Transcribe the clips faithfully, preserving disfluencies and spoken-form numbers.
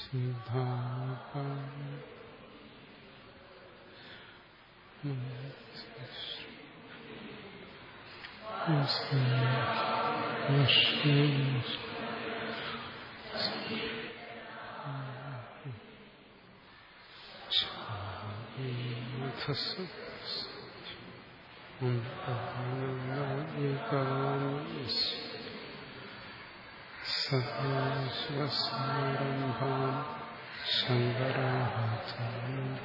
സദാശിവസമാരംഭാം ശങ്കരാചാര്യാൻ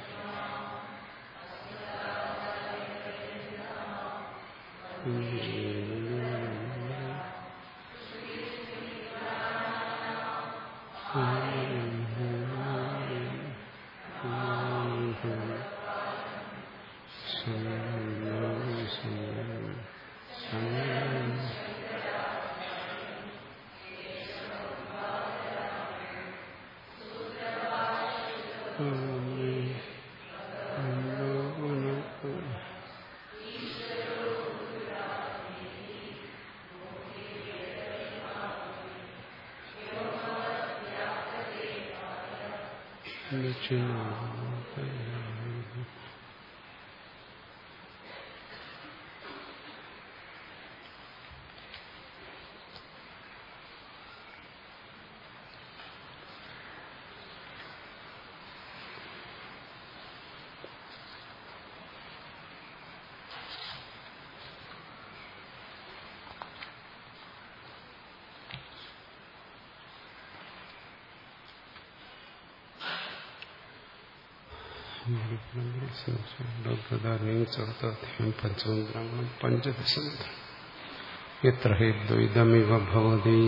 പഞ്ചമന്ത്രങ്ങളും പഞ്ചദശമന്ത്രം എത്ര ഹി ദ്വൈതമിവ ഭവതി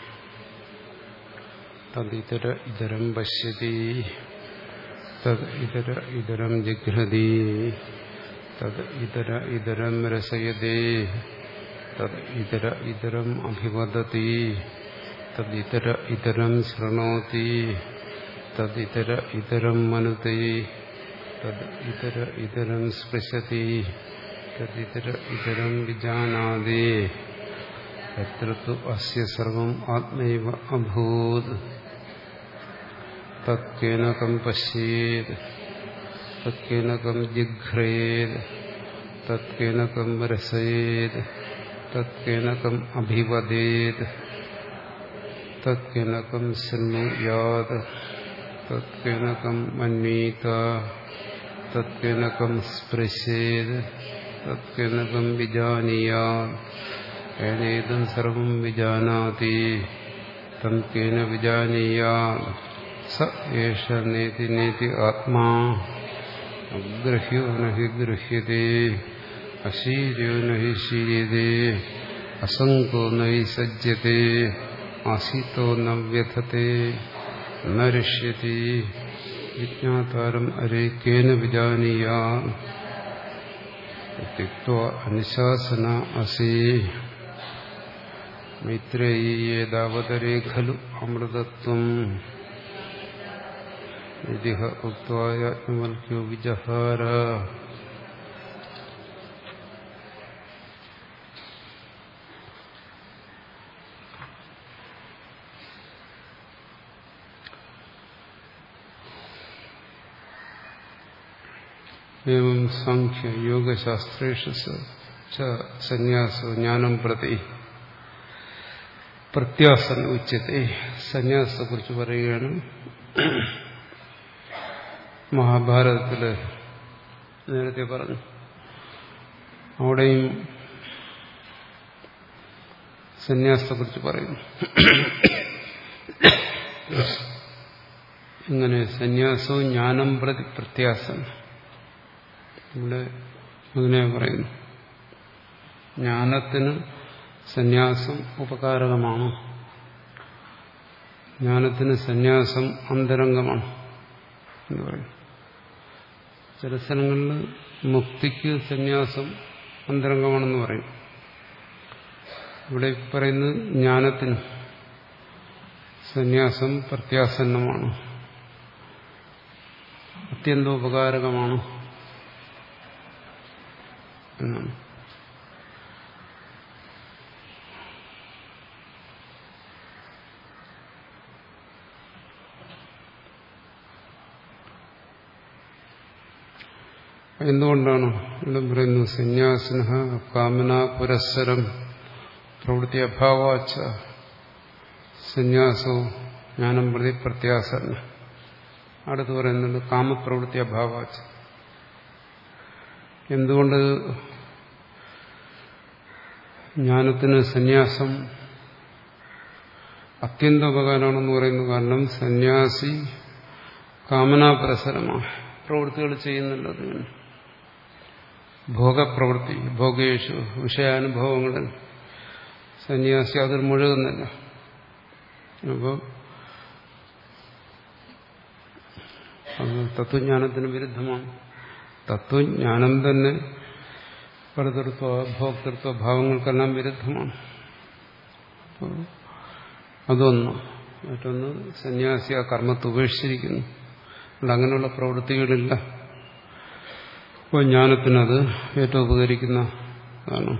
തദിതര ഇതരം പശ്യതി തദ് ഇതര ഇതരം ജിഘ്രതി തദ് ഇതര ഇതരം രസയതി തദ് ഇതര ഇതരം അഭിവദതി തദ് ഇതര ഇതരം ശൃണോതി തദിതര ഇതരം മനുതേ തദ് ഇതര ഇതരം സ്പൃശതി തദിതര ഇതരം വിജാനാതി യത്ര തു അസ്യ സർവം ആത്മൈവ അഭൂത് തത്കേനകം പശ്യേത് തത്കേനകം ജിഘ്രേത് തത്കേനകം രസയേത് തത്കേനകം അഭിവദേത് തത്കേനകം ശൃണുയാത് തത്കേനകം മന്വീത തത്കേനകം സ്പൃശേത് തത്കേനകം വിജാനീയാത് ഏനേദം സർവം വിജാനാതി തം കേന വിജാനീയാത് സ ഏഷ നേതി നേതി ആത്മാ അഗ്രഹ്യോ നഹി ഗൃഹ്യതേ അശീര്യോ നഹി ശീര്യതേ അസംഗോ നഹി സജ്ജതേ ആസീതോ ന വ്യഥതേ നരിഷ്യതി വിജ്ഞാതാരം അരേ കേന വിജാനീയാത് ഇത്യുക്ത്വാ അനുശാസന അസി മൈത്രേയീയേതാവതരേ ഖലു അമൃതത്വം ഇതിഹ ഉക്ത്വാ യാജ്ഞവൽക്യോ വിജഹാര. ഏവം സാഖ്യ യോഗശാസ്ത്രേഷു സന്യാസോ ജ്ഞാനം പ്രതി പ്രത്യാസൻ ഉച്യത്തെ. സന്യാസത്തെ കുറിച്ച് പറയുകയാണ്. മഹാഭാരതത്തില് നേരത്തെ പറഞ്ഞു, അവിടെയും സന്യാസത്തെ കുറിച്ച് പറയുന്നു. ഇങ്ങനെ സന്യാസവും ജ്ഞാനം പ്രതി പ്രത്യാസൻ, ഇവിടെ അങ്ങനെ പറയുന്നു. ജ്ഞാനത്തിന് സന്യാസം ഉപകാരകമാണ്, ജ്ഞാനത്തിന് സന്യാസം അന്തരംഗമാണ് എന്ന് പറയും. ചില സ്ഥലങ്ങളിൽ മുക്തിക്ക് സന്യാസം അന്തരംഗമാണെന്ന് പറയും. ഇവിടെ പറയുന്നത് ജ്ഞാനത്തിന് സന്യാസം പ്രത്യാസന്നമാണ്, അത്യന്തോപകാരകമാണ് എന്നാണ്. എന്തുകൊണ്ടാണ് ഇവിടെ പറയുന്നു സന്യാസിന കാമന പുരസ്സരം പ്രവൃത്തി അഭാവാച്ച സന്യാസോ ജ്ഞാനം പ്രതി പ്രത്യാസന്ന. അടുത്ത് പറയുന്നുണ്ട് കാമപ്രവൃത്തി അഭാവാച്ച. എന്തുകൊണ്ട് ജ്ഞാനത്തിന് സന്യാസം അത്യന്തോപകാരമാണെന്ന് പറയുന്നു? കാരണം സന്യാസി കാമനാപരസരമാണ് പ്രവൃത്തികൾ ചെയ്യുന്നുള്ളത്. ഭോഗപ്രവൃത്തി ഭോഗേഷു വിഷയാനുഭവങ്ങളിൽ സന്യാസി അതിൽ മുഴുകുന്നില്ല. അപ്പോൾ അത് തത്വജ്ഞാനത്തിന് വിരുദ്ധമാണ്. തത്വജ്ഞാനം തന്നെ കർത്തൃത്വ ഭോക്തൃത്വ ഭാവങ്ങൾക്കെല്ലാം വിരുദ്ധമാണ്. അപ്പോൾ അതൊന്ന്. മറ്റൊന്ന് സന്യാസി ആ കർമ്മത്തെ ഉപേക്ഷിച്ചിരിക്കുന്നു. അതുകൊണ്ട് അങ്ങനെയുള്ള പ്രവൃത്തികളില്ല. അപ്പോൾ ജ്ഞാനത്തിനത് ഏറ്റവും ഉപകരിക്കുന്നതാണ്.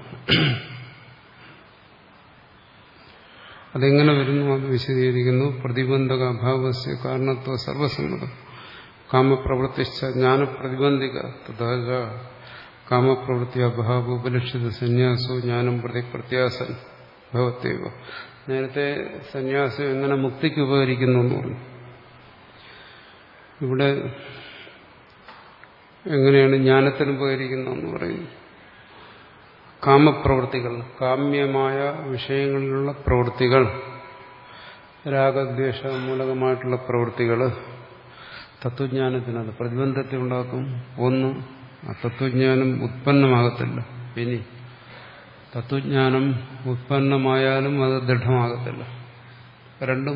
അതെങ്ങനെ വരുന്നു അത് വിശദീകരിക്കുന്നു. പ്രതിബന്ധക അഭാവസ്യ കാരണത്വ സർവസമ്മതം കാമപ്രവൃത്തിശ്ച ജ്ഞാനപ്രതിബന്ധിക തഥാ കാമപ്രവൃത്തി അഭാവ ഉപലക്ഷിത സന്യാസോ ജ്ഞാനം പ്രതി പ്രത്യാസൻ ഭവത്തേവ. നേരത്തെ സന്യാസം എങ്ങനെ മുക്തിക്ക് ഉപകരിക്കുന്നു എന്ന് പറഞ്ഞു. ഇവിടെ എങ്ങനെയാണ് ജ്ഞാനത്തിന് ഉപകരിക്കുന്നതെന്ന് പറയുന്നു. കാമപ്രവൃത്തികൾ, കാമ്യമായ വിഷയങ്ങളിലുള്ള പ്രവൃത്തികൾ, രാഗദ്വേഷ മൂലകമായിട്ടുള്ള പ്രവൃത്തികൾ തത്വജ്ഞാനത്തിനത് പ്രതിബന്ധത്തെ ഉണ്ടാക്കും. ഒന്ന്, ആ തത്വജ്ഞാനം ഉത്പന്നമാകത്തില്ല. ഇനി തത്വജ്ഞാനം ഉത്പന്നമായാലും അത് ദൃഢമാകത്തില്ല. രണ്ടും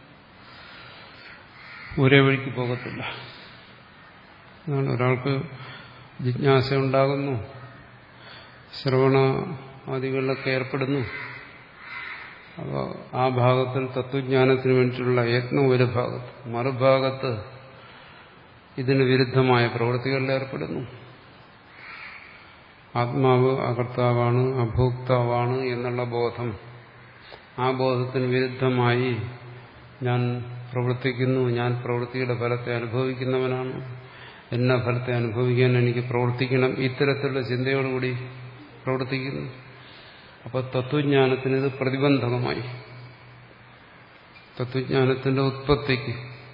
ഒരേ വഴിക്ക് പോകത്തില്ല. ഒരാൾക്ക് ജിജ്ഞാസ ഉണ്ടാകുന്നു, ശ്രവണ ആദികളിലൊക്കെ ഏർപ്പെടുന്നു. അപ്പോൾ ആ ഭാഗത്തിൽ തത്വജ്ഞാനത്തിന് വേണ്ടിയിട്ടുള്ള യത്നം ഒരു ഭാഗത്ത്, മറുഭാഗത്ത് ഇതിന് വിരുദ്ധമായ പ്രവൃത്തികളിൽ ഏർപ്പെടുന്നു. ആത്മാവ് അകർത്താവാണ്, അഭോക്താവാണ് എന്നുള്ള ബോധം, ആ ബോധത്തിന് വിരുദ്ധമായി ഞാൻ പ്രവർത്തിക്കുന്നു, ഞാൻ പ്രവൃത്തിയുടെ ഫലത്തെ അനുഭവിക്കുന്നവനാണ്, എന്ന ഫലത്തെ അനുഭവിക്കാൻ എനിക്ക് പ്രവർത്തിക്കണം, ഇത്തരത്തിലുള്ള ചിന്തയോടുകൂടി പ്രവർത്തിക്കുന്നു. അപ്പോൾ തത്വജ്ഞാനത്തിന് ഇത് പ്രതിബന്ധകമായി. തത്വജ്ഞാനത്തിന്റെ ഉത്പത്തിക്ക്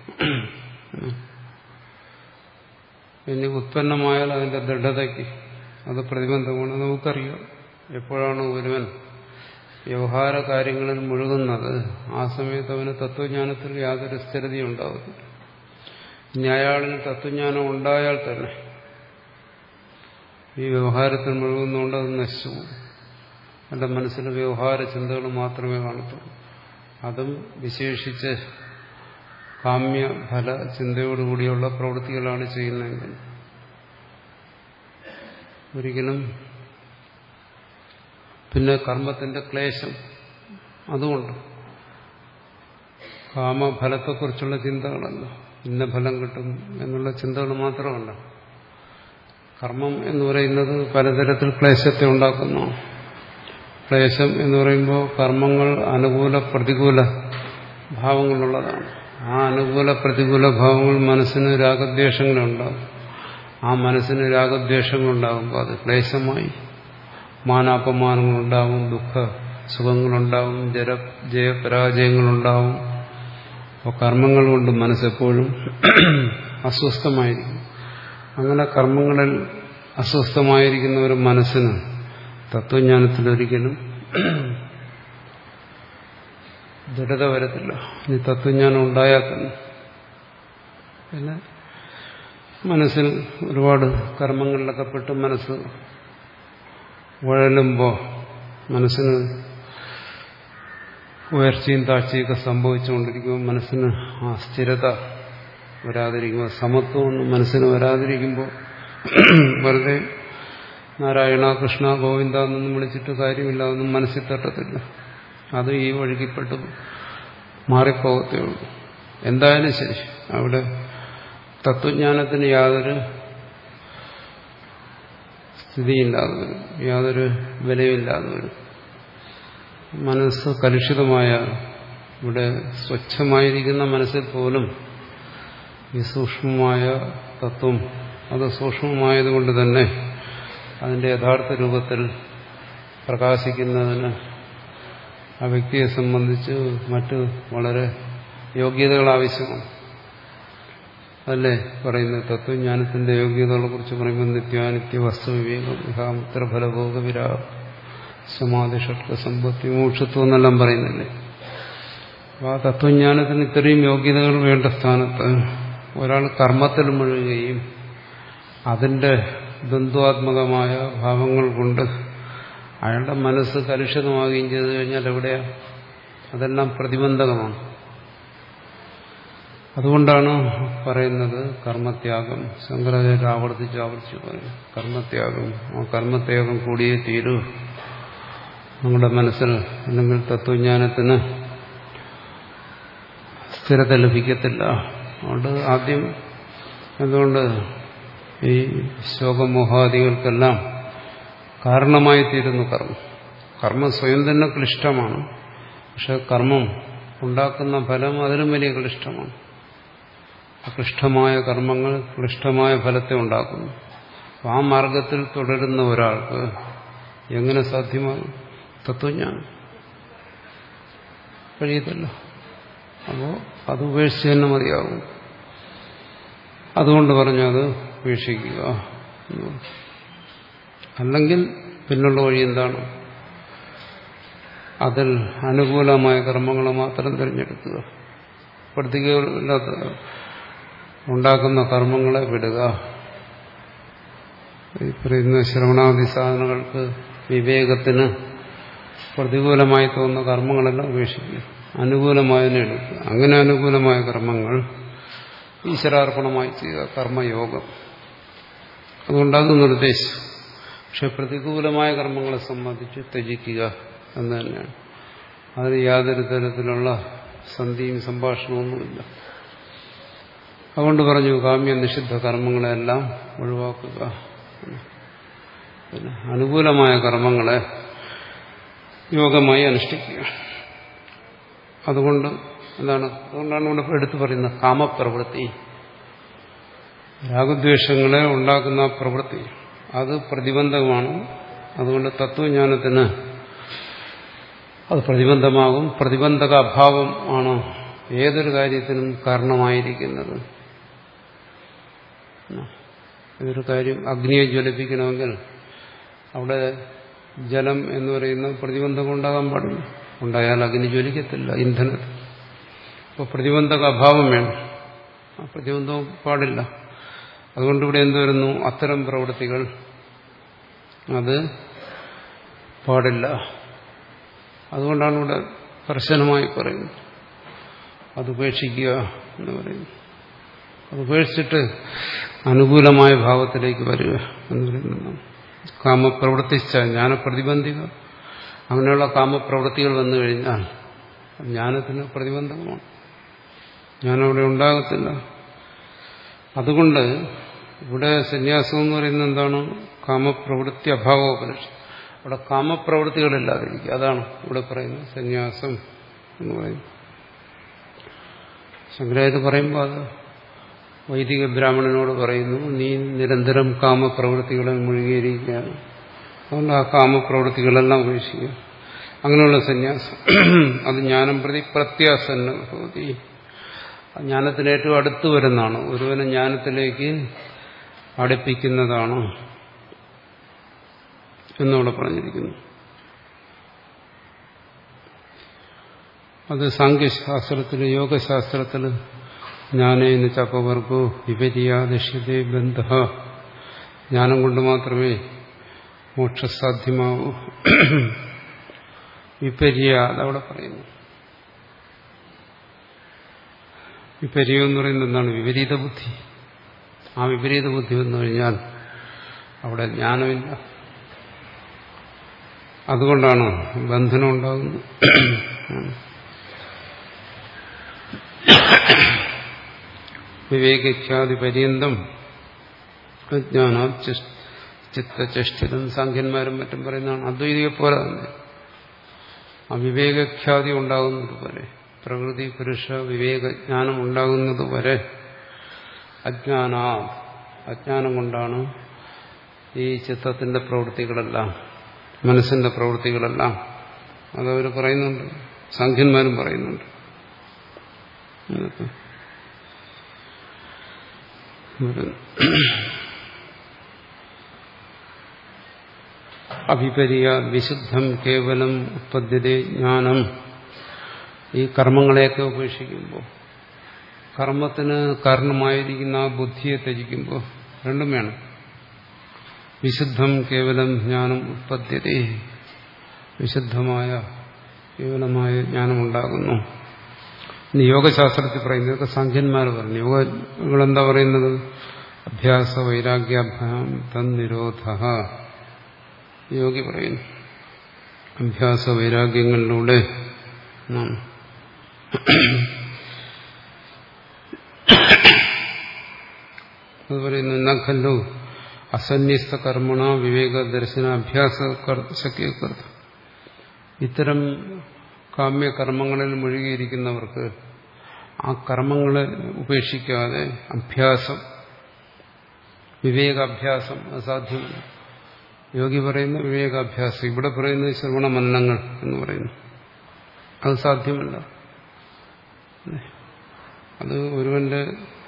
ഇനി ഉത്പന്നമായാൽ അതിന്റെ ദൃഢതയ്ക്ക് അത് പ്രതിബന്ധമാണ്. നമുക്കറിയാം, എപ്പോഴാണ് ഒരുവൻ വ്യവഹാര കാര്യങ്ങളിൽ മുഴുകുന്നത് ആ സമയത്ത് അവന് തത്വജ്ഞാനത്തിൽ യാതൊരു സ്ഥിരതയും ഉണ്ടാകുന്നില്ല. ഇനി അയാളിന് തത്വജ്ഞാനം ഉണ്ടായാൽ തന്നെ ഈ വ്യവഹാരത്തിൽ മുഴുകുന്നതുകൊണ്ട് അത് നശിച്ചു പോകും. എൻ്റെ മനസ്സിൽ വ്യവഹാര ചിന്തകൾ മാത്രമേ കാണത്തുള്ളൂ. അതും വിശേഷിച്ച് കാമ്യഫല ചിന്തയോടുകൂടിയുള്ള പ്രവൃത്തികളാണ് ചെയ്യുന്നതെങ്കിൽ ഒരിക്കലും പിന്നെ കർമ്മത്തിന്റെ ക്ലേശം അതുകൊണ്ട് കാമഫലത്തെക്കുറിച്ചുള്ള ചിന്തകളല്ല, ഇന്ന ഫലം കിട്ടും എന്നുള്ള ചിന്തകൾ മാത്രമല്ല. കർമ്മം എന്ന് പറയുന്നത് പലതരത്തിൽ ക്ലേശത്തെ ഉണ്ടാക്കുന്നു. ക്ലേശം എന്ന് പറയുമ്പോൾ കർമ്മങ്ങൾ അനുകൂല പ്രതികൂല ഭാവങ്ങളുള്ളതാണ്. ആ അനുകൂല പ്രതികൂല ഭാവങ്ങൾ മനസ്സിന് രാഗദ്വേഷങ്ങളുണ്ടാകും. ആ മനസ്സിന് രാഗദ്വേഷങ്ങളുണ്ടാകുമ്പോൾ അത് ക്ലേശമായി. മാനാപമാനങ്ങളുണ്ടാവും, ദുഃഖ സുഖങ്ങളുണ്ടാവും, ജര ജയപരാജയങ്ങളുണ്ടാവും. അപ്പോൾ കർമ്മങ്ങൾ കൊണ്ട് മനസ്സെപ്പോഴും അസ്വസ്ഥമായിരിക്കും. അങ്ങനെ കർമ്മങ്ങളിൽ അസ്വസ്ഥമായിരിക്കുന്ന ഒരു മനസ്സിന് തത്വജ്ഞാനത്തിലൊരിക്കലും ദൃഢത വരത്തില്ല. ഇനി തത്വജ്ഞാനം ഉണ്ടായാൽ തന്നെ പിന്നെ മനസ്സിൽ ഒരുപാട് കർമ്മങ്ങളിലൊക്കെ പെട്ട് മനസ്സ് ഉഴലുമ്പോൾ മനസ്സിന് ഉയർച്ചയും താഴ്ചയൊക്കെ സംഭവിച്ചുകൊണ്ടിരിക്കുമ്പോൾ മനസ്സിന് ആ സ്ഥിരത വരാതിരിക്കുമ്പോൾ, സമത്വമൊന്നും മനസ്സിന് വരാതിരിക്കുമ്പോൾ വെറുതെ നാരായണ കൃഷ്ണ ഗോവിന്ദ എന്നൊന്നും വിളിച്ചിട്ട് കാര്യമില്ല, അതൊന്നും മനസ്സിൽ തട്ടത്തില്ല. അത് ഈ വഴിക്കപ്പെട്ട് മാറിപ്പോകത്തേ ഉള്ളൂ. എന്തായാലും ശരി, അവിടെ തത്വജ്ഞാനത്തിന് യാതൊരു സ്ഥിതിയില്ലാതെ വരും, യാതൊരു വിലയില്ലാതെ വരും. മനസ്സ് കലുഷിതമായ, ഇവിടെ സ്വച്ഛമായിരിക്കുന്ന മനസ്സിൽ പോലും ഈ സൂക്ഷ്മമായ തത്വം അത് സൂക്ഷ്മമായതുകൊണ്ട് തന്നെ അതിന്റെ യഥാർത്ഥ രൂപത്തിൽ പ്രകാശിക്കുന്നതിന് ആ വ്യക്തിയെ സംബന്ധിച്ച് മറ്റ് വളരെ യോഗ്യതകൾ ആവശ്യമാണ്. അല്ലേ പറയുന്നത് തത്വജ്ഞാനത്തിന്റെ യോഗ്യതകളെ കുറിച്ച് പറയുമ്പോൾ നിത്യാനിത്യ വസ്തു വിവേകം വിഹാമുത്രഫലഭോഗ വിരാ സമാധി ഷട്ക സമ്പത്തി മോക്ഷത്വം എന്നെല്ലാം പറയുന്നില്ലേ. അപ്പോൾ ആ തത്വജ്ഞാനത്തിന് ഇത്രയും യോഗ്യതകൾ വേണ്ട സ്ഥാനത്ത് ഒരാൾ കർമ്മത്തിൽ മുഴുകുകയും അതിന്റെ ദ്വന്ദ്വാത്മകമായ ഭാവങ്ങൾ കൊണ്ട് അയാളുടെ മനസ്സ് കലുഷിതമാകുകയും ചെയ്തു കഴിഞ്ഞാൽ എവിടെയാ? അതെല്ലാം പ്രതിബന്ധകമാണ്. അതുകൊണ്ടാണ് പറയുന്നത് കർമ്മത്യാഗം. ശങ്കരാചാര്യ ആവർത്തിച്ച് ആവർത്തിച്ച് പറയും കർമ്മത്യാഗം. ആ കർമ്മത്യാഗം കൂടിയേ തീരൂ നമ്മുടെ മനസ്സിൽ, അല്ലെങ്കിൽ തത്വജ്ഞാനത്തിന് സ്ഥിരത ലഭിക്കത്തില്ല. അതുകൊണ്ട് ആദ്യം എന്തുകൊണ്ട് ഈ ശോകമോഹാദികൾക്കെല്ലാം കാരണമായി തീരുന്നു കർമ്മം. കർമ്മം സ്വയം തന്നെ ക്ലിഷ്ടമാണ്, പക്ഷെ കർമ്മം ഉണ്ടാക്കുന്ന ഫലം അതിലും വലിയ ക്ലിഷ്ടമാണ്. ക്ലിഷ്ടമായ കർമ്മങ്ങൾ ക്ലിഷ്ടമായ ഫലത്തെ ഉണ്ടാക്കുന്നു. ആ മാർഗത്തിൽ തുടരുന്ന ഒരാൾക്ക് എങ്ങനെ സാധ്യമാകും തത്വജ്ഞാനം? കഴിയത്തില്ല. അപ്പോൾ അത് ഉപേക്ഷിച്ച് തന്നെ മതിയാകും. അതുകൊണ്ട് പറഞ്ഞത് ഉപേക്ഷിക്കുക. അല്ലെങ്കിൽ പിന്നുള്ള വഴി എന്താണ്? അതിൽ അനുകൂലമായ കർമ്മങ്ങൾ മാത്രം തിരഞ്ഞെടുക്കുക. പ്രതികൂലമില്ലാത്ത ഉണ്ടാക്കുന്ന കർമ്മങ്ങളെ വിടുക. ഈ പറയുന്ന ശ്രവണാദി സാധനങ്ങൾക്ക് വിവേകത്തിന് പ്രതികൂലമായി തോന്നുന്ന കർമ്മങ്ങളെല്ലാം ഉപേക്ഷിക്കുക, അനുകൂലമായതിനെ എടുക്കുക. അങ്ങനെ അനുകൂലമായ കർമ്മങ്ങൾ ഈശ്വരാർപ്പണമായി ചെയ്യുക, കർമ്മയോഗം. അതുകൊണ്ടത് നിർദ്ദേശിച്ചു. പക്ഷെ പ്രതികൂലമായ കർമ്മങ്ങളെ സംബന്ധിച്ച് ത്യജിക്കുക എന്ന് തന്നെയാണ്. അതിന് യാതൊരു തരത്തിലുള്ള സന്ധിയും സംഭാഷണമൊന്നുമില്ല. അതുകൊണ്ട് പറഞ്ഞു കാമ്യ നിഷിദ്ധ കർമ്മങ്ങളെല്ലാം ഒഴിവാക്കുക. പിന്നെ അനുകൂലമായ കർമ്മങ്ങളെ യോഗമായി അനുഷ്ഠിക്കുക. അതുകൊണ്ട് എന്താണ്? അതുകൊണ്ടാണ് ഇവിടെ എടുത്തു പറയുന്നത് കാമപ്രവൃത്തി, രാഗദ്വേഷങ്ങളെ ഉണ്ടാക്കുന്ന പ്രവൃത്തി അത് പ്രതിബന്ധകമാണ്. അതുകൊണ്ട് തത്വജ്ഞാനത്തിന് അത് പ്രതിബന്ധമാകും. പ്രതിബന്ധക അഭാവം ആണ് ഏതൊരു കാര്യത്തിനും കാരണമായിരിക്കുന്നത്. ഇതൊരു കാര്യം അഗ്നിയെ ജ്വലിപ്പിക്കണമെങ്കിൽ അവിടെ ജലം എന്ന് പറയുന്ന പ്രതിബന്ധകം ഉണ്ടാകാൻ പാടില്ല. ഉണ്ടായാൽ അഗ്നി ജ്വലിക്കത്തില്ല ഇന്ധനത്തിൽ. അപ്പോൾ പ്രതിബന്ധക അഭാവം വേണം. ആ പ്രതിബന്ധവും പാടില്ല. അതുകൊണ്ട് ഇവിടെ എന്ത് വരുന്നു? അത്തരം പ്രവൃത്തികൾ അത് പാടില്ല. അതുകൊണ്ടാണ് ഇവിടെ കർശനമായി പറയുന്നത് അത് ഉപേക്ഷിക്കുക എന്ന് പറയുന്നു. അത് ഉപേക്ഷിച്ചിട്ട് അനുകൂലമായ ഭാവത്തിലേക്ക് വരിക എന്ന് പറയുന്നത്. കാമപ്രവൃത്തിച്ച ജ്ഞാനപ്രതിബന്ധിക, അങ്ങനെയുള്ള കാമപ്രവൃത്തികൾ വന്നു കഴിഞ്ഞാൽ ജ്ഞാനത്തിന് പ്രതിബന്ധകമാണ്. ജ്ഞാനം അവിടെ ഉണ്ടാകത്തില്ല. അതുകൊണ്ട് ഇവിടെ സന്യാസം എന്ന് പറയുന്നത് എന്താണ്? കാമപ്രവൃത്തി അഭാവോപലക്ഷം. അവിടെ കാമപ്രവൃത്തികളില്ലാതിരിക്കുക. അതാണ് ഇവിടെ പറയുന്നത് സന്യാസം എന്ന് പറയുന്നത്. ശങ്കരാചാര്യ പറയുമ്പോൾ അത് വൈദിക ബ്രാഹ്മണനോട് പറയുന്നു, നീ നിരന്തരം കാമപ്രവൃത്തികളിൽ മുഴുകിയിരിക്കുകയാണ്. അതുകൊണ്ട് ആ കാമപ്രവൃത്തികളെല്ലാം ഉപേക്ഷിക്കുക. അങ്ങനെയുള്ള സന്യാസം അത് ജ്ഞാനം പ്രതി പ്രത്യാസന്ന ഭവതി. ജ്ഞാനത്തിന് ഏറ്റവും അടുത്ത് വരുന്നതാണ്. ഒരുവനെ ജ്ഞാനത്തിലേക്ക് അടുപ്പിക്കുന്നതാണ് എന്നിവിടെ പറഞ്ഞിരിക്കുന്നു. അത് സാഖ്യശാസ്ത്രത്തിൽ യോഗശാസ്ത്രത്തിൽ ജ്ഞാനേന ചപവർഗോ വിപര്യാദശ്യതേ ബന്ധ, ജ്ഞാനം കൊണ്ട് മാത്രമേ മോക്ഷസാധ്യമാവൂ. വിപര്യാദ് അവിടെ പറയുന്നു. വിപര്യം എന്ന് പറയുന്നത് എന്താണ്? വിപരീത ബുദ്ധി. ആ വിപരീത ബുദ്ധി വന്നു കഴിഞ്ഞാൽ അവിടെ ജ്ഞാനമില്ല. അതുകൊണ്ടാണ് ബന്ധനം ഉണ്ടാകുന്നത്. വിവേകഖ്യാതി പര്യന്തം അജ്ഞാന ചിത്തചേഷ്ടിതം. സാഖ്യന്മാരും മറ്റും പറയുന്നതാണ്. അദ്വൈതിയെ പോലെ തന്നെ അവിവേകഖ്യാതി ഉണ്ടാകുന്നത് പോലെ, പ്രകൃതി പുരുഷ വിവേകജ്ഞാനം ഉണ്ടാകുന്നത് വരെ അജ്ഞാനാ അജ്ഞാനം കൊണ്ടാണ് ഈ ചിത്തത്തിന്റെ പ്രവൃത്തികളെല്ലാം, മനസ്സിന്റെ പ്രവൃത്തികളെല്ലാം. അതവർ പറയുന്നുണ്ട്, സാഖ്യന്മാരും പറയുന്നുണ്ട്. അഭിപര്യ വിശുദ്ധം കേവലം ഉത്പദ്യതേ ജ്ഞാനം. ഈ കർമ്മങ്ങളെയൊക്കെ ഉപേക്ഷിക്കുമ്പോൾ, കർമ്മത്തിന് കാരണമായിരിക്കുന്ന ആ ബുദ്ധിയെ ത്യജിക്കുമ്പോൾ രണ്ടും വേണം. വിശുദ്ധം കേവലം ജ്ഞാനം ഉത്പദ്യതേ, വിശുദ്ധമായ കേവലമായ ജ്ഞാനമുണ്ടാകുന്നു. ഇനി യോഗശാസ്ത്രത്തിൽ പറയുന്നത്, ഇതൊക്കെ സാഖ്യന്മാർ പറഞ്ഞു. യോഗങ്ങളെന്താ പറയുന്നത്? അഭ്യാസ വൈരാഗ്യാഭ്യാം തന്നിരോധ. യോഗി പറയുന്നു അഭ്യാസ വൈരാഗ്യങ്ങളിലൂടെ അത് പറയുന്നു നഖല്ലു അസന്യസ്ത കർമ്മണ വിവേക ദർശന അഭ്യാസ ശക്തികൃത. ഇത്തരം കാമ്യകർമ്മങ്ങളിൽ മുഴുകിയിരിക്കുന്നവർക്ക് ആ കർമ്മങ്ങളെ ഉപേക്ഷിക്കാതെ അഭ്യാസം, വിവേകാഭ്യാസം അത് സാധ്യമല്ല. യോഗി പറയുന്ന വിവേകാഭ്യാസം, ഇവിടെ പറയുന്നത് ശ്രവണ മനനങ്ങൾ എന്ന് പറയുന്നു, അത് സാധ്യമല്ല. അത് ഒരുവന്റെ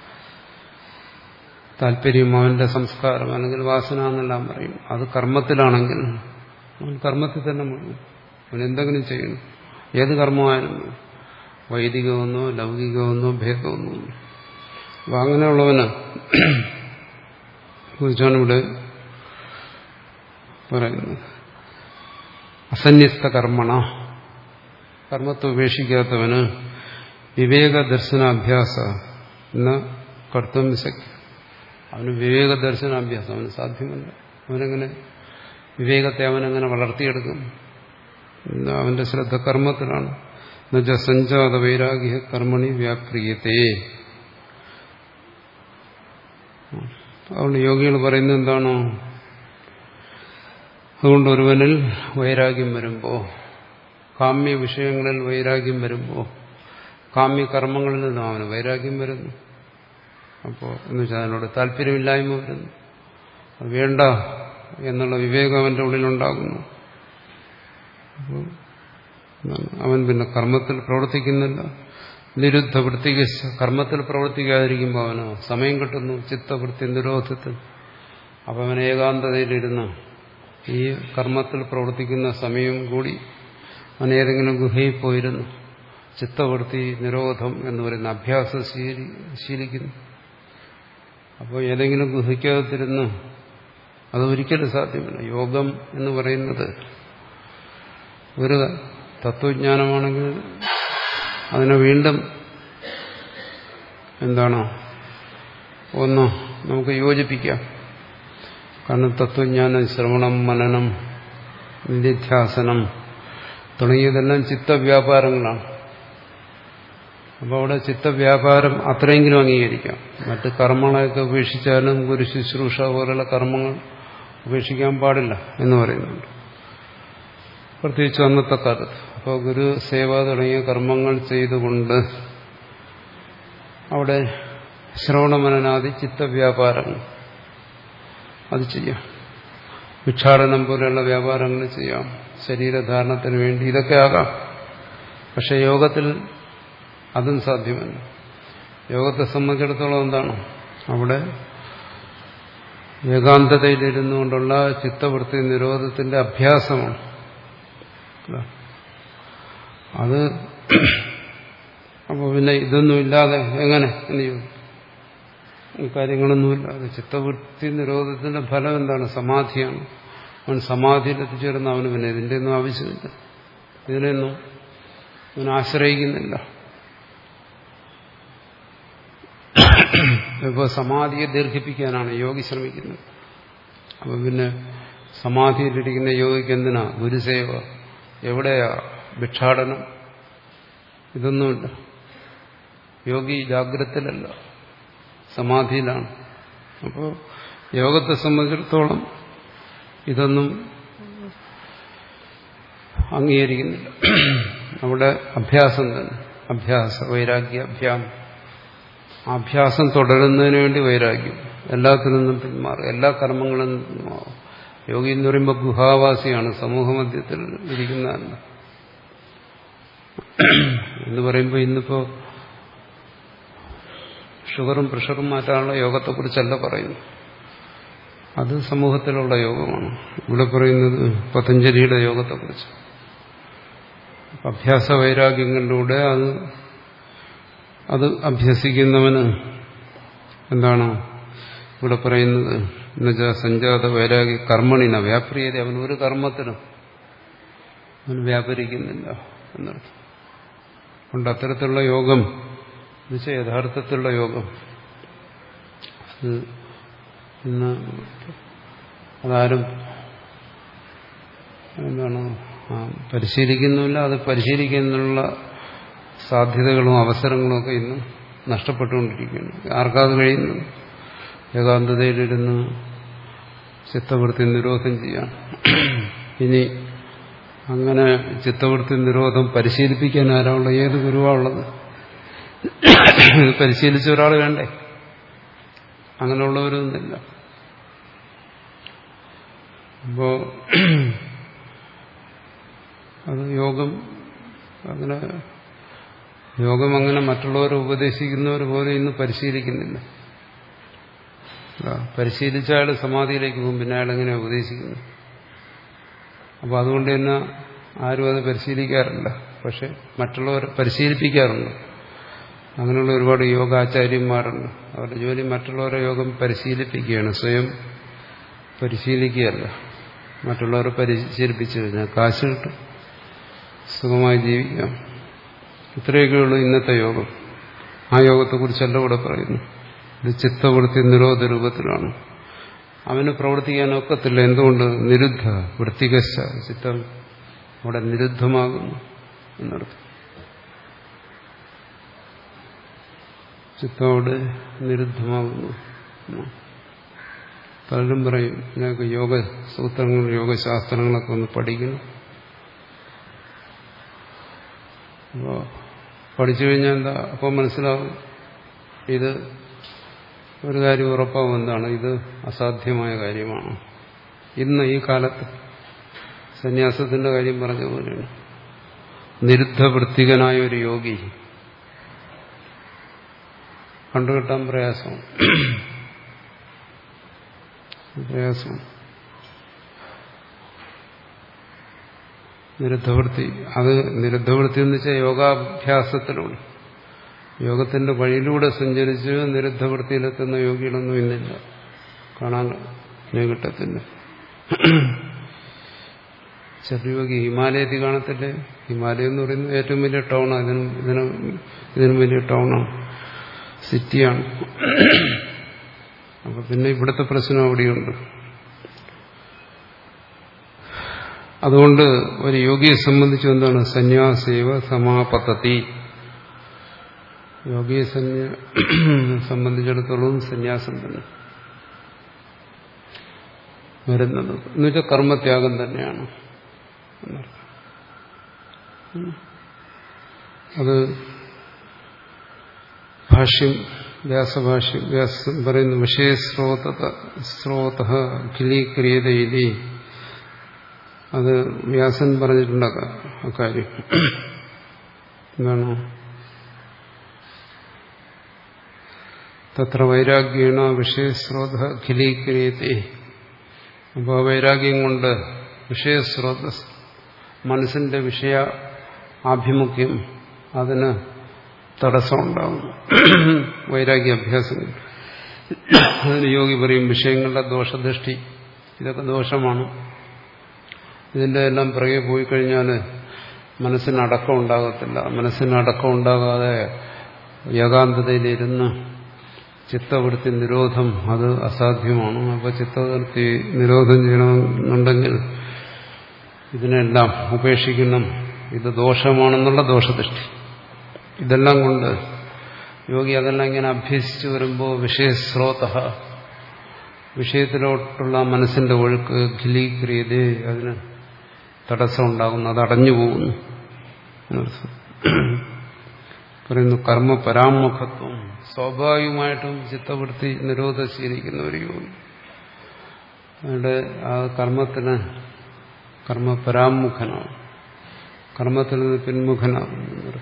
താല്പര്യം, അവന്റെ സംസ്കാരം അല്ലെങ്കിൽ വാസന എന്നെല്ലാം പറയും. അത് കർമ്മത്തിലാണെങ്കിൽ അവൻ കർമ്മത്തിൽ തന്നെ മുഴുവൻ, അവൻ എന്തെങ്കിലും ചെയ്യണം. ഏത് കർമ്മമായാലും വൈദികമെന്നോ ലൗകികമെന്നോ ഭേദമെന്നോ. അപ്പൊ അങ്ങനെയുള്ളവന് കുറിച്ചാണ് ഇവിടെ പറയുന്നത്. അസന്യസ്ത കർമ്മണ, കർമ്മത്തെ ഉപേക്ഷിക്കാത്തവന് വിവേക ദർശനാഭ്യാസ എന്ന കർത്തവ്യ ശക്തി. അവന് വിവേക ദർശനാഭ്യാസം അവന് സാധ്യമല്ല. അവനെങ്ങനെ വിവേകത്തെ അവനെങ്ങനെ വളർത്തിയെടുക്കും? അവന്റെ ശ്രദ്ധ കർമ്മത്തിലാണ്. എന്നുവെച്ചാൽ സഞ്ജാത വൈരാഗ്യ കർമ്മണി വ്യാപ്രിയത്തെ. അതുകൊണ്ട് യോഗികൾ പറയുന്നത് എന്താണോ, അതുകൊണ്ട് ഒരുവനിൽ വൈരാഗ്യം വരുമ്പോൾ, കാമ്യ വിഷയങ്ങളിൽ വൈരാഗ്യം വരുമ്പോൾ, കാമ്യ കർമ്മങ്ങളിൽ നിന്നും അവന് വൈരാഗ്യം വരുന്നു. അപ്പോൾ എന്ന് വെച്ചാൽ അതിനോട് താല്പര്യമില്ലായ്മ വരുന്നു. അത് വേണ്ട എന്നുള്ള വിവേകം അവന്റെ ഉള്ളിലുണ്ടാകുന്നു. അപ്പോൾ അവൻ പിന്നെ കർമ്മത്തിൽ പ്രവർത്തിക്കുന്നില്ല. നിരുദ്ധ വൃത്തിക, കർമ്മത്തിൽ പ്രവർത്തിക്കാതിരിക്കുമ്പോൾ അവന് സമയം കിട്ടുന്നു ചിത്തവൃത്തി നിരോധത്തിൽ. അപ്പം അവൻ ഏകാന്തതയിലിരുന്ന് ഈ കർമ്മത്തിൽ പ്രവർത്തിക്കുന്ന സമയം കൂടി അവൻ ഏതെങ്കിലും ഗുഹയിൽ പോയിരുന്നു ചിത്തവൃത്തി നിരോധം എന്ന് പറയുന്ന അഭ്യാസം ശീലി ശീലിക്കുന്നു. അപ്പോൾ ഏതെങ്കിലും ഗുഹയ്ക്കകത്തിരുന്ന് അത് ഒരിക്കലും സാധ്യമല്ല. യോഗം എന്ന് പറയുന്നത് ഒരു തത്വജ്ഞാനമാണെങ്കിൽ അതിനെ വീണ്ടും എന്താണോ ഒന്ന് നമുക്ക് യോജിപ്പിക്കാം. കാരണം തത്വജ്ഞാനം, ശ്രവണം, മനനം, നിധിധ്യാസനം തുടങ്ങിയതെല്ലാം ചിത്തവ്യാപാരങ്ങളാണ്. അപ്പോൾ അവിടെ ചിത്തവ്യാപാരം അത്രയെങ്കിലും അംഗീകരിക്കാം. മറ്റ് കർമ്മങ്ങളെയൊക്കെ ഉപേക്ഷിച്ചാലും ഗുരു ശുശ്രൂഷ പോലുള്ള കർമ്മങ്ങൾ ഉപേക്ഷിക്കാൻ പാടില്ല എന്ന് പറയുന്നുണ്ട്, പ്രത്യേകിച്ച് അന്നത്തെ കാലത്ത്. അപ്പോൾ ഗുരു സേവ തുടങ്ങിയ കർമ്മങ്ങൾ ചെയ്തുകൊണ്ട് അവിടെ ശ്രവണമനനാദി ചിത്തവ്യാപാരങ്ങൾ അത് ചെയ്യാം. ഭിക്ഷാടനം പോലെയുള്ള വ്യാപാരങ്ങൾ ചെയ്യാം, ശരീരധാരണത്തിന് വേണ്ടി, ഇതൊക്കെ ആകാം. പക്ഷെ യോഗത്തിൽ അതും സാധ്യമല്ല. യോഗത്തെ സംബന്ധിച്ചിടത്തോളം എന്താണ്, അവിടെ ഏകാന്തതയിലിരുന്നു കൊണ്ടുള്ള ചിത്തവൃത്തി നിരോധത്തിന്റെ അഭ്യാസമാണ് അത്. അപ്പോൾ പിന്നെ ഇതൊന്നുമില്ലാതെ എങ്ങനെ എന്ന് ചോദിക്കും. ഈ കാര്യങ്ങളൊന്നുമില്ലാതെ ചിത്തവൃത്തി നിരോധത്തിന്റെ ഫലം എന്താണ്? സമാധിയാണ്. അവൻ സമാധിയിൽ എത്തിച്ചേരുന്ന അവന് പിന്നെ ഇതിന്റെ ഒന്നും ആവശ്യമില്ല, ഇതിനെയൊന്നും അവൻ ആശ്രയിക്കുന്നില്ല. ഇപ്പോൾ സമാധിയെ ദീർഘിപ്പിക്കാനാണ് യോഗി ശ്രമിക്കുന്നത്. അപ്പൊ പിന്നെ സമാധിയിലിരിക്കുന്ന യോഗിക്ക് എന്തിനാ ഗുരുസേവ? എവിടെയാ ഭിക്ഷാടനം? ഇതൊന്നുമില്ല. യോഗി ജാഗ്രതയിലല്ല, സമാധിയിലാണ്. അപ്പോൾ യോഗത്തെ സംബന്ധിച്ചിടത്തോളം ഇതൊന്നും അംഗീകരിക്കുന്നില്ല. അവിടെ അഭ്യാസം തന്നെ, അഭ്യാസ വൈരാഗ്യ അഭ്യാം. അഭ്യാസം തുടരുന്നതിന് വേണ്ടി വൈരാഗ്യം. എല്ലാത്തിൽ നിന്നും പിന്മാറുക, എല്ലാ കർമ്മങ്ങളിൽ നിന്നും. യോഗി എന്ന് പറയുമ്പോൾ ഗുഹാവാസിയാണ്, സമൂഹമധ്യത്തിൽ ഇരിക്കുന്നതല്ല. എന്ന് പറയുമ്പോൾ ഇന്നിപ്പോ ഷുഗറും പ്രഷറും മാറ്റാനുള്ള യോഗത്തെക്കുറിച്ചല്ല പറയുന്നു, അത് സമൂഹത്തിലുള്ള യോഗമാണ്. ഇവിടെ പറയുന്നത് പതഞ്ജലിയുടെ യോഗത്തെക്കുറിച്ച്. അഭ്യാസ വൈരാഗ്യങ്ങളിലൂടെ അത് അത് അഭ്യസിക്കുന്നവന് എന്താണ് ഇവിടെ പറയുന്നത്? എന്നുവെച്ചാൽ സഞ്ജാത വൈരാഗ്യ കർമ്മണിന വ്യാപ്രിയത, അവൻ ഒരു കർമ്മത്തിനും അവൻ വ്യാപരിക്കുന്നില്ല എന്നർത്ഥം. അതുകൊണ്ട് അത്തരത്തിലുള്ള യോഗം എന്നുവെച്ചാൽ യഥാർത്ഥത്തിലുള്ള യോഗം അത് ഇന്ന് അതാരും എന്താണ് പരിശീലിക്കുന്നില്ല. അത് പരിശീലിക്കുന്നതിനുള്ള സാധ്യതകളും അവസരങ്ങളും ഒക്കെ ഇന്ന് നഷ്ടപ്പെട്ടുകൊണ്ടിരിക്കുകയാണ്. ആർക്കാത് കഴിയുന്നു? ഏകാന്തതയിലിരുന്ന് ചിത്തവൃത്തി നിരോധം ചെയ്യാൻ. ഇനി അങ്ങനെ ചിത്തവൃത്തി നിരോധം പരിശീലിപ്പിക്കാൻ ആരാളുള്ളത്? ഏത് ഗുരുവാണുള്ളത്? ഇത് പരിശീലിച്ച ഒരാൾ വേണ്ടേ? അങ്ങനെയുള്ളവരൊന്നുമില്ല. അപ്പോ അത് യോഗം അങ്ങനെ യോഗം അങ്ങനെ മറ്റുള്ളവരെ ഉപദേശിക്കുന്നവർ പോലെ ഇന്ന് പരിശീലിക്കുന്നില്ല. പരിശീലിച്ച അയാൾ സമാധിയിലേക്ക് പോകും, പിന്നെ അയാൾ എങ്ങനെ ഉപദേശിക്കുന്നു? അപ്പോൾ അതുകൊണ്ട് തന്നെ ആരും അത് പരിശീലിക്കാറില്ല. പക്ഷെ മറ്റുള്ളവർ പരിശീലിപ്പിക്കാറുണ്ട്. അങ്ങനെയുള്ള ഒരുപാട് യോഗാചാര്യന്മാരുണ്ട്. അവരുടെ ജോലി മറ്റുള്ളവരെ യോഗം പരിശീലിപ്പിക്കുകയാണ്, സ്വയം പരിശീലിക്കുകയല്ല. മറ്റുള്ളവരെ പരിശീലിപ്പിച്ചു കഴിഞ്ഞാൽ കാശ് കിട്ടും, സുഖമായി ജീവിക്കാം. ഇത്രയൊക്കെയുള്ളൂ ഇന്നത്തെ യോഗം. ആ യോഗത്തെക്കുറിച്ചല്ല ഇവിടെ പറയുന്നു. ഇത് ചിത്തവൃത്തി നിരോധ രൂപത്തിലാണ്. അവന് പ്രവർത്തിക്കാനൊക്കത്തില്ല. എന്തുകൊണ്ട്? നിരുദ്ധ വൃത്തികശ, ചിത്തം അവിടെ നിരുദ്ധമാകുന്നു എന്നർത്ഥം. ചിത്തം അവിടെ നിരുദ്ധമാകുന്നു. പലരും പറയും ഞങ്ങൾക്ക് യോഗ സൂത്രങ്ങൾ യോഗശാസ്ത്രങ്ങളൊക്കെ ഒന്ന് പഠിക്കണം. അപ്പോൾ പഠിച്ചു കഴിഞ്ഞാൽ എന്താ? അപ്പോൾ മനസ്സിലാവും ഇത് ഒരു കാര്യം ഉറപ്പാവും. എന്താണ്? ഇത് അസാധ്യമായ കാര്യമാണ്. ഇന്ന് ഈ കാലത്ത് സന്യാസത്തിന്റെ കാര്യം പറഞ്ഞ പോലെയാണ്. നിരുദ്ധവൃത്തികനായ ഒരു യോഗി കണ്ടുകിട്ടാൻ പ്രയാസമാണ്. പ്രയാസമാണ് നിരുദ്ധവൃത്തി. അത് നിരുദ്ധവൃത്തി എന്ന് വെച്ചാൽ യോഗാഭ്യാസത്തിലൂടെ, യോഗത്തിന്റെ വഴിയിലൂടെ സഞ്ചരിച്ച് നിരുദ്ധവൃത്തിയിലെത്തുന്ന യോഗികളൊന്നും ഇന്നില്ല, കാണാൻ കിട്ടത്തില്ല. ചെറിയ യോഗി ഹിമാലയത്തിൽ കാണത്തില്ലേ? ഹിമാലയം എന്ന് പറയുന്നത് ഏറ്റവും വലിയ ടൗണാണ്. ഇതിനും ഇതിനും ഇതിനും വലിയ ടൗണാണ്, സിറ്റിയാണ്. അപ്പൊ പിന്നെ ഇവിടുത്തെ പ്രശ്നം അവിടെയുണ്ട്. അതുകൊണ്ട് ഒരു യോഗിയെ സംബന്ധിച്ച് എന്താണ്? സന്യാസേവ സമാപത്തതി. യോഗിയെ സംബന്ധിച്ചിടത്തോളം സന്യാസം തന്നെ വരുന്നത്. എന്നുവെച്ചാൽ കർമ്മത്യാഗം തന്നെയാണ്. അത് ഭാഷ്യം വ്യാസഭാഷ്യം വ്യാസം പറയുന്നു. വിഷയസ്രോത സ്രോത ഖിലീക്രിയത ഇതി. അത് വ്യാസൻ പറഞ്ഞിട്ടുണ്ട് അക്കാര്യം. എന്താണ്? തത്ര വൈരാഗ്യേണ വിഷയസ്രോത ഖിലീക്രിയത്തെ. അപ്പോൾ വൈരാഗ്യം കൊണ്ട് വിഷയസ്രോത, മനസ്സിന്റെ വിഷയ ആഭിമുഖ്യം, അതിന് തടസ്സമുണ്ടാകും. വൈരാഗ്യ അഭ്യാസം. അതിന് യോഗി പറയും വിഷയങ്ങളുടെ ദോഷദൃഷ്ടി, ഇതൊക്കെ ദോഷമാണ്. ഇതിന്റെ എല്ലാം പിറകെ പോയി കഴിഞ്ഞാൽ മനസ്സിന് അടക്കം ഉണ്ടാകത്തില്ല. മനസ്സിന് അടക്കം ഉണ്ടാകാതെ ഏകാന്തതയിലിരുന്ന് ചിത്തവൃത്തി നിരോധം അത് അസാധ്യമാണ്. അപ്പോൾ ചിത്തവൃത്തി നിരോധം ചെയ്യണമെന്നുണ്ടെങ്കിൽ ഇതിനെല്ലാം ഉപേക്ഷിക്കണം. ഇത് ദോഷമാണെന്നുള്ള ദോഷദൃഷ്ടി. ഇതെല്ലാം കൊണ്ട് യോഗി അതെല്ലാം ഇങ്ങനെ അഭ്യസിച്ചു വരുമ്പോൾ വിഷയസ്രോത, വിഷയത്തിലോട്ടുള്ള മനസ്സിന്റെ ഒഴുക്ക് ഖിലീക്രിയതേ, അതിന് തടസ്സം ഉണ്ടാകുന്നു, അത് അടഞ്ഞു പോകുന്നു. പറയുന്നു കർമ്മ പരാമുഖത്വം. സ്വാഭാവികമായിട്ടും ചിത്തവൃത്തി നിരോധം ശീലിക്കുന്ന ഒരു യോഗി. അവിടെ ആ കർമ്മത്തിന് കർമ്മപരാമുഖനാണ്, കർമ്മത്തിൽ നിന്ന് പിൻമുഖനാകും.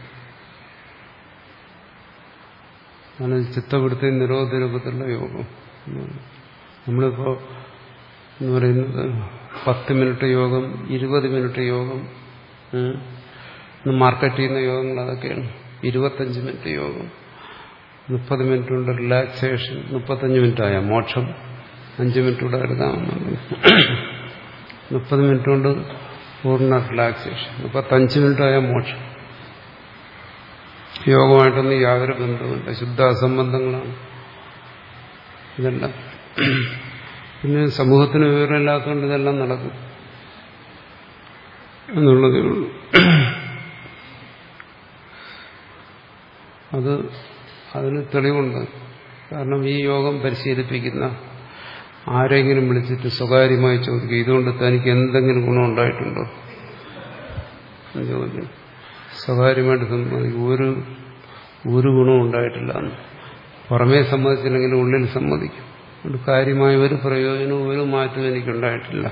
അങ്ങനെ ചിത്തവൃത്തി നിരോധ രൂപത്തിലുള്ള യോഗം. നമ്മളിപ്പോ എന്ന് പറയുന്നത് പത്ത് മിനിറ്റ് യോഗം, ഇരുപത് മിനിറ്റ് യോഗം, മാർക്കറ്റ് ചെയ്യുന്ന യോഗങ്ങൾ അതൊക്കെയാണ്. ഇരുപത്തഞ്ച് മിനിറ്റ് യോഗം, മുപ്പത് മിനിറ്റ് കൊണ്ട് റിലാക്സേഷൻ, മുപ്പത്തഞ്ച് മിനിറ്റ് ആയ മോക്ഷം, അഞ്ച് മിനിറ്റ് കൂടെ എടുക്കാമെന്നുണ്ട്. മുപ്പത് മിനിറ്റ് കൊണ്ട് പൂർണ്ണ റിലാക്സേഷൻ, മുപ്പത്തഞ്ച് മിനിറ്റ് ആയ മോക്ഷം. യോഗമായിട്ടൊന്നും യാതൊരു ബന്ധവുമില്ല, ശുദ്ധ അസംബന്ധങ്ങളാണ് ഇതെല്ലാം. പിന്നെ സമൂഹത്തിന് വിവരമില്ലാത്തതുകൊണ്ട് ഇതെല്ലാം നടക്കും എന്നുള്ളതേ ഉള്ളൂ. അത് അതിന് തെളിവുണ്ട്. കാരണം ഈ യോഗം പരിശീലിപ്പിക്കുന്ന ആരെങ്കിലും വിളിച്ചിട്ട് സ്വകാര്യമായി ചോദിക്കുക, ഇതുകൊണ്ട് തനിക്ക് എന്തെങ്കിലും ഗുണമുണ്ടായിട്ടുണ്ടോ എന്ന് ചോദിക്കും. സ്വകാര്യമായിട്ട് സമ്മതിക്കും, ഒരു ഒരു ഗുണവും ഉണ്ടായിട്ടില്ല എന്ന്. പുറമേ സമ്മതിച്ചില്ലെങ്കിൽ ഉള്ളിൽ സമ്മതിക്കും. അതുകൊണ്ട് കാര്യമായ ഒരു പ്രയോജനവും ഒരു മാറ്റവും എനിക്കുണ്ടായിട്ടില്ല.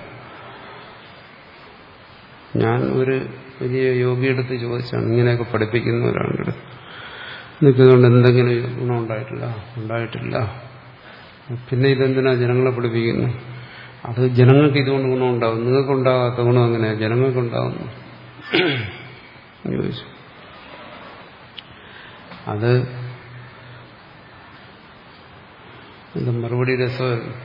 ഞാൻ ഒരു വലിയ യോഗിയെടുത്ത് ചോദിച്ചാണ്, ഇങ്ങനെയൊക്കെ പഠിപ്പിക്കുന്ന ഒരാളുടെ നിൽക്കുന്നതുകൊണ്ട് എന്തെങ്കിലും ഗുണം ഉണ്ടായിട്ടില്ല ഉണ്ടായിട്ടില്ല പിന്നെ ഇതെന്തിനാ ജനങ്ങളെ പഠിപ്പിക്കുന്നു? അത് ജനങ്ങൾക്ക് ഇതുകൊണ്ട് ഗുണമുണ്ടാകും, നിങ്ങൾക്കുണ്ടാകാത്ത ഗുണം എങ്ങനെയാ ജനങ്ങൾക്കുണ്ടാകുന്നു ചോദിച്ചു. അത് എന്താ മറുപടി രസമായിരുന്നു.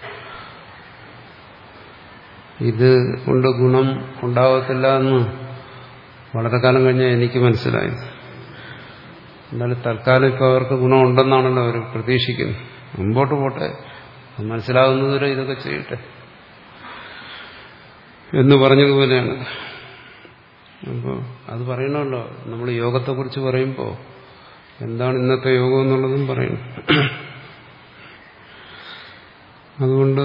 ഇത് കൊണ്ട് ഗുണം ഉണ്ടാകത്തില്ല എന്ന് വളരെ കാലം കഴിഞ്ഞാൽ എനിക്ക് മനസ്സിലായി. എന്നാലും തൽക്കാലം ഇപ്പോൾ അവർക്ക് ഗുണമുണ്ടെന്നാണല്ലോ അവർ പ്രതീക്ഷിക്കുന്നത്. മുമ്പോട്ട് പോട്ടെ, മനസ്സിലാകുന്നതുവരെ ഇതൊക്കെ ചെയ്യട്ടെ എന്ന് പറഞ്ഞതുപോലെയാണ്. അപ്പോൾ അത് പറയണമല്ലോ, നമ്മൾ യോഗത്തെക്കുറിച്ച് പറയുമ്പോൾ എന്താണ് ഇന്നത്തെ യോഗം എന്നുള്ളതും പറയണം. അതുകൊണ്ട്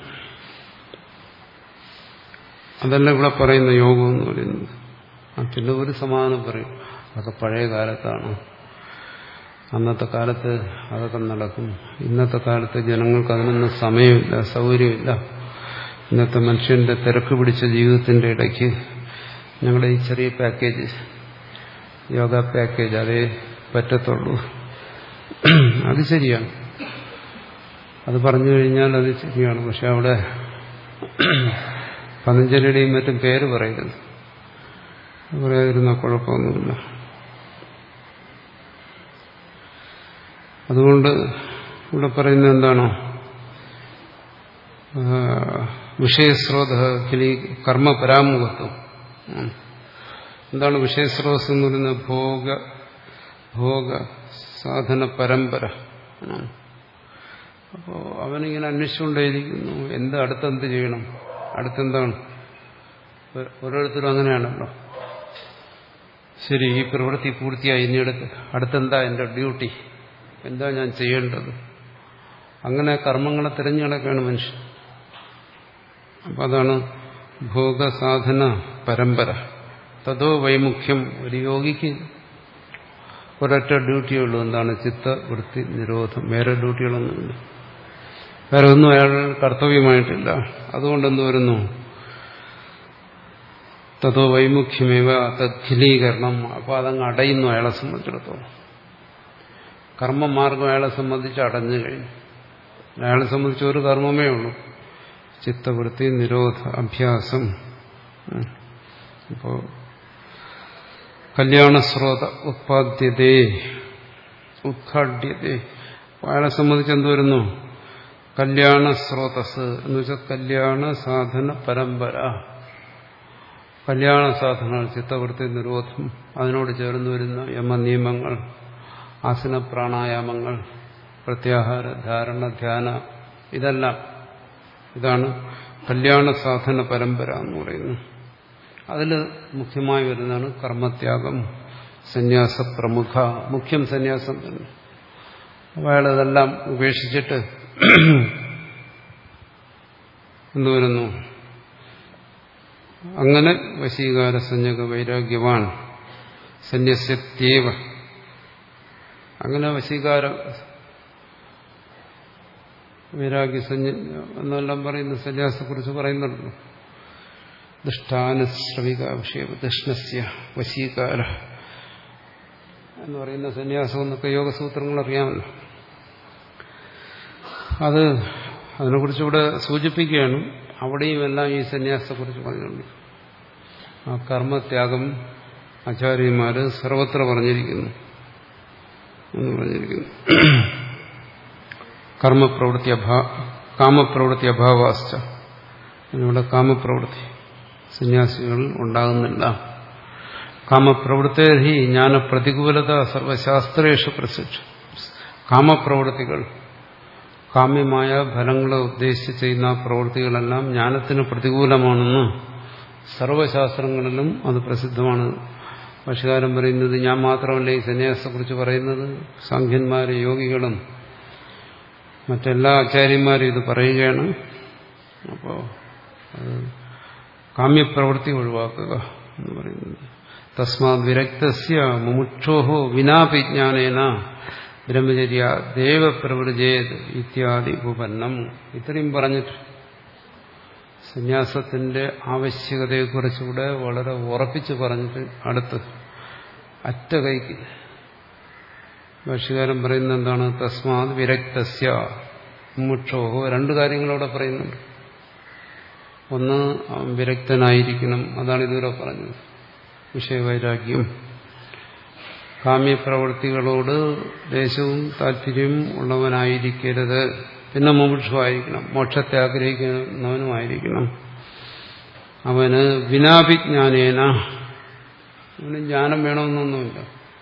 അതല്ല ഇവിടെ പറയുന്ന യോഗം എന്ന് പറയുന്നത്. പിന്നെ ഒരു സമാധാനം പറയും, അതൊക്കെ പഴയ കാലത്താണ്, അന്നത്തെ കാലത്ത് അതൊക്കെ നടക്കും. ഇന്നത്തെ കാലത്ത് ജനങ്ങൾക്ക് അതിനൊന്നും സമയമില്ല, സൗകര്യമില്ല. ഇന്നത്തെ മനുഷ്യന്റെ തിരക്ക് പിടിച്ച ജീവിതത്തിന്റെ ഇടയ്ക്ക് ഞങ്ങളുടെ ഈ ചെറിയ പാക്കേജ്, യോഗ പാക്കേജ്, അതേ പറ്റത്തുള്ളൂ. അത് ശരിയാണ്, അത് പറഞ്ഞു കഴിഞ്ഞാൽ അത് ശരിയാണ്. പക്ഷെ അവിടെ പതഞ്ജലിയുടെയും മറ്റും പേര് പറയരുത്, പറയാതിരുന്ന കുഴപ്പമൊന്നുമില്ല. അതുകൊണ്ട് ഇവിടെ പറയുന്നത് എന്താണോ, വിഷയസ്രോത കിലി കർമ്മപരാമുഖത്വം. എന്താണ് വിഷയസ്രോതസ് എന്ന് പറയുന്നത്? ഭോഗ ഭോഗ സാധന പരമ്പര. അപ്പോൾ അവനിങ്ങനെ അന്വേഷിച്ചുകൊണ്ടേയിരിക്കുന്നു, എന്ത് അടുത്തെന്ത് ചെയ്യണം, അടുത്തെന്താണ്. ഓരോരുത്തരും അങ്ങനെയാണല്ലോ. ശരി, ഈ പ്രവൃത്തി പൂർത്തിയായി, ഇനി അടുത്ത് അടുത്തെന്താ എൻ്റെ ഡ്യൂട്ടി, എന്താ ഞാൻ ചെയ്യേണ്ടത്? അങ്ങനെ കർമ്മങ്ങളെ തിരഞ്ഞു നടക്കുകയാണ് മനുഷ്യൻ. അപ്പം അതാണ് ഭോഗസാധന പരമ്പര. തതോ വൈമുഖ്യം. ഒരു യോഗിക്ക് ഒരൊറ്റ ഡ്യൂട്ടിയുള്ളൂ, എന്താണ്? ചിത്തവൃത്തി നിരോധം. വേറെ ഡ്യൂട്ടികളൊന്നുമില്ല, വേറെ ഒന്നും അയാൾ കർത്തവ്യമായിട്ടില്ല. അതുകൊണ്ട് എന്ത് വരുന്നു? തതോ വൈമുഖ്യമേവ തദ്ഖിലീകരണം. അപ്പോൾ അതങ്ങ് അടയുന്നു അയാളെ സംബന്ധിച്ചിടത്തോളം. കർമ്മമാർഗം അയാളെ സംബന്ധിച്ച് അടഞ്ഞു കഴിഞ്ഞു. അയാളെ സംബന്ധിച്ച് ഒരു കർമ്മമേ ഉള്ളൂ, ചിത്തവൃത്തി നിരോധ അഭ്യാസം. ഇപ്പോൾ കല്യാണസ്രോത ഉത്പാദ്യതേ ഉദ്ഘാട്യതേ. അയാളെ സംബന്ധിച്ച് എന്ത് വരുന്നു? കല്യാണ സ്രോതസ് എന്ന് വെച്ചാൽ കല്യാണ സാധന പരമ്പര. കല്യാണ സാധനങ്ങൾ, ചിത്തവൃത്തി നിരോധം, അതിനോട് ചേർന്ന് വരുന്ന യമനിയമങ്ങൾ, ആസന പ്രാണായാമങ്ങൾ, പ്രത്യാഹാര ധാരണ ധ്യാന, ഇതെല്ലാം ഇതാണ് കല്യാണ സാധന പരമ്പര എന്ന് പറയുന്നത്. അതിൽ മുഖ്യമായി വരുന്നതാണ് കർമ്മത്യാഗം, സന്യാസ പ്രമുഖ. മുഖ്യം സന്യാസം തന്നെ. അപ്പോൾ അയാൾ ഇതെല്ലാം ഉപേക്ഷിച്ചിട്ട് എന്തു വരുന്നു? അങ്ങനെ വശീകാര സഞ്ജക വൈരാഗ്യവാൻ സന്യസ്യത്യേവ അങ്ങനെ വശീകാര വൈരാഗ്യ സന്യ എന്നെല്ലാം പറയുന്ന സന്യാസത്തെക്കുറിച്ച് പറയുന്നുണ്ടല്ലോ. ദുഷ്ടാനുശ്രവിക വിഷയ ദൃഷ്ണസ്യ വശീകാര എന്ന് പറയുന്ന സന്യാസം എന്നൊക്കെ യോഗസൂത്രങ്ങൾ അറിയാമല്ലോ. അത് അതിനെക്കുറിച്ച് ഇവിടെ സൂചിപ്പിക്കുകയാണ്. അവിടെയും എല്ലാം ഈ സന്യാസത്തെക്കുറിച്ച് പറഞ്ഞിട്ടുണ്ട്. ആ കർമ്മത്യാഗം ആചാര്യന്മാര് സർവത്ര പറഞ്ഞിരിക്കുന്നു എന്ന് പറഞ്ഞിരിക്കുന്നു. കർമ്മപ്രവൃത്തി അഭാ കാമപ്രവൃത്തി അഭാവാശ്ച, ഇവിടെ കാമപ്രവൃത്തി സന്യാസികൾ ഉണ്ടാകുന്നില്ല. കാമപ്രവൃത്തി ഹി ജ്ഞാനപ്രതികൂലത സർവശാസ്ത്രേഷു പ്രസിദ്ധ. കാമപ്രവൃത്തികൾ, കാമ്യമായ ഫലങ്ങളെ ഉദ്ദേശിച്ച് ചെയ്യുന്ന പ്രവൃത്തികളെല്ലാം ജ്ഞാനത്തിന് പ്രതികൂലമാണെന്ന് സർവശാസ്ത്രങ്ങളിലും അത് പ്രസിദ്ധമാണ്. ഭാഷ്യകാരൻ പറയുന്നത് ഞാൻ മാത്രമല്ല ഈ സന്യാസത്തെക്കുറിച്ച് പറയുന്നത്, സാഖ്യന്മാരും യോഗികളും മറ്റെല്ലാ ആചാര്യന്മാരും ഇത് പറയുകയാണ്. അപ്പോൾ കാമ്യപ്രവൃത്തി ഒഴിവാക്കുക എന്ന് പറയുന്നത്. തസ്മാത് വിരക്തസ്യ മുമുക്ഷോഹോ വിനാപിജ്ഞാനേന ബ്രഹ്മചര്യ ദേവപ്രവൃജേത് ഇത്യാദി ഉപന്നം. ഇത്രയും പറഞ്ഞിട്ട് സന്യാസത്തിന്റെ ആവശ്യകതയെക്കുറിച്ചുകൂടെ വളരെ ഉറപ്പിച്ച് പറഞ്ഞിട്ട് അടുത്ത് അറ്റ കൈക്ക് ഭാഷ്യകാരൻ പറയുന്നത് എന്താണ്? തസ്മാത് വിരക്തസ്യ മുമുക്ഷോഹോ. രണ്ട് കാര്യങ്ങളവിടെ പറയുന്നുണ്ട്. ഒന്ന് വിരക്തനായിരിക്കണം, അതാണ് ഇതുവരെ പറഞ്ഞത്, വിഷയവൈരാഗ്യം. കാമ്യപ്രവൃത്തികളോട് ദേശവും താല്പര്യവും ഉള്ളവനായിരിക്കരുത്. പിന്നെ മുമുക്ഷുവായിരിക്കണം, മോക്ഷത്തെ ആഗ്രഹിക്കുന്നവനുമായിരിക്കണം. അവന് വിനാഭിജ്ഞാനേന, അവന് ജ്ഞാനം വേണമെന്നൊന്നുമില്ല.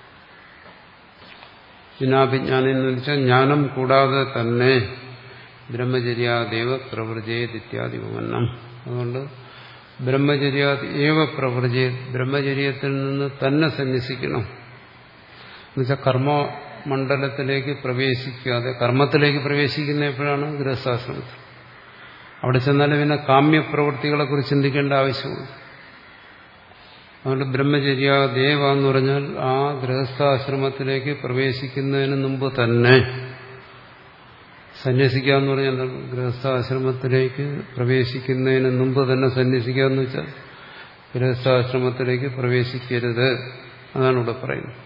വിനാഭിജ്ഞാനം എന്ന് വെച്ചാൽ ജ്ഞാനം കൂടാതെ തന്നെ ബ്രഹ്മചര്യാദേവ പ്രവൃജേത് ഇത്യാദി ഉപന്നം. അതുകൊണ്ട് ബ്രഹ്മചര്യാദേവ പ്രവൃജേത്, ബ്രഹ്മചര്യത്തിൽ നിന്ന് തന്നെ സന്യസിക്കണം. എന്നുവെച്ചാൽ കർമ്മമണ്ഡലത്തിലേക്ക് പ്രവേശിക്കാതെ, കർമ്മത്തിലേക്ക് പ്രവേശിക്കുന്ന എപ്പോഴാണ്? ഗൃഹസ്ഥാശ്രമത്തിൽ. അവിടെ ചെന്നാലും പിന്നെ കാമ്യപ്രവൃത്തികളെ കുറിച്ച് ചിന്തിക്കേണ്ട ആവശ്യമുണ്ട്. അതുകൊണ്ട് ബ്രഹ്മചര്യ ദേവ എന്ന് പറഞ്ഞാൽ ആ ഗൃഹസ്ഥാശ്രമത്തിലേക്ക് പ്രവേശിക്കുന്നതിന് മുമ്പ് തന്നെ സന്യസിക്കുക എന്ന് പറഞ്ഞാൽ എന്താണ്? ഗൃഹസ്ഥാശ്രമത്തിലേക്ക് പ്രവേശിക്കുന്നതിന് മുമ്പ് തന്നെ സന്യസിക്കുക എന്ന് വെച്ചാൽ ഗൃഹസ്ഥാശ്രമത്തിലേക്ക് പ്രവേശിക്കരുത്, അതാണ് ഇവിടെ പറയുന്നത്.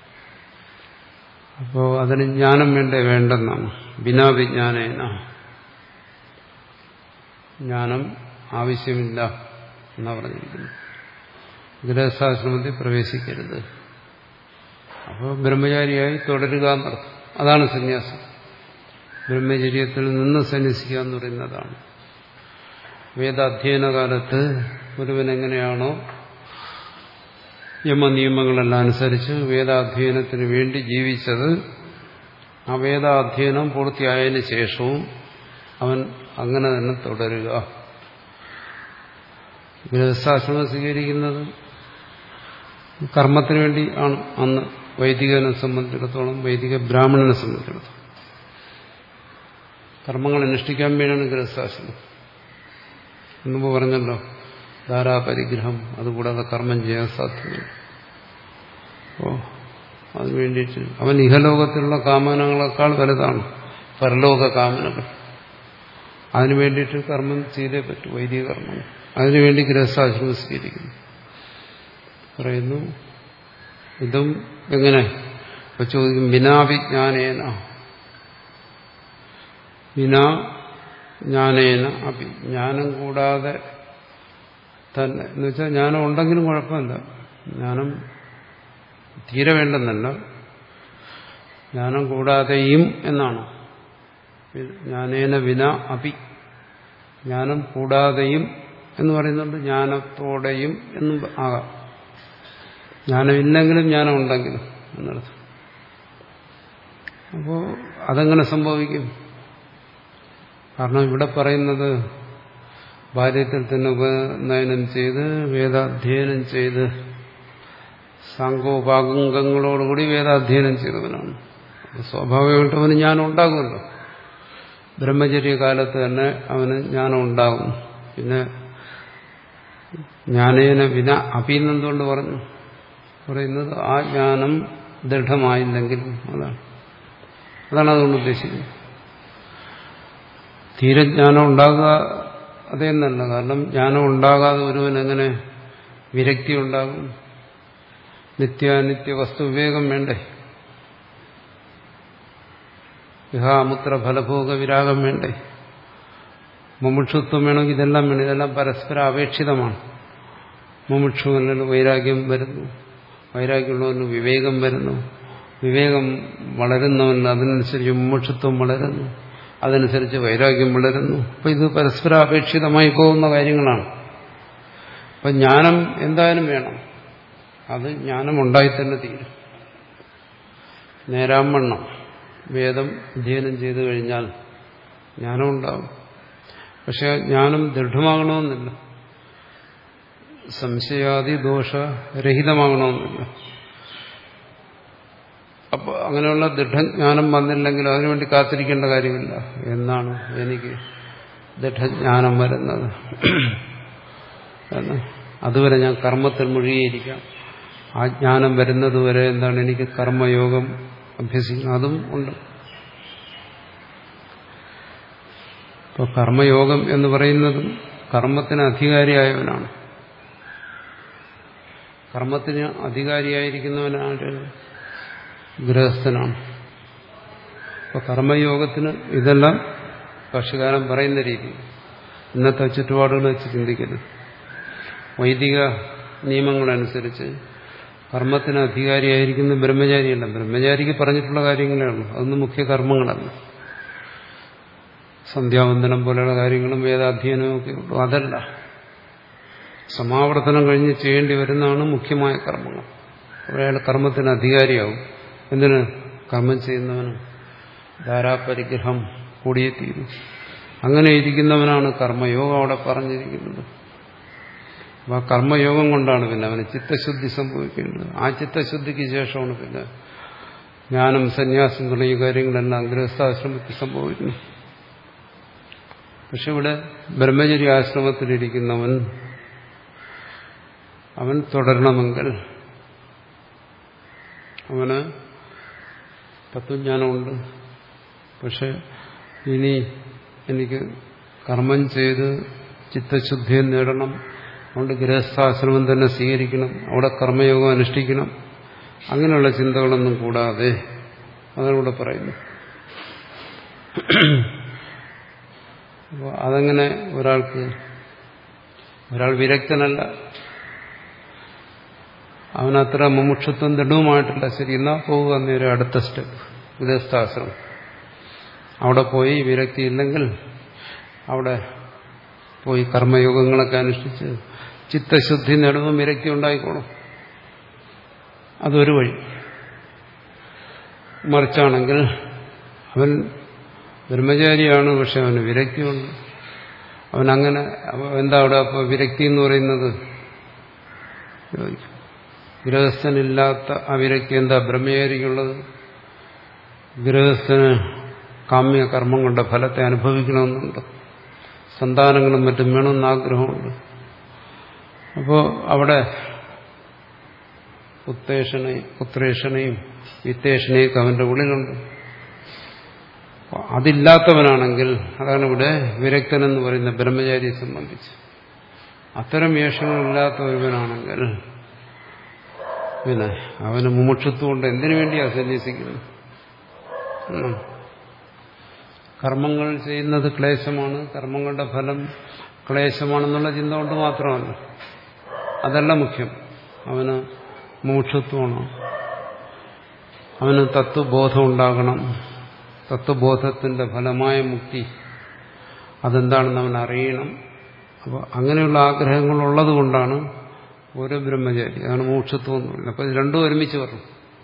അപ്പോൾ അതിന് ജ്ഞാനം വേണ്ടേ? വേണ്ടെന്നാണ്. ബിനാ വിജ്ഞാനേന, ജ്ഞാനം ആവശ്യമില്ല എന്നാ പറഞ്ഞിരിക്കുന്നത്. ഗൃഹസ്ഥാശ്രമത്തിൽ പ്രവേശിക്കരുത്. അപ്പോൾ ബ്രഹ്മചാരിയായി തുടരുക എന്നർത്ഥം. അതാണ് സന്യാസം. ബ്രഹ്മചര്യത്തിൽ നിന്ന് സന്യസിക്കുക എന്ന് പറയുന്നതാണ്. വേദാധ്യയന കാലത്ത് ഒരുവനെങ്ങനെയാണോ യമനിയമങ്ങളെല്ലാം അനുസരിച്ച് വേദാധ്യയനത്തിന് വേണ്ടി ജീവിച്ചത്, ആ വേദാധ്യയനം പൂർത്തിയായതിനു ശേഷവും അവൻ അങ്ങനെ തന്നെ തുടരുക. ഗൃഹസ്ഥാശ്രമം സ്വീകരിക്കുന്നത് കർമ്മത്തിന് വേണ്ടി ആണ് അന്ന് വൈദികനെ സംബന്ധിച്ചിടത്തോളം, വൈദിക ബ്രാഹ്മണനെ സംബന്ധിച്ചിടത്തോളം കർമ്മങ്ങൾ അനുഷ്ഠിക്കാൻ വേണ്ടിയാണ് ഗൃഹസ്ഥാശ്രമം. മുമ്പ് പറഞ്ഞല്ലോ, ധാരാപരിഗ്രഹം, അതുകൂടാതെ കർമ്മം ചെയ്യാൻ സാധ്യമല്ല. അപ്പോൾ അതിനു വേണ്ടിയിട്ട് അവൻ ഇഹലോകത്തിലുള്ള കാമനകളെക്കാൾ വലുതാണ് പരലോക കാമനകൾ. അതിനു വേണ്ടിയിട്ട് കർമ്മം ചെയ്തേ പറ്റൂ, വൈദിക കർമ്മം. അതിനുവേണ്ടി ഗൃഹസ്ഥാശ്രമം സ്വീകരിക്കുന്നു. പറയുന്നു ഇതും എങ്ങനെ? ഇപ്പൊ ചോദിക്കും, വിനാവിജ്ഞാനേന, വിനാ ജ്ഞാനേന അപി, ജ്ഞാനം കൂടാതെ തന്നെ എന്ന് വെച്ചാൽ ജ്ഞാനം ഉണ്ടെങ്കിലും കുഴപ്പമില്ല, ജ്ഞാനം തീരെ വേണ്ടെന്നല്ല, ജ്ഞാനം കൂടാതെയും എന്നാണ്. ജ്ഞാനേന വിന അപി, ജ്ഞാനം കൂടാതെയും എന്ന് പറയുന്നുണ്ട്, ജ്ഞാനത്തോടെയും എന്നും ആകാം. ജ്ഞാനമില്ലെങ്കിലും ജ്ഞാനം ഉണ്ടെങ്കിലും എന്നർത്ഥം. അപ്പോൾ അതെങ്ങനെ സംഭവിക്കും? കാരണം ഇവിടെ പറയുന്നത് ബാല്യത്തിൽ തന്നെ ഉപനയനം ചെയ്ത് വേദാധ്യയനം ചെയ്ത് സാങ്കോപാംഗങ്ങളോടുകൂടി വേദാധ്യയനം ചെയ്തവനാണ്. സ്വാഭാവികമായിട്ടും അവന് ജ്ഞാനം ഉണ്ടാകുമല്ലോ. ബ്രഹ്മചര്യകാലത്ത് തന്നെ അവന് ജ്ഞാനം ഉണ്ടാകും. പിന്നെ ജ്ഞാനേന വിന അപീന്നെന്തുകൊണ്ട് പറഞ്ഞു? പറയുന്നത് ആ ജ്ഞാനം ദൃഢമായില്ലെങ്കിൽ, അതാണ് അതാണ് അതുകൊണ്ട് ഉദ്ദേശിക്കുന്നത്. തീരജ്ഞാനം ഉണ്ടാകുക അതെന്നല്ല. കാരണം ജ്ഞാനം ഉണ്ടാകാതെ ഒരുവൻ എങ്ങനെ വിരക്തി ഉണ്ടാകും? നിത്യാനിത്യ വസ്തു വിവേകം വേണ്ടേ? വിഹാമുത്ര ഫലഭോഗ വിരാഗം വേണ്ടേ? മുമുക്ഷുത്വം വേണമെങ്കിൽ ഇതെല്ലാം വേണം. ഇതെല്ലാം പരസ്പര അപേക്ഷിതമാണ്. മുമുക്ഷുവിന് വൈരാഗ്യം വരുന്നു, വൈരാഗ്യമുള്ളവന് വിവേകം വരുന്നു, വിവേകം വളരുന്നവന് അതിനനുസരിച്ച് മുമുക്ഷുത്വം വളരുന്നു, അതനുസരിച്ച് വൈരാഗ്യം വളരുന്നു. അപ്പം ഇത് പരസ്പര അപേക്ഷിതമായി പോകുന്ന കാര്യങ്ങളാണ്. അപ്പം ജ്ഞാനം എന്തായാലും വേണം. അത് ജ്ഞാനം ഉണ്ടായി തന്നെ തീരും. നേരാവണ്ണം വേദം അധ്യയനം ചെയ്തു കഴിഞ്ഞാൽ ജ്ഞാനം ഉണ്ടാവും. പക്ഷെ ജ്ഞാനം ദൃഢമാകണമെന്നില്ല, സംശയാദി ദോഷരഹിതമാകണമെന്നില്ല. അപ്പോൾ അങ്ങനെയുള്ള ദൃഢജ്ഞാനം വന്നില്ലെങ്കിൽ അതിനുവേണ്ടി കാത്തിരിക്കേണ്ട കാര്യമില്ല. എന്നാണ് എനിക്ക് ദൃഢജ്ഞാനം വരുന്നത്, അതുവരെ ഞാൻ കർമ്മത്തിൽ മുഴുകിയിരിക്കാം. ആ ജ്ഞാനം വരുന്നതുവരെ എന്താണ് എനിക്ക് കർമ്മയോഗം അഭ്യസിക്കണം, അതും ഉണ്ട്. ഇപ്പോൾ കർമ്മയോഗം എന്ന് പറയുന്നതും കർമ്മത്തിന് അധികാരിയായവനാണ്. കർമ്മത്തിന് അധികാരിയായിരിക്കുന്നവനാണ് ഗൃഹസ്ഥനാണ്. അപ്പോൾ കർമ്മയോഗത്തിന് ഇതെല്ലാം ഭാഷ്യകാരൻ പറയുന്ന രീതി ഇന്നത്തെ ചുറ്റുപാടുകൾ വെച്ച് ചിന്തിക്കരുത്. വൈദിക നിയമങ്ങളനുസരിച്ച് കർമ്മത്തിന് അധികാരിയായിരിക്കുന്ന ബ്രഹ്മചാരിയല്ല. ബ്രഹ്മചാരിക്ക് പറഞ്ഞിട്ടുള്ള കാര്യങ്ങളേ ഉള്ളൂ, അതൊന്നും മുഖ്യ കർമ്മങ്ങളല്ല. സന്ധ്യാവന്ദനം പോലെയുള്ള കാര്യങ്ങളും വേദാധ്യയനവും ഒക്കെ ഉള്ളൂ. അതല്ല, സമാവർത്തനം കഴിഞ്ഞ് ചെയ്യേണ്ടി വരുന്നതാണ് മുഖ്യമായ കർമ്മങ്ങൾ. അയാൾ കർമ്മത്തിന് അധികാരിയാവും. എന്തിന്? കർമ്മം ചെയ്യുന്നവന് ധാരാപരിഗ്രഹം കൂടിയേ തീരും. അങ്ങനെ ഇരിക്കുന്നവനാണ് കർമ്മയോഗം അവിടെ പറഞ്ഞിരിക്കുന്നത്. അപ്പോൾ ആ കർമ്മയോഗം കൊണ്ടാണ് പിന്നെ അവന് ചിത്തശുദ്ധി സംഭവിക്കേണ്ടത്. ആ ചിത്തശുദ്ധിക്ക് ശേഷമാണ് പിന്നെ ജ്ഞാനം, സന്യാസം തുടങ്ങിയ കാര്യങ്ങളെല്ലാം ഗൃഹസ്ഥാശ്രമത്തിൽ സംഭവിക്കുന്നു. പക്ഷെ ഇവിടെ ബ്രഹ്മചര്യ ആശ്രമത്തിലിരിക്കുന്നവൻ അവൻ തുടരണമെങ്കിൽ അവന് തത്വജ്ഞാനമുണ്ട്. പക്ഷെ ഇനി എനിക്ക് കർമ്മം ചെയ്ത് ചിത്തശുദ്ധിയെ നേടണം, അതുകൊണ്ട് ഗൃഹസ്ഥാശ്രമം തന്നെ സ്വീകരിക്കണം, അവിടെ കർമ്മയോഗം അനുഷ്ഠിക്കണം, അങ്ങനെയുള്ള ചിന്തകളൊന്നും കൂടാതെ അതാണ് ഇവിടെ പറയുന്നു. അപ്പോൾ അതങ്ങനെ ഒരാൾക്ക്, ഒരാൾ വിരക്തനല്ല, അവനത്ര മുമുക്ഷുത്വം ദൃഢവുമായിട്ടില്ല, ശരി എന്നാൽ പോവുക നേരെ അടുത്ത സ്റ്റെപ്പ് ഗൃഹസ്ഥാശ്രമം. അവിടെ പോയി വിരക്തി ഇല്ലെങ്കിൽ അവിടെ പോയി കർമ്മയോഗങ്ങളൊക്കെ അനുഷ്ഠിച്ച് ചിത്തശുദ്ധി നേടുമ്പോൾ വിരക്തി ഉണ്ടായിക്കോളും. അതൊരു വഴി. മറിച്ചാണെങ്കിൽ അവൻ ബ്രഹ്മചാരിയാണ്, പക്ഷെ അവന് വിരക്തിയുണ്ട്. അവനങ്ങനെ എന്താ അവിടെ അപ്പോൾ വിരക്തി എന്ന് പറയുന്നത്? ഗൃഹസ്ഥനില്ലാത്ത ആ വിരക്തി എന്താ ബ്രഹ്മചാരിക്കുള്ളത്? ഗൃഹസ്ഥന് കാമ്യ കർമ്മം കൊണ്ട് ഫലത്തെ അനുഭവിക്കണമെന്നുണ്ട്, സന്താനങ്ങളും മറ്റും വേണമെന്ന് ആഗ്രഹമുണ്ട്. അപ്പോൾ അവിടെ പുത്രേഷനെയും പുത്രേഷനെയും വിത്തേഷനെയും അവന്റെ ഉള്ളിലുണ്ട്. അതില്ലാത്തവനാണെങ്കിൽ, അതാണ് ഇവിടെ വിരക്തനെന്ന് പറയുന്ന ബ്രഹ്മചാരിയെ സംബന്ധിച്ച്, അത്തരം വേഷങ്ങളില്ലാത്ത ഒരുവനാണെങ്കിൽ പിന്നെ അവന് മുമുക്ഷുത്വം കൊണ്ട് എന്തിനു വേണ്ടിയാ സന്യസിക്കുന്നത്? കർമ്മങ്ങൾ ചെയ്യുന്നത് ക്ലേശമാണ്, കർമ്മങ്ങളുടെ ഫലം ക്ലേശമാണെന്നുള്ള ചിന്ത കൊണ്ട് മാത്രമല്ല, അതല്ല മുഖ്യം. അവന് മുമുക്ഷുത്വമാണ്, അവന് തത്വബോധം ഉണ്ടാകണം. തത്വബോധത്തിന്റെ ഫലമായ മുക്തി അതെന്താണെന്ന് അവൻ അറിയണം. അപ്പോൾ അങ്ങനെയുള്ള ആഗ്രഹങ്ങളുള്ളത് കൊണ്ടാണ് ഓരോ ബ്രഹ്മചാരി, അതാണ് മോക്ഷത്വം എന്ന് പറയുന്നത്. അപ്പോൾ ഇത് രണ്ടും ഒരുമിച്ച് പറഞ്ഞു.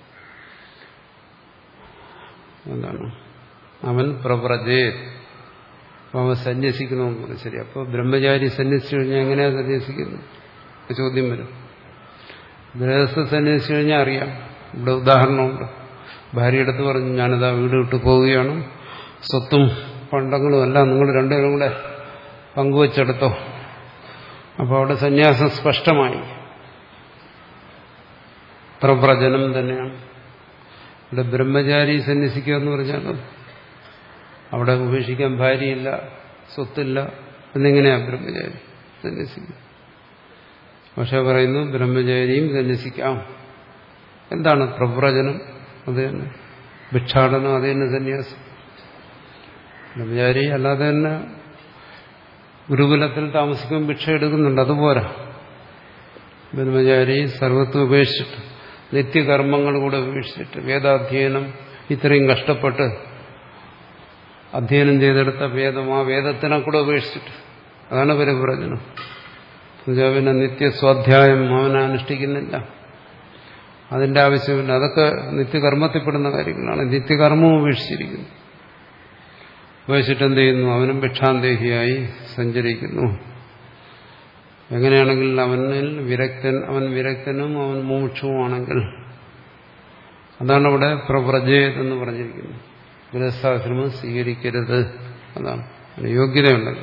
എന്താണ് അവൻ പ്രവ്രജേ, അവൻ സന്യസിക്കണമെന്ന് പറഞ്ഞു. ശരി, അപ്പോൾ ബ്രഹ്മചാരി സന്യസിച്ചു കഴിഞ്ഞാൽ എങ്ങനെയാണ് സന്യസിക്കുന്നത്? ചോദ്യം വരും. ഗൃഹസ്ഥ സന്യസിച്ചു കഴിഞ്ഞാൽ അറിയാം. ഇവിടെ ഉദാഹരണമുണ്ട്. ഭാര്യയെടുത്ത് പറഞ്ഞു, ഞാനിതാ വീട് വിട്ട് പോവുകയാണ്, സ്വത്തും പണ്ടങ്ങളും എല്ലാം നിങ്ങൾ രണ്ടുപേരും കൂടെ പങ്കുവെച്ചെടുത്തോ. അപ്പോൾ അവിടെ സന്യാസം സ്പഷ്ടമായി, പ്രവ്രജനം തന്നെയാണ്. ഇവിടെ ബ്രഹ്മചാരി സന്യസിക്കുക എന്ന് പറഞ്ഞാൽ അവിടെ ഉപേക്ഷിക്കാൻ ഭാര്യയില്ല, സ്വത്തില്ല, എന്നെങ്ങനെയാ ബ്രഹ്മചാരി സന്യസിക്കുക? പക്ഷെ പറയുന്നു ബ്രഹ്മചാരിയും സന്യസിക്കാം. എന്താണ് പ്രവ്രജനം? അത് തന്നെ. ഭിക്ഷാടനം അത് തന്നെ സന്യാസം. ബ്രഹ്മചാരി അല്ലാതെ തന്നെ ഗുരുകുലത്തിൽ താമസിക്കുമ്പോൾ ഭിക്ഷ എടുക്കുന്നുണ്ട്, അതുപോരാ. ബ്രഹ്മചാരി സർവത്വം ഉപേക്ഷിച്ചിട്ട് നിത്യകർമ്മങ്ങൾ കൂടെ ഉപേക്ഷിച്ചിട്ട് വേദാധ്യയനം ഇത്രയും കഷ്ടപ്പെട്ട് അധ്യയനം ചെയ്തെടുത്ത വേദം ആ വേദത്തിനെ കൂടെ ഉപേക്ഷിച്ചിട്ട്, അതാണ് പരിവ്രജനം. പിന്നെ നിത്യസ്വാധ്യായം അവൻ അനുഷ്ഠിക്കുന്നില്ല, അതിന്റെ ആവശ്യമില്ല. അതൊക്കെ നിത്യകർമ്മത്തിൽപ്പെടുന്ന കാര്യങ്ങളാണ്. നിത്യകർമ്മവും ഉപേക്ഷിച്ചിരിക്കുന്നു. ഉപേക്ഷിച്ചിട്ട് എന്ത് ചെയ്യുന്നു? അവനും ഭിക്ഷാന്തേഹിയായി സഞ്ചരിക്കുന്നു. എങ്ങനെയാണെങ്കിൽ അവനിൽ വിരക്തൻ അവൻ വിരക്തനും അവൻ മുമുക്ഷുവുമാണെങ്കിൽ, അതാണ് ഇവിടെ പ്രവ്രജേത് എന്ന് പറഞ്ഞിരിക്കുന്നത്. ഗൃഹസ്ഥാശ്രമം സ്വീകരിക്കരുത്, അതാണ് യോഗ്യതയുണ്ടല്ലോ.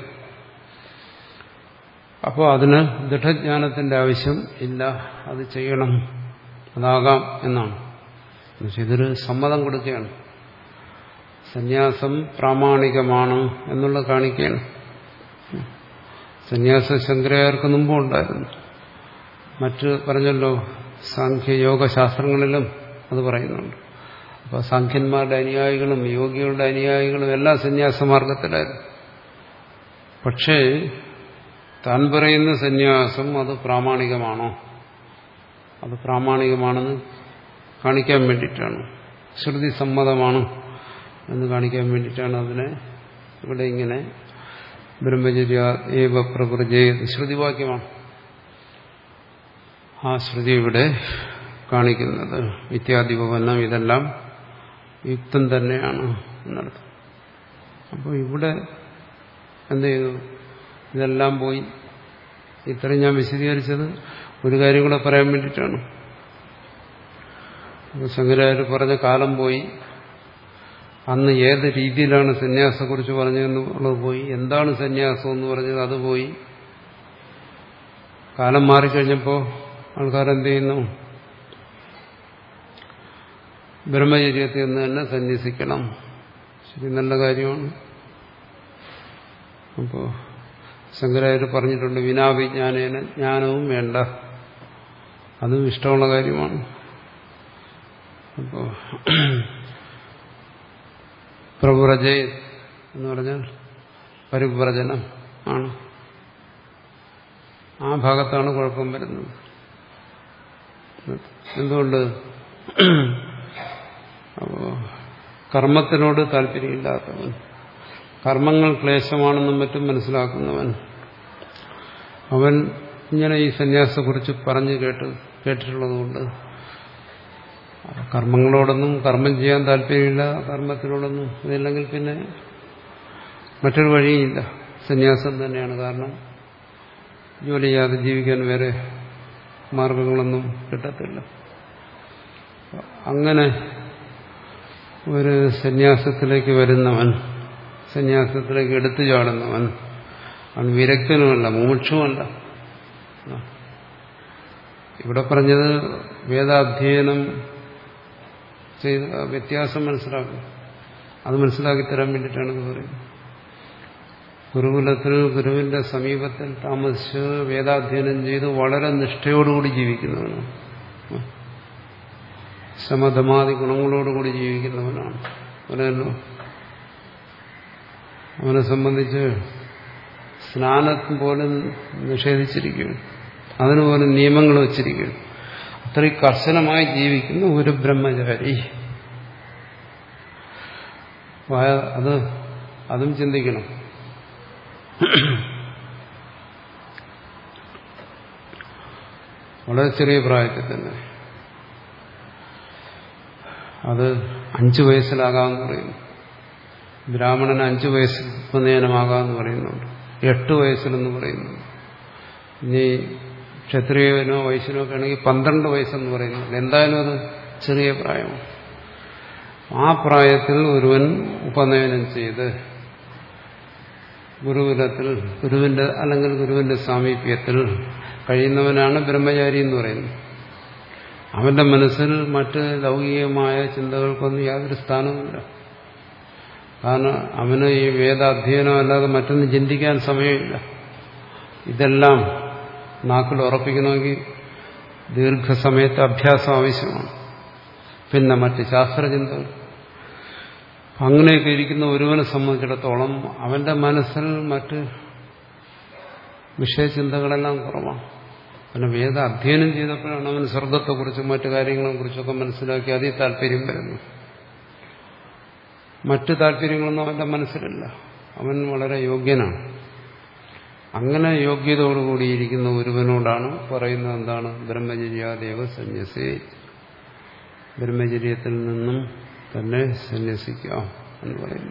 അപ്പോൾ അതിന് ദൃഢജ്ഞാനത്തിന്റെ ആവശ്യം ഇല്ല, അത് ചെയ്യണം, അതാകാം എന്നാണ്. ഇതൊരു സമ്മതം കൊടുക്കുകയാണ്. സന്യാസം പ്രാമാണികമാണ് എന്നുള്ള കാണിക്കുകയാണ്. സന്യാസ ശങ്കരാചാര്യർക്ക് മുമ്പും ഉണ്ടായിരുന്നു. മറ്റ് പറഞ്ഞല്ലോ സാഖ്യയോഗശാസ്ത്രങ്ങളിലും അത് പറയുന്നുണ്ട്. അപ്പോൾ സാഖ്യന്മാരുടെ അനുയായികളും യോഗികളുടെ അനുയായികളും എല്ലാം സന്യാസമാർഗത്തിലായിരുന്നു. പക്ഷേ താൻ പറയുന്ന സന്യാസം അത് പ്രാമാണികമാണോ, അത് പ്രാമാണികമാണെന്ന് കാണിക്കാൻ വേണ്ടിയിട്ടാണ്, ശ്രുതി സമ്മതമാണ് എന്ന് കാണിക്കാൻ വേണ്ടിയിട്ടാണ് അതിനെ ഇവിടെ ഇങ്ങനെ ബ്രഹ്മചര്യ ഏവ പ്രവ്രജേത് ശ്രുതിവാക്യമാണ് ആ ശ്രുതി ഇവിടെ കാണിക്കുന്നത്. ഇത്യാദിപവനം ഇതെല്ലാം യുക്തം തന്നെയാണ് എന്നർത്ഥം. അപ്പോൾ ഇവിടെ എന്ത് ചെയ്തു? ഇതെല്ലാം പോയി. ഇത്രയും ഞാൻ വിശദീകരിച്ചത് ഒരു കാര്യം കൂടെ പറയാൻ വേണ്ടിയിട്ടാണ്. ശങ്കരാചാര്യർ പറഞ്ഞ കാലം പോയി. അന്ന് ഏത് രീതിയിലാണ് സന്യാസത്തെക്കുറിച്ച് പറഞ്ഞതെന്നുള്ളത് പോയി. എന്താണ് സന്യാസം എന്ന് പറഞ്ഞത് അത് പോയി. കാലം മാറിക്കഴിഞ്ഞപ്പോൾ ആൾക്കാരെന്ത് ചെയ്യുന്നു? ബ്രഹ്മചര്യത്തിൽ നിന്ന് തന്നെ സന്യസിക്കണം. ശരി, നല്ല കാര്യമാണ്. അപ്പോൾ ശങ്കരാചാര്യർ പറഞ്ഞിട്ടുണ്ട് വിനാവിജ്ഞാനേന ജ്ഞാനവും വേണ്ട, അതും ഇഷ്ടമുള്ള കാര്യമാണ്. അപ്പോൾ പ്രവ്രജ എന്ന് പറഞ്ഞാൽ പരിവ്രജനം ആണ്. ആ ഭാഗത്താണ് കുഴപ്പം വരുന്നത്. എന്തുകൊണ്ട്? അപ്പോ കർമ്മത്തിനോട് താല്പര്യമില്ലാത്തവൻ, കർമ്മങ്ങൾ ക്ലേശമാണെന്നും മറ്റും മനസ്സിലാക്കുന്നവൻ, അവൻ ഇങ്ങനെ ഈ സന്യാസത്തെക്കുറിച്ച് പറഞ്ഞു കേട്ട് കേട്ടിട്ടുള്ളതുകൊണ്ട് കർമ്മങ്ങളോടൊന്നും കർമ്മം ചെയ്യാൻ താല്പര്യമില്ല, കർമ്മത്തിനോടൊന്നും ഇതില്ലെങ്കിൽ പിന്നെ മറ്റൊരു വഴിയില്ല, സന്യാസം തന്നെയാണ്. കാരണം ജോലി ചെയ്യാതെ ജീവിക്കാൻ വേറെ മാർഗങ്ങളൊന്നും കിട്ടത്തില്ല. അങ്ങനെ ഒരു സന്യാസത്തിലേക്ക് വരുന്നവൻ, സന്യാസത്തിലേക്ക് എടുത്തു ചാടുന്നവൻ അവൻ വിരക്തനുമല്ല, മുമുക്ഷുമല്ല. ഇവിടെ പറഞ്ഞത് വേദാധ്യയനം ചെയ്ത വ്യത്യാസം മനസ്സിലാക്കും. അത് മനസ്സിലാക്കി തരാൻ വേണ്ടിയിട്ടാണ് ഇത് പറയുന്നത്. ഗുരുകുലത്തിൽ ഗുരുവിന്റെ സമീപത്തിൽ താമസിച്ച് വേദാധ്യയനം ചെയ്ത് വളരെ നിഷ്ഠയോടുകൂടി ജീവിക്കുന്നവനാണ്, സമധമാതി ഗുണങ്ങളോടുകൂടി ജീവിക്കുന്നവനാണ്. അവനല്ലോ അവനെ സംബന്ധിച്ച് സ്നാനം പോലും നിഷേധിച്ചിരിക്കുകയാണ്, അതിനുപോലും നിയമങ്ങൾ വച്ചിരിക്കുകയാണ്. അത്രയും കർശനമായി ജീവിക്കുന്ന ഒരു ബ്രഹ്മചാരി. അത് അതും ചിന്തിക്കണം. വളരെ ചെറിയ പ്രായത്തിൽ തന്നെ അത് അഞ്ചു വയസ്സിലാകാമെന്ന് പറയുന്നു. ബ്രാഹ്മണന് അഞ്ചു വയസ്സിൽ ഉപനയനമാകാമെന്ന് പറയുന്നുണ്ട്, എട്ട് വയസ്സിലെന്ന് പറയുന്നുണ്ട്. ഇനി ക്ഷത്രിയനോ വൈശ്യനോ ഒക്കെ ആണെങ്കിൽ പന്ത്രണ്ട് വയസ്സെന്ന് പറയുന്നുണ്ട്. എന്തായാലും അത് ചെറിയ പ്രായമാണ്. ആ പ്രായത്തിൽ ഒരുവൻ ഉപനയനം ചെയ്ത് ഗുരുകുലത്തിൽ ഗുരുവിന്റെ അല്ലെങ്കിൽ ഗുരുവിന്റെ സാമീപ്യത്തിൽ കഴിയുന്നവനാണ് ബ്രഹ്മചാരി എന്ന് പറയുന്നത്. അവന്റെ മനസ്സിൽ മറ്റ് ലൗകികമായ ചിന്തകൾക്കൊന്നും യാതൊരു സ്ഥാനവുമില്ല. കാരണം അവന് ഈ വേദാധ്യയനം അല്ലാതെ മറ്റൊന്നും ചിന്തിക്കാൻ സമയമില്ല. ഇതെല്ലാം നാക്കിൽ ഉറപ്പിക്കണമെങ്കിൽ ദീർഘസമയത്ത് അഭ്യാസം ആവശ്യമാണ്. പിന്നെ മറ്റ് ശാസ്ത്രചിന്തകൾ. അങ്ങനെയൊക്കെ ഇരിക്കുന്ന ഒരുവനെ സംബന്ധിച്ചിടത്തോളം അവന്റെ മനസ്സിൽ മറ്റ് വിഷയചിന്തകളെല്ലാം കുറവാണ്. പിന്നെ വേദ അധ്യയനം ചെയ്തപ്പോഴാണ് അവന് സ്വർഗത്തെക്കുറിച്ചും മറ്റു കാര്യങ്ങളെക്കുറിച്ചൊക്കെ മനസ്സിലാക്കി അതിൽ താല്പര്യം വരുന്നു. മറ്റു താല്പര്യങ്ങളൊന്നും അവന്റെ മനസ്സിലില്ല. അവൻ വളരെ യോഗ്യനാണ്. അങ്ങനെ യോഗ്യതയോടുകൂടിയിരിക്കുന്ന ഒരുവനോടാണ് പറയുന്നത് എന്താണ്? ബ്രഹ്മചര്യാദേവ സന്യസേ, ബ്രഹ്മചര്യത്തിൽ നിന്നും തന്നെ സന്യസിക്കാം എന്ന് പറയുന്നു.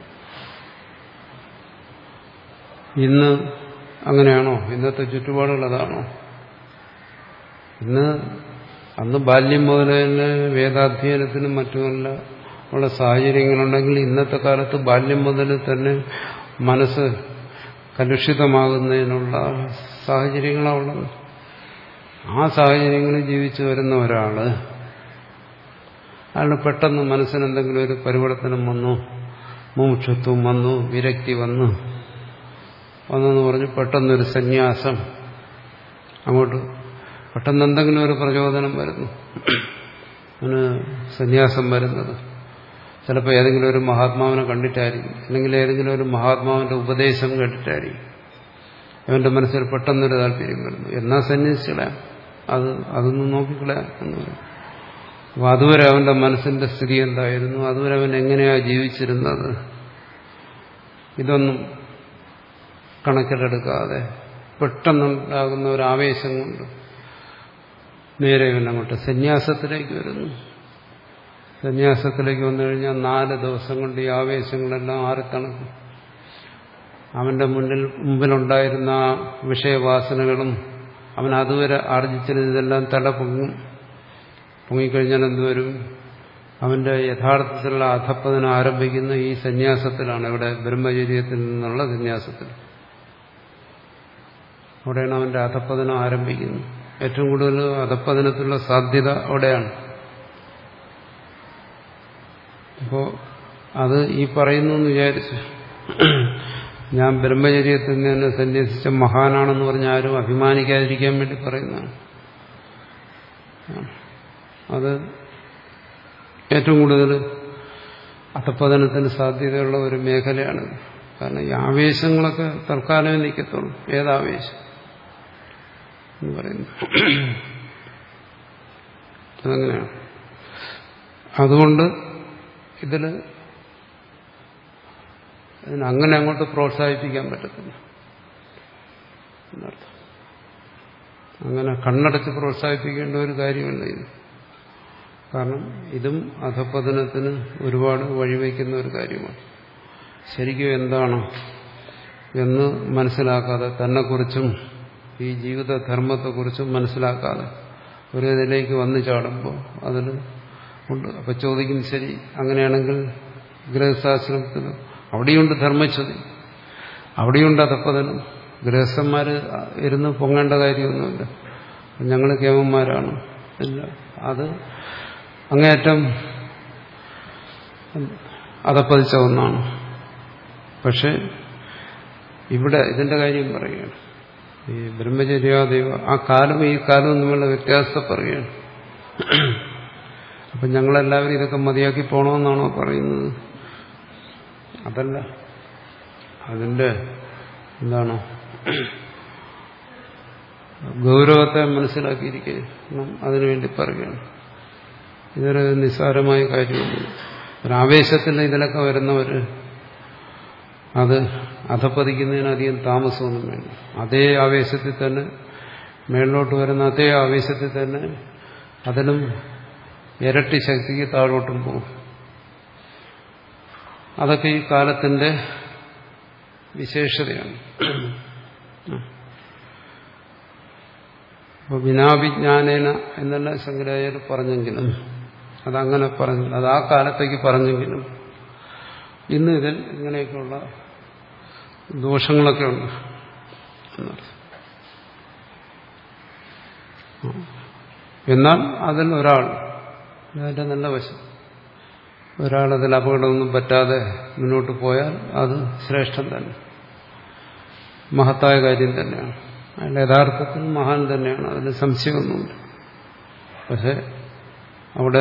ഇന്ന് അങ്ങനെയാണോ? ഇന്നത്തെ ചുറ്റുപാടുള്ളതാണോ? ഇന്ന് അന്ന് ബാല്യം മുതൽ തന്നെ വേദാധ്യയനത്തിനും മറ്റുമല്ല ഉള്ള സാഹചര്യങ്ങളുണ്ടെങ്കിൽ ഇന്നത്തെ കാലത്ത് ബാല്യം മുതൽ തന്നെ മനസ്സ് കലുഷിതമാകുന്നതിനുള്ള സാഹചര്യങ്ങളാണുള്ളത്. ആ സാഹചര്യങ്ങളിൽ ജീവിച്ചു വരുന്ന ഒരാള് അയാൾ പെട്ടെന്ന് മനസ്സിനെന്തെങ്കിലും ഒരു പരിവർത്തനം വന്നു, മുമുക്ഷുത്വം വന്നു, വിരക്തി വന്നു വന്നെന്ന് പറഞ്ഞ് പെട്ടെന്നൊരു സന്യാസം, അങ്ങോട്ട് പെട്ടെന്ന് എന്തെങ്കിലും ഒരു പ്രചോദനം വരുന്നു, അവന് സന്യാസം വരുന്നത് ചിലപ്പോൾ ഏതെങ്കിലും ഒരു മഹാത്മാവിനെ കണ്ടിട്ടായിരിക്കും, അല്ലെങ്കിൽ ഏതെങ്കിലും ഒരു മഹാത്മാവിന്റെ ഉപദേശം കേട്ടിട്ടായിരിക്കും. അവന്റെ മനസ്സിൽ പെട്ടെന്നൊരു താല്പര്യം വരുന്നു, എന്നാ സന്യസിച്ചിടാം, അത് അതൊന്നും നോക്കിക്കളയാം എന്ന് പറയും. അപ്പോൾ അതുവരെ അവന്റെ മനസ്സിന്റെ സ്ഥിതി എന്തായിരുന്നു, അതുവരെ അവൻ എങ്ങനെയാ ജീവിച്ചിരുന്നത്, ഇതൊന്നും കണക്കിലെടുക്കാതെ പെട്ടെന്നുണ്ടാകുന്ന ഒരു ആവേശം കൊണ്ട് നേരെ ഇവൻ അങ്ങോട്ട് സന്യാസത്തിലേക്ക് വരുന്നു. സന്യാസത്തിലേക്ക് വന്നു കഴിഞ്ഞാൽ നാല് ദിവസം കൊണ്ട് ഈ ആവേശങ്ങളെല്ലാം ആറിത്തണക്കും. അവന്റെ മുന്നിൽ മുമ്പിലുണ്ടായിരുന്ന ആ വിഷയവാസനകളും അവൻ അതുവരെ ആർജിച്ചിരുന്നതെല്ലാം തല പൊങ്ങും. പൊങ്ങിക്കഴിഞ്ഞാൽ എന്തുവരും? അവന്റെ യഥാർത്ഥത്തിലുള്ള അധപ്പതനം ആരംഭിക്കുന്ന ഈ സന്യാസത്തിലാണ്. ഇവിടെ ബ്രഹ്മചര്യത്തിൽ നിന്നുള്ള സന്യാസത്തിൽ അവിടെയാണ് അവന്റെ അധപ്പതനം ആരംഭിക്കുന്നത്. ഏറ്റവും കൂടുതൽ അധപ്പതനത്തിലുള്ള സാധ്യത അവിടെയാണ്. അപ്പോ അത് ഈ പറയുന്നു എന്ന് വിചാരിച്ചു ഞാൻ ബ്രഹ്മചര്യത്തിൽ നിന്ന് തന്നെ സന്യസിച്ച മഹാനാണെന്ന് പറഞ്ഞ് ആരും അഭിമാനിക്കാതിരിക്കാൻ വേണ്ടി പറയുന്നതാണ്. അത് ഏറ്റവും കൂടുതൽ അധപ്പതനത്തിന് സാധ്യതയുള്ള ഒരു മേഖലയാണിത്. കാരണം ഈ ആവേശങ്ങളൊക്കെ തൽക്കാലമേ നിൽക്കത്തുള്ളൂ. ഏതാവേശം എന്ന് പറയുന്നു അതങ്ങനെയാണ്. അതുകൊണ്ട് ഇതില് ഇതിനങ്ങനെ അങ്ങോട്ട് പ്രോത്സാഹിപ്പിക്കാൻ പറ്റത്തില്ല എന്നർത്ഥം. അങ്ങനെ കണ്ണടച്ച് പ്രോത്സാഹിപ്പിക്കേണ്ട ഒരു കാര്യമല്ല ഇത്. കാരണം ഇതും അധപ്പതനത്തിന് ഒരുപാട് വഴിവെക്കുന്ന ഒരു കാര്യമാണ്. ശരിക്കും എന്താണ് എന്ന് മനസ്സിലാക്കാതെ, തന്നെക്കുറിച്ചും ഈ ജീവിതധർമ്മത്തെക്കുറിച്ചും മനസ്സിലാക്കാതെ ഒരു ഇതിലേക്ക് വന്നു ചാടുമ്പോൾ അതിൽ ഉണ്ട്. അപ്പൊ ചോദിക്കും, ശരി അങ്ങനെയാണെങ്കിൽ ഗൃഹസ്ഥാശ്രമത്തിൽ അവിടെയുണ്ട് ധർമ്മച്യുതി, അവിടെയുണ്ട് അധപ്പതനം. ഗൃഹസ്ഥന്മാർ ഇരുന്ന് പൊങ്ങേണ്ട കാര്യമൊന്നുമില്ല, ഞങ്ങൾ കേമന്മാരാണ്. ഇല്ല, അത് അങ്ങേയറ്റം അധപ്പതിച്ച ഒന്നാണ്. പക്ഷെ ഇവിടെ ഇതിന്റെ കാര്യം പറയുകയാണ്. ഈ ബ്രഹ്മചര്യാദേവ ആ കാലം ഈ കാലവും തമ്മിലുള്ള വ്യത്യാസത്തെ പറയുകയാണ്. അപ്പം ഞങ്ങളെല്ലാവരും ഇതൊക്കെ മതിയാക്കി പോകണമെന്നാണോ പറയുന്നത്? അതല്ല, അതിന്റെ എന്താണ് ഗൗരവത്തെ മനസ്സിലാക്കിയിരിക്കണം, അതിനുവേണ്ടി പറയുകയാണ്. ഇതൊരു നിസ്സാരമായ കാര്യമൊന്നും. ഒരാവേശത്തിൽ ഇതിലൊക്കെ വരുന്നവർ അത് അധപ്പതിക്കുന്നതിന് അധികം താമസമൊന്നും വേണ്ട. അതേ ആവേശത്തിൽ തന്നെ മേളിലോട്ട് വരുന്ന അതേ ആവേശത്തിൽ തന്നെ അതിലും ഇരട്ടി ശക്തിക്ക് താഴോട്ടും പോകും. അതൊക്കെ ഈ കാലത്തിന്റെ വിശേഷതയാണ്. അപ്പോൾ വിനാവിജ്ഞാനേന എന്നല്ല ശങ്കരാചാര്യർ പറഞ്ഞെങ്കിലും, അതങ്ങനെ പറഞ്ഞു, അത് ആ കാലത്തേക്ക് പറഞ്ഞെങ്കിലും ഇന്ന് ഇതിൽ ഇങ്ങനെയൊക്കെയുള്ള ദോഷങ്ങളൊക്കെ ഉണ്ട് എന്നർത്ഥം. എന്നാൽ അതിൽ ഒരാൾ, അതിൻ്റെ നല്ല വശം, ഒരാളതിൽ അപകടമൊന്നും പറ്റാതെ മുന്നോട്ട് പോയാൽ അത് ശ്രേഷ്ഠം തന്നെ, മഹത്തായ കാര്യം തന്നെയാണ്. അയാൾ യഥാർത്ഥത്തിൽ മഹാൻ തന്നെയാണ്, അതിന് സംശയമൊന്നുമില്ല. പക്ഷെ അവിടെ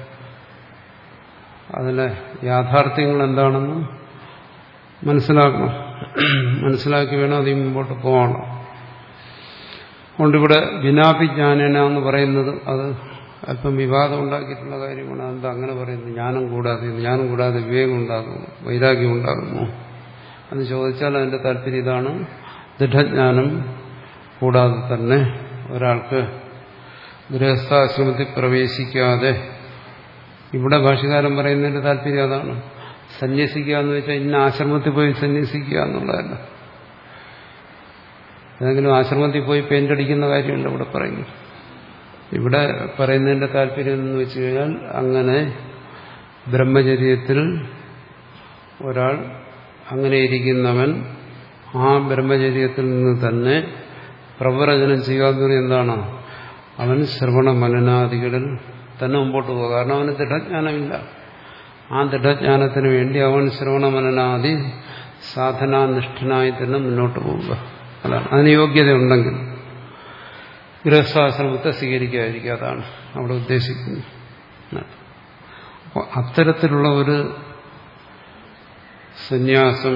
അതിലെ യാഥാർത്ഥ്യങ്ങൾ എന്താണെന്ന് മനസ്സിലാക്കണം. മനസ്സിലാക്കി വേണം അതിൽ മുമ്പോട്ട് പോകണം. അതുകൊണ്ടിവിടെ വിനാഭിജ്ഞാനേന എന്ന് പറയുന്നത് അത് അല്പം വിവാദം ഉണ്ടാക്കിയിട്ടുള്ള കാര്യമാണ്. അതെന്താ അങ്ങനെ പറയുന്നത്? ജ്ഞാനം കൂടാതെ ജ്ഞാനം കൂടാതെ വിവേകം ഉണ്ടാകുമോ, വൈരാഗ്യം ഉണ്ടാകുമോ എന്ന് ചോദിച്ചാൽ അതിന്റെ താല്പര്യം ഇതാണ്. ദൃഢജ്ഞാനം കൂടാതെ തന്നെ ഒരാൾക്ക് ഗൃഹസ്ഥാശ്രമത്തിൽ പ്രവേശിക്കാതെ, ഇവിടെ ഭാഷ്യകാരൻ പറയുന്നതിന്റെ താല്പര്യം അതാണ്. സന്യസിക്കുക എന്ന് വെച്ചാൽ ഇന്ന ആശ്രമത്തിൽ പോയി സന്യസിക്കുക എന്നുള്ളതല്ല. ഏതെങ്കിലും ആശ്രമത്തിൽ പോയി പെയിന്റ് അടിക്കുന്ന കാര്യമല്ല ഇവിടെ പറയുന്നു. ഇവിടെ പറയുന്നതിന്റെ താല്പര്യം എന്ന് വെച്ച് കഴിഞ്ഞാൽ അങ്ങനെ ബ്രഹ്മചര്യത്തിൽ ഒരാൾ അങ്ങനെ ഇരിക്കുന്നവൻ ആ ബ്രഹ്മചര്യത്തിൽ നിന്ന് തന്നെ പ്രവചനം ചെയ്യാവുന്ന എന്താണ്? അവൻ ശ്രവണ മനനാദികളിൽ തന്നെ മുമ്പോട്ട് പോകുക. കാരണം അവന് ദൃഢജ്ഞാനമില്ല. ആ ദൃഢജ്ഞാനത്തിന് വേണ്ടി അവൻ ശ്രവണ മനനാദി സാധനാനിഷ്ഠനായി തന്നെ മുന്നോട്ട് പോവുക. അതാണ് അതിന് യോഗ്യതയുണ്ടെങ്കിൽ ഗൃഹസ്ഥാശ്രമത്തെ സ്വീകരിക്കാതിരിക്കുക. അതാണ് അവിടെ ഉദ്ദേശിക്കുന്നത്. അപ്പോൾ അത്തരത്തിലുള്ള ഒരു സന്യാസം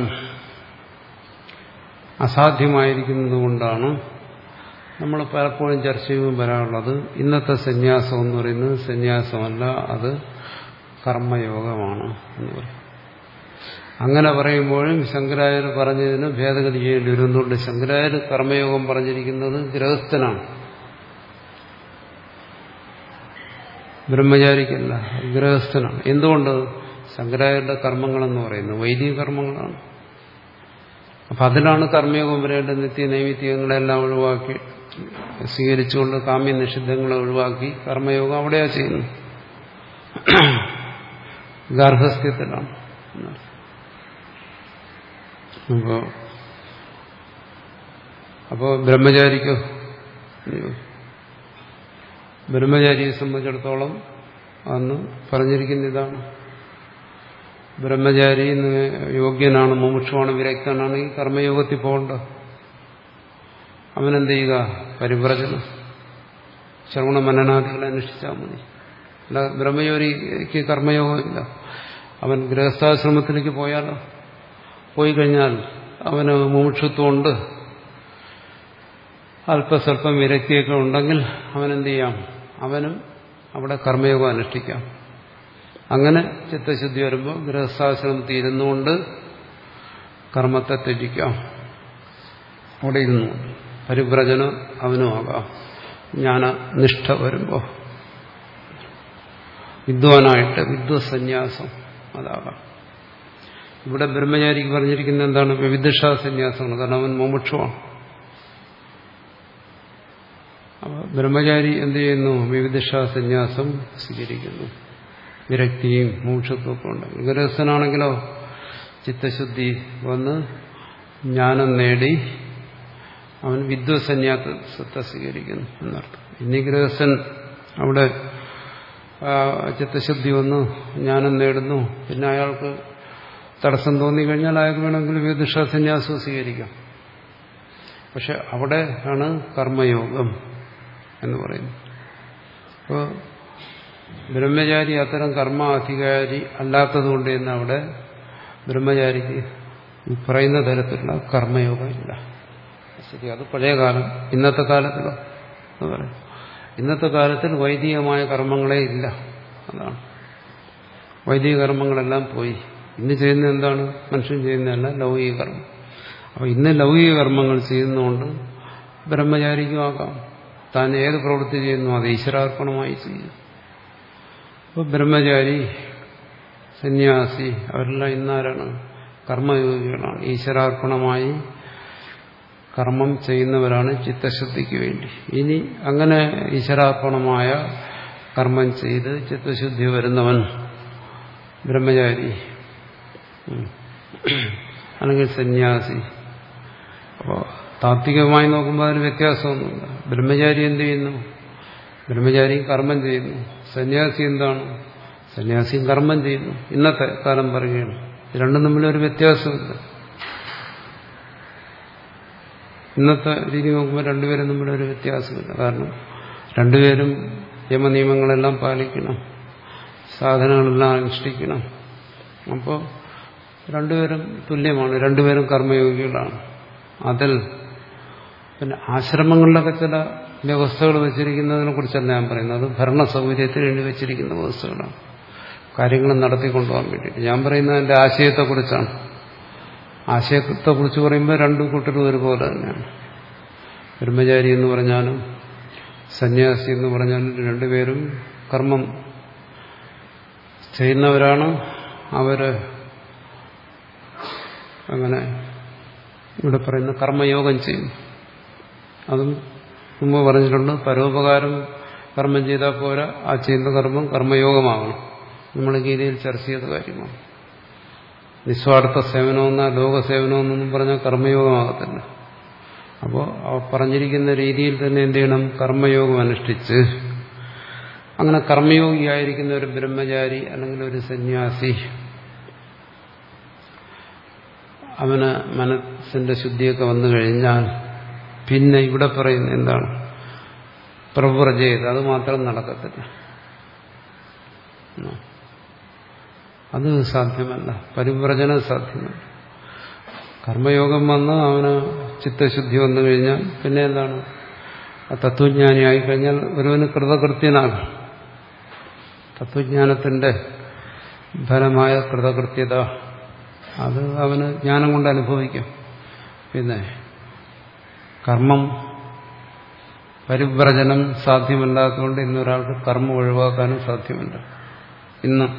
അസാധ്യമായിരിക്കുന്നത് കൊണ്ടാണ് നമ്മൾ പലപ്പോഴും ചർച്ച ചെയ്യുമ്പോൾ വരാനുള്ളത് ഇന്നത്തെ സന്യാസം എന്ന് പറയുന്നത് സന്യാസമല്ല, അത് കർമ്മയോഗമാണ് എന്ന് പറയും. അങ്ങനെ പറയുമ്പോഴും ശങ്കരാചാര്യർ പറഞ്ഞതിന് ഭേദഗതി ചെയ്യേണ്ടി വരുന്നുണ്ട്. ശങ്കരാചാര്യർ കർമ്മയോഗം പറഞ്ഞിരിക്കുന്നത് ഗൃഹസ്ഥനാണ്, ബ്രഹ്മചാരിക്കല്ല, ഗൃഹസ്ഥനാണ്. എന്തുകൊണ്ട്? ശങ്കരാചാര്യരുടെ കർമ്മങ്ങളെന്ന് പറയുന്നത് വൈദിക കർമ്മങ്ങളാണ്. അപ്പം അതിലാണ് കർമ്മയോഗം വരേണ്ടത്. നിത്യ നൈമിത്യങ്ങളെല്ലാം ഒഴിവാക്കി സ്വീകരിച്ചുകൊണ്ട് കാമ്യ നിഷിദ്ധങ്ങളെ ഒഴിവാക്കി കർമ്മയോഗം അവിടെയാണ് ചെയ്യുന്നത്, ഗാർഹസ്ഥ്യത്തിലാണ്. അപ്പോ അപ്പോ ബ്രഹ്മചാരിക്കോ? ബ്രഹ്മചാരിയെ സംബന്ധിച്ചിടത്തോളം അന്ന് പറഞ്ഞിരിക്കുന്ന ഇതാണ്. ബ്രഹ്മചാരി യോഗ്യനാണ്, മുമുക്ഷുവാണ്, വിരക്തനാണെങ്കിൽ കർമ്മയോഗത്തിൽ പോകണ്ട. അവനെന്ത് ചെയ്യുക? പരിവ്രജനം, ശ്രവണ മനനാദികളെ അനുഷ്ഠിച്ചാൽ മതി. അല്ല, ബ്രഹ്മചാരിക്ക് കർമ്മയോഗമില്ല. അവൻ ഗൃഹസ്ഥാശ്രമത്തിലേക്ക് പോയാലോ? പോയി കഴിഞ്ഞാൽ അവന് മുമുക്ഷുത്വമുണ്ട്, അല്പസ്വല്പം വിരക്തിയൊക്കെ ഉണ്ടെങ്കിൽ അവനെന്ത് ചെയ്യാം? അവനും അവിടെ കർമ്മയോഗം അനുഷ്ഠിക്കാം. അങ്ങനെ ചിത്തശുദ്ധി വരുമ്പോൾ ഗൃഹസ്ഥാശ്രമത്തിൽ ഇരുന്നുകൊണ്ട് കർമ്മത്തെ ത്യജിക്കാം. അവിടെ ഇരുന്നു പരിവ്രജനം അവനും ആകാം. ജ്ഞാനനിഷ്ഠ വരുമ്പോൾ വിദ്വാനായിട്ട് വിദ്വസന്യാസം അതാകാം. ഇവിടെ ബ്രഹ്മചാരിക്ക് പറഞ്ഞിരിക്കുന്നത് എന്താണ്? വിവിധിഷാ സന്യാസമാണ്. കാരണം അവൻ മുമുക്ഷുവാണ്. അപ്പോൾ ബ്രഹ്മചാരി എന്ത് ചെയ്യുന്നു? വിവിധിഷാ സന്യാസം സ്വീകരിക്കുന്നു. വിരക്തിയും മുമുക്ഷത്വമൊക്കെ ഉണ്ടെങ്കിൽ. ഗൃഹസ്ഥനാണെങ്കിലോ ചിത്തശുദ്ധി വന്ന് ജ്ഞാനം നേടി അവൻ വിദ്വസന്യാസത്തെ സ്വീകരിക്കുന്നു എന്നർത്ഥം. ഇനി ഗൃഹസ്ഥൻ അവിടെ ചിത്തശുദ്ധി വന്നു ജ്ഞാനം നേടുന്നു, പിന്നെ അയാൾക്ക് തടസ്സം തോന്നിക്കഴിഞ്ഞാൽ അയാൾക്ക് വേണമെങ്കിൽ വിവിധിഷാ സന്യാസം സ്വീകരിക്കാം. പക്ഷെ അവിടെ ആണ് കർമ്മയോഗം എന്ന് പറയുന്നത്. അപ്പോൾ ബ്രഹ്മചാരി അത്തരം കർമാധികാരി അല്ലാത്തതുകൊണ്ട് തന്നെ അവിടെ ബ്രഹ്മചാരിക്ക് പറയുന്ന തരത്തിലുള്ള കർമ്മയോഗം ഇല്ല. ശരി, അത് പഴയ കാലം. ഇന്നത്തെ കാലത്തിലോ എന്ന് പറയും. ഇന്നത്തെ കാലത്തിൽ വൈദികമായ കർമ്മങ്ങളെ ഇല്ല. അതാണ്, വൈദിക കർമ്മങ്ങളെല്ലാം പോയി. ഇന്ന് ചെയ്യുന്ന എന്താണ്? മനുഷ്യൻ ചെയ്യുന്നതല്ല, ലൗകിക കർമ്മം. അപ്പോൾ ഇന്ന് ലൗകിക കർമ്മങ്ങൾ ചെയ്യുന്നതുകൊണ്ട് ബ്രഹ്മചാരിക്കും ആകാം. താൻ ഏത് പ്രവൃത്തി ചെയ്യുന്നു അത് ഈശ്വരാർപ്പണമായി ചെയ്യും. അപ്പോൾ ബ്രഹ്മചാരി, സന്യാസി അവരെല്ലാം ഇന്നാരാണ്? കർമ്മയോഗികളാണ്. ഈശ്വരാർപ്പണമായി കർമ്മം ചെയ്യുന്നവരാണ് ചിത്തശുദ്ധിക്ക് വേണ്ടി. ഇനി അങ്ങനെ ഈശ്വരാർപ്പണമായ കർമ്മം ചെയ്ത് ചിത്തശുദ്ധി വരുന്നവൻ ബ്രഹ്മചാരി അല്ലെങ്കിൽ സന്യാസി. അപ്പോൾ താത്വികമായി നോക്കുമ്പോൾ അതിന് വ്യത്യാസമൊന്നുമില്ല. ബ്രഹ്മചാരി എന്ത് ചെയ്യുന്നു? ബ്രഹ്മചാരി കർമ്മം ചെയ്യുന്നു. സന്യാസി എന്താണ്? സന്യാസിയും കർമ്മം ചെയ്യുന്നു. ഇന്നത്തെ കാലം പറയുകയാണ്. രണ്ടും തമ്മിലൊരു വ്യത്യാസമില്ല. ഇന്നത്തെ രീതി നോക്കുമ്പോൾ രണ്ടുപേരും തമ്മിലൊരു വ്യത്യാസമില്ല. കാരണം രണ്ടുപേരും യമനിയമങ്ങളെല്ലാം പാലിക്കണം, സാധനങ്ങളെല്ലാം അനുഷ്ഠിക്കണം. അപ്പോൾ രണ്ടുപേരും തുല്യമാണ്, രണ്ടുപേരും കർമ്മയോഗികളാണ്. അതിൽ പിന്നെ ആശ്രമങ്ങളിലൊക്കെ ചില വ്യവസ്ഥകൾ വെച്ചിരിക്കുന്നതിനെ കുറിച്ചല്ല ഞാൻ പറയുന്നത്. അത് ഭരണ സൗകര്യത്തിന് വേണ്ടി വെച്ചിരിക്കുന്ന വ്യവസ്ഥകളാണ്, കാര്യങ്ങൾ നടത്തിക്കൊണ്ടുപോകാൻ വേണ്ടിയിട്ട്. ഞാൻ പറയുന്നത് എൻ്റെ ആശയത്തെക്കുറിച്ചാണ്. ആശയത്തെക്കുറിച്ച് പറയുമ്പോൾ രണ്ടു കൂട്ടരും ഒരുപോലെ തന്നെയാണ്. ബ്രഹ്മചാരി എന്ന് പറഞ്ഞാലും സന്യാസി എന്ന് പറഞ്ഞാലും രണ്ടുപേരും കർമ്മം ചെയ്യുന്നവരാണ്. അവര് അങ്ങനെ ഇവിടെ പറയുന്ന കർമ്മയോഗം ചെയ്യും. അതും മുമ്പ് പറഞ്ഞിട്ടുണ്ട്. പരോപകാരം കർമ്മം ചെയ്താൽ പോരാ, ആ ചെയ്യുന്ന കർമ്മം കർമ്മയോഗമാകണം. നമ്മൾ ഗീതയിൽ ചർച്ച ചെയ്ത കാര്യമാണ്. നിസ്വാർത്ഥ സേവനമെന്ന ലോകസേവനമെന്നൊന്നും പറഞ്ഞാൽ കർമ്മയോഗമാകത്തില്ല. അപ്പോൾ പറഞ്ഞിരിക്കുന്ന രീതിയിൽ തന്നെ എന്ത് ചെയ്യണം? കർമ്മയോഗം അനുഷ്ഠിച്ച് അങ്ങനെ കർമ്മയോഗിയായിരിക്കുന്ന ഒരു ബ്രഹ്മചാരി അല്ലെങ്കിൽ ഒരു സന്യാസി അവന് മനസ്സിന്റെ ശുദ്ധിയൊക്കെ വന്നു കഴിഞ്ഞാൽ പിന്നെ ഇവിടെ പറയുന്ന എന്താണ്? പ്രവ്രജയത്. അത് മാത്രം നടക്കത്തില്ല, അത് സാധ്യമല്ല. പരിവ്രജനം സാധ്യമല്ല. കർമ്മയോഗം വന്ന് അവന് ചിത്തശുദ്ധി വന്നു കഴിഞ്ഞാൽ പിന്നെ എന്താണ്? തത്വജ്ഞാനിയായി കഴിഞ്ഞാൽ ഒരുവന് കൃതകൃത്യനാകും. തത്വജ്ഞാനത്തിന്റെ ഫലമായ കൃതകൃത്യത അത് അവന് ജ്ഞാനം കൊണ്ട് അനുഭവിക്കും. പിന്നെ കർമ്മം പരിവ്രജനം സാധ്യമല്ലാത്തതുകൊണ്ട് ഇന്നൊരാൾക്ക് കർമ്മം ഒഴിവാക്കാനും സാധ്യമല്ല. ഇന്ന്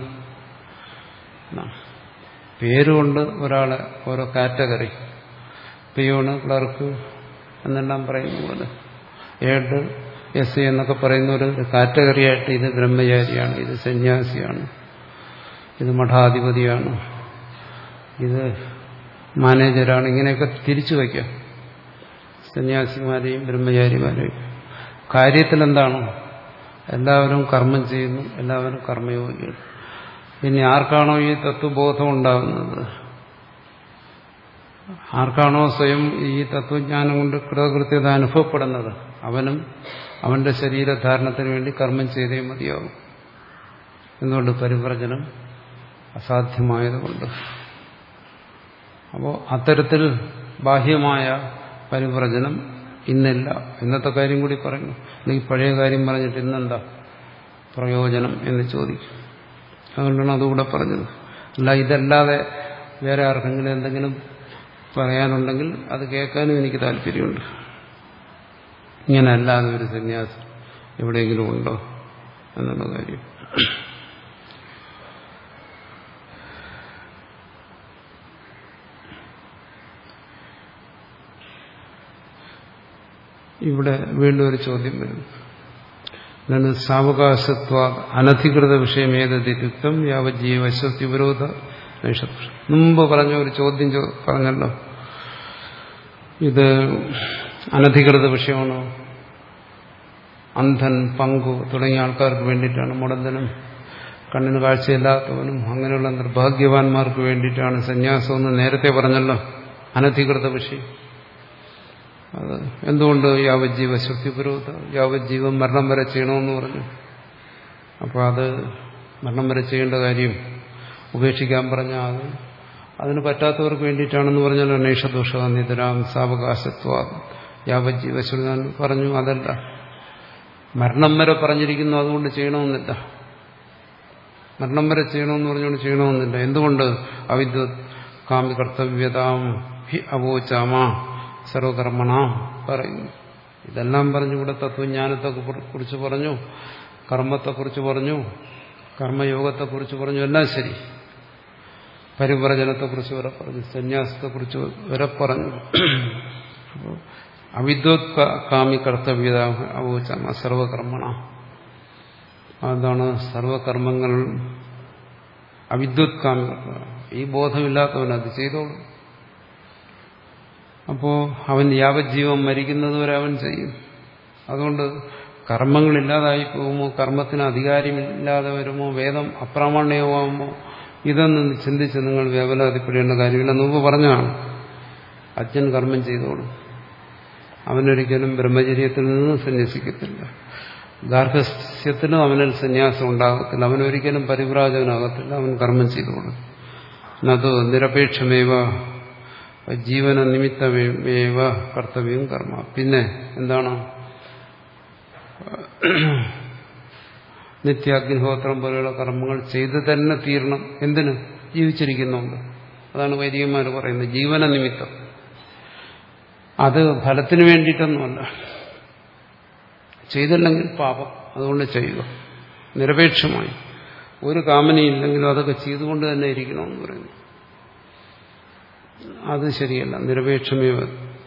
പേരുകൊണ്ട് ഒരാളെ ഓരോ കാറ്റഗറി, പിയൂണ്, ക്ലർക്ക് എന്നെല്ലാം പറയുന്ന പോലെ ഏഡ്, എസ് സി എന്നൊക്കെ പറയുന്ന ഒരു കാറ്റഗറിയായിട്ട് ഇത് ബ്രഹ്മചാരിയാണ്, ഇത് സന്യാസിയാണ്, ഇത് മഠാധിപതിയാണ്, ഇത് മാനേജരാണ്, ഇങ്ങനെയൊക്കെ തിരിച്ചു വയ്ക്കാം സന്യാസിമാരെയും ബ്രഹ്മചാരിമാരെയും. കാര്യത്തിൽ എന്താണ്? എല്ലാവരും കർമ്മം ചെയ്യുന്നു, എല്ലാവരും കർമ്മയോഗികൾ. ഇനി ആർക്കാണോ ഈ തത്വബോധം ഉണ്ടാകുന്നത്, ആർക്കാണോ സ്വയം ഈ തത്വജ്ഞാനം കൊണ്ട് കൃതകൃത്യത അനുഭവപ്പെടുന്നത്, അവനും അവന്റെ ശരീരധാരണത്തിന് വേണ്ടി കർമ്മം ചെയ്തേ മതിയാവും. എന്തുകൊണ്ട്? പരിവ്രജനം അസാധ്യമായതുകൊണ്ട്. അപ്പോൾ അത്തരത്തിൽ ബാഹ്യമായ പരിവ്രജനം ഇന്നില്ല. ഇന്നത്തെ കാര്യം കൂടി പറയുന്നു. അല്ലെങ്കിൽ പഴയ കാര്യം പറഞ്ഞിട്ട് ഇന്നെന്താ പ്രയോജനം എന്ന് ചോദിക്കും. അതുകൊണ്ടാണ് അതുകൂടെ പറഞ്ഞത്. അല്ല ഇതല്ലാതെ വേറെ ആർക്കെങ്കിലും എന്തെങ്കിലും പറയാനുണ്ടെങ്കിൽ അത് കേൾക്കാനും എനിക്ക് താല്പര്യമുണ്ട്. ഇങ്ങനെ അല്ലാതെ ഒരു സന്യാസം എവിടെയെങ്കിലും ഉണ്ടോ എന്നുള്ള കാര്യം. ഇവിടെ വീണ്ടും ഒരു ചോദ്യം വരുന്നു. എന്താണ്? സാവകാശത്വ അനധികൃത വിഷയം ഏതതിരുക്തം യാവജ്ജീവ വിരോധ നൈഷദോഷം. മുമ്പ് പറഞ്ഞ ഒരു ചോദ്യം പറഞ്ഞല്ലോ, ഇത് അനധികൃത വിഷയമാണോ? അന്ധൻ, പങ്കു തുടങ്ങിയ ആൾക്കാർക്ക് വേണ്ടിയിട്ടാണ്, മുടന്തനും കണ്ണിന് കാഴ്ചയില്ലാത്തവനും അങ്ങനെയുള്ള നിർഭാഗ്യവാന്മാർക്ക് വേണ്ടിയിട്ടാണ് സന്യാസം എന്ന് നേരത്തെ പറഞ്ഞല്ലോ. അനധികൃത വിഷയം അത് എന്തുകൊണ്ട്? യാവജ്ജീവ ശ്രുതിപുരോധ, യാവജ്ജീവം മരണം വരെ ചെയ്യണമെന്ന് പറഞ്ഞു. അപ്പോൾ അത് മരണം വരെ ചെയ്യേണ്ട കാര്യം ഉപേക്ഷിക്കാൻ പറഞ്ഞാൽ അത് അതിന് പറ്റാത്തവർക്ക് വേണ്ടിയിട്ടാണെന്ന് പറഞ്ഞാൽ നൈഷദോഷ നിതരാം സാവകാശത്വ യാവജ്ജീവ ശ്രുതി പറഞ്ഞു. അതല്ല, മരണം വരെ പറഞ്ഞിരിക്കുന്നു, അതുകൊണ്ട് ചെയ്യണമെന്നില്ല. മരണം വരെ ചെയ്യണമെന്ന് പറഞ്ഞുകൊണ്ട് ചെയ്യണമെന്നില്ല. എന്തുകൊണ്ട്? അവിദ്വത് കാമി കർത്തവ്യതാം ഹി അവോചാമ സർവകർമ്മണ പറയുന്നു. ഇതെല്ലാം പറഞ്ഞു. ഇവിടെ തത്വജ്ഞാനത്തെ കുറിച്ച് പറഞ്ഞു, കർമ്മത്തെക്കുറിച്ച് പറഞ്ഞു, കർമ്മയോഗത്തെക്കുറിച്ച് പറഞ്ഞു, എല്ലാം ശരി. പരിവ്രജനത്തെക്കുറിച്ച് വരെ പറഞ്ഞു, സന്യാസത്തെക്കുറിച്ച് വരെ പറഞ്ഞു. അവിദ്വത് കാമി കർത്തവ്യത അവോചാമ സർവകർമ്മണ. അതാണ് സർവകർമ്മങ്ങൾ അവിദ്വത് കാമി. ഈ ബോധമില്ലാത്തവൻ അത് ചെയ്തോളൂ. അപ്പോൾ അവൻ യാവജ്ജീവൻ മരിക്കുന്നതുവരെ അവൻ ചെയ്യും. അതുകൊണ്ട് കർമ്മങ്ങളില്ലാതായി പോകുമോ, കർമ്മത്തിന് അധികാരമില്ലാതെ വരുമോ, വേദം അപ്രാമാണ്യമാകുമോ, ഇതൊന്നും ചിന്തിച്ച് നിങ്ങൾ വേവലാതിപ്പെടേണ്ട കാര്യമില്ല. മുമ്പ് പറഞ്ഞതാണ്, അജ്ഞൻ കർമ്മം ചെയ്തോളും, അവനൊരിക്കലും ബ്രഹ്മചര്യത്തിൽ നിന്ന് സന്യസിക്കത്തില്ല, ഗാർഹസ്ഥ്യത്തിനും അവനിൽ സന്യാസം ഉണ്ടാകത്തില്ല, അവനൊരിക്കലും പരിവ്രാജകനാകത്തില്ല, അവൻ കർമ്മം ചെയ്തോളും. അത് നിരപേക്ഷമേവ ജീവന നിമിത്തമേവ കർത്തവ്യം കർമ്മ. പിന്നെ എന്താണ്? നിത്യാഗ്നിഹോത്രം പോലെയുള്ള കർമ്മങ്ങൾ ചെയ്തു തന്നെ തീരണം. എന്തിന്? ജീവിച്ചിരിക്കുന്നുണ്ട്. അതാണ് വൈദികന്മാർ പറയുന്നത്, ജീവന നിമിത്തം. അത് ഫലത്തിന് വേണ്ടിയിട്ടൊന്നുമല്ല. ചെയ്തില്ലെങ്കിൽ പാപം, അതുകൊണ്ട് ചെയ്യുക. നിരപേക്ഷമായി ഒരു കാമനയില്ലെങ്കിലും അതൊക്കെ ചെയ്തുകൊണ്ട് തന്നെ ഇരിക്കണമെന്ന് പറയുന്നു. അത് ശരിയല്ല. നിരപേക്ഷമേവ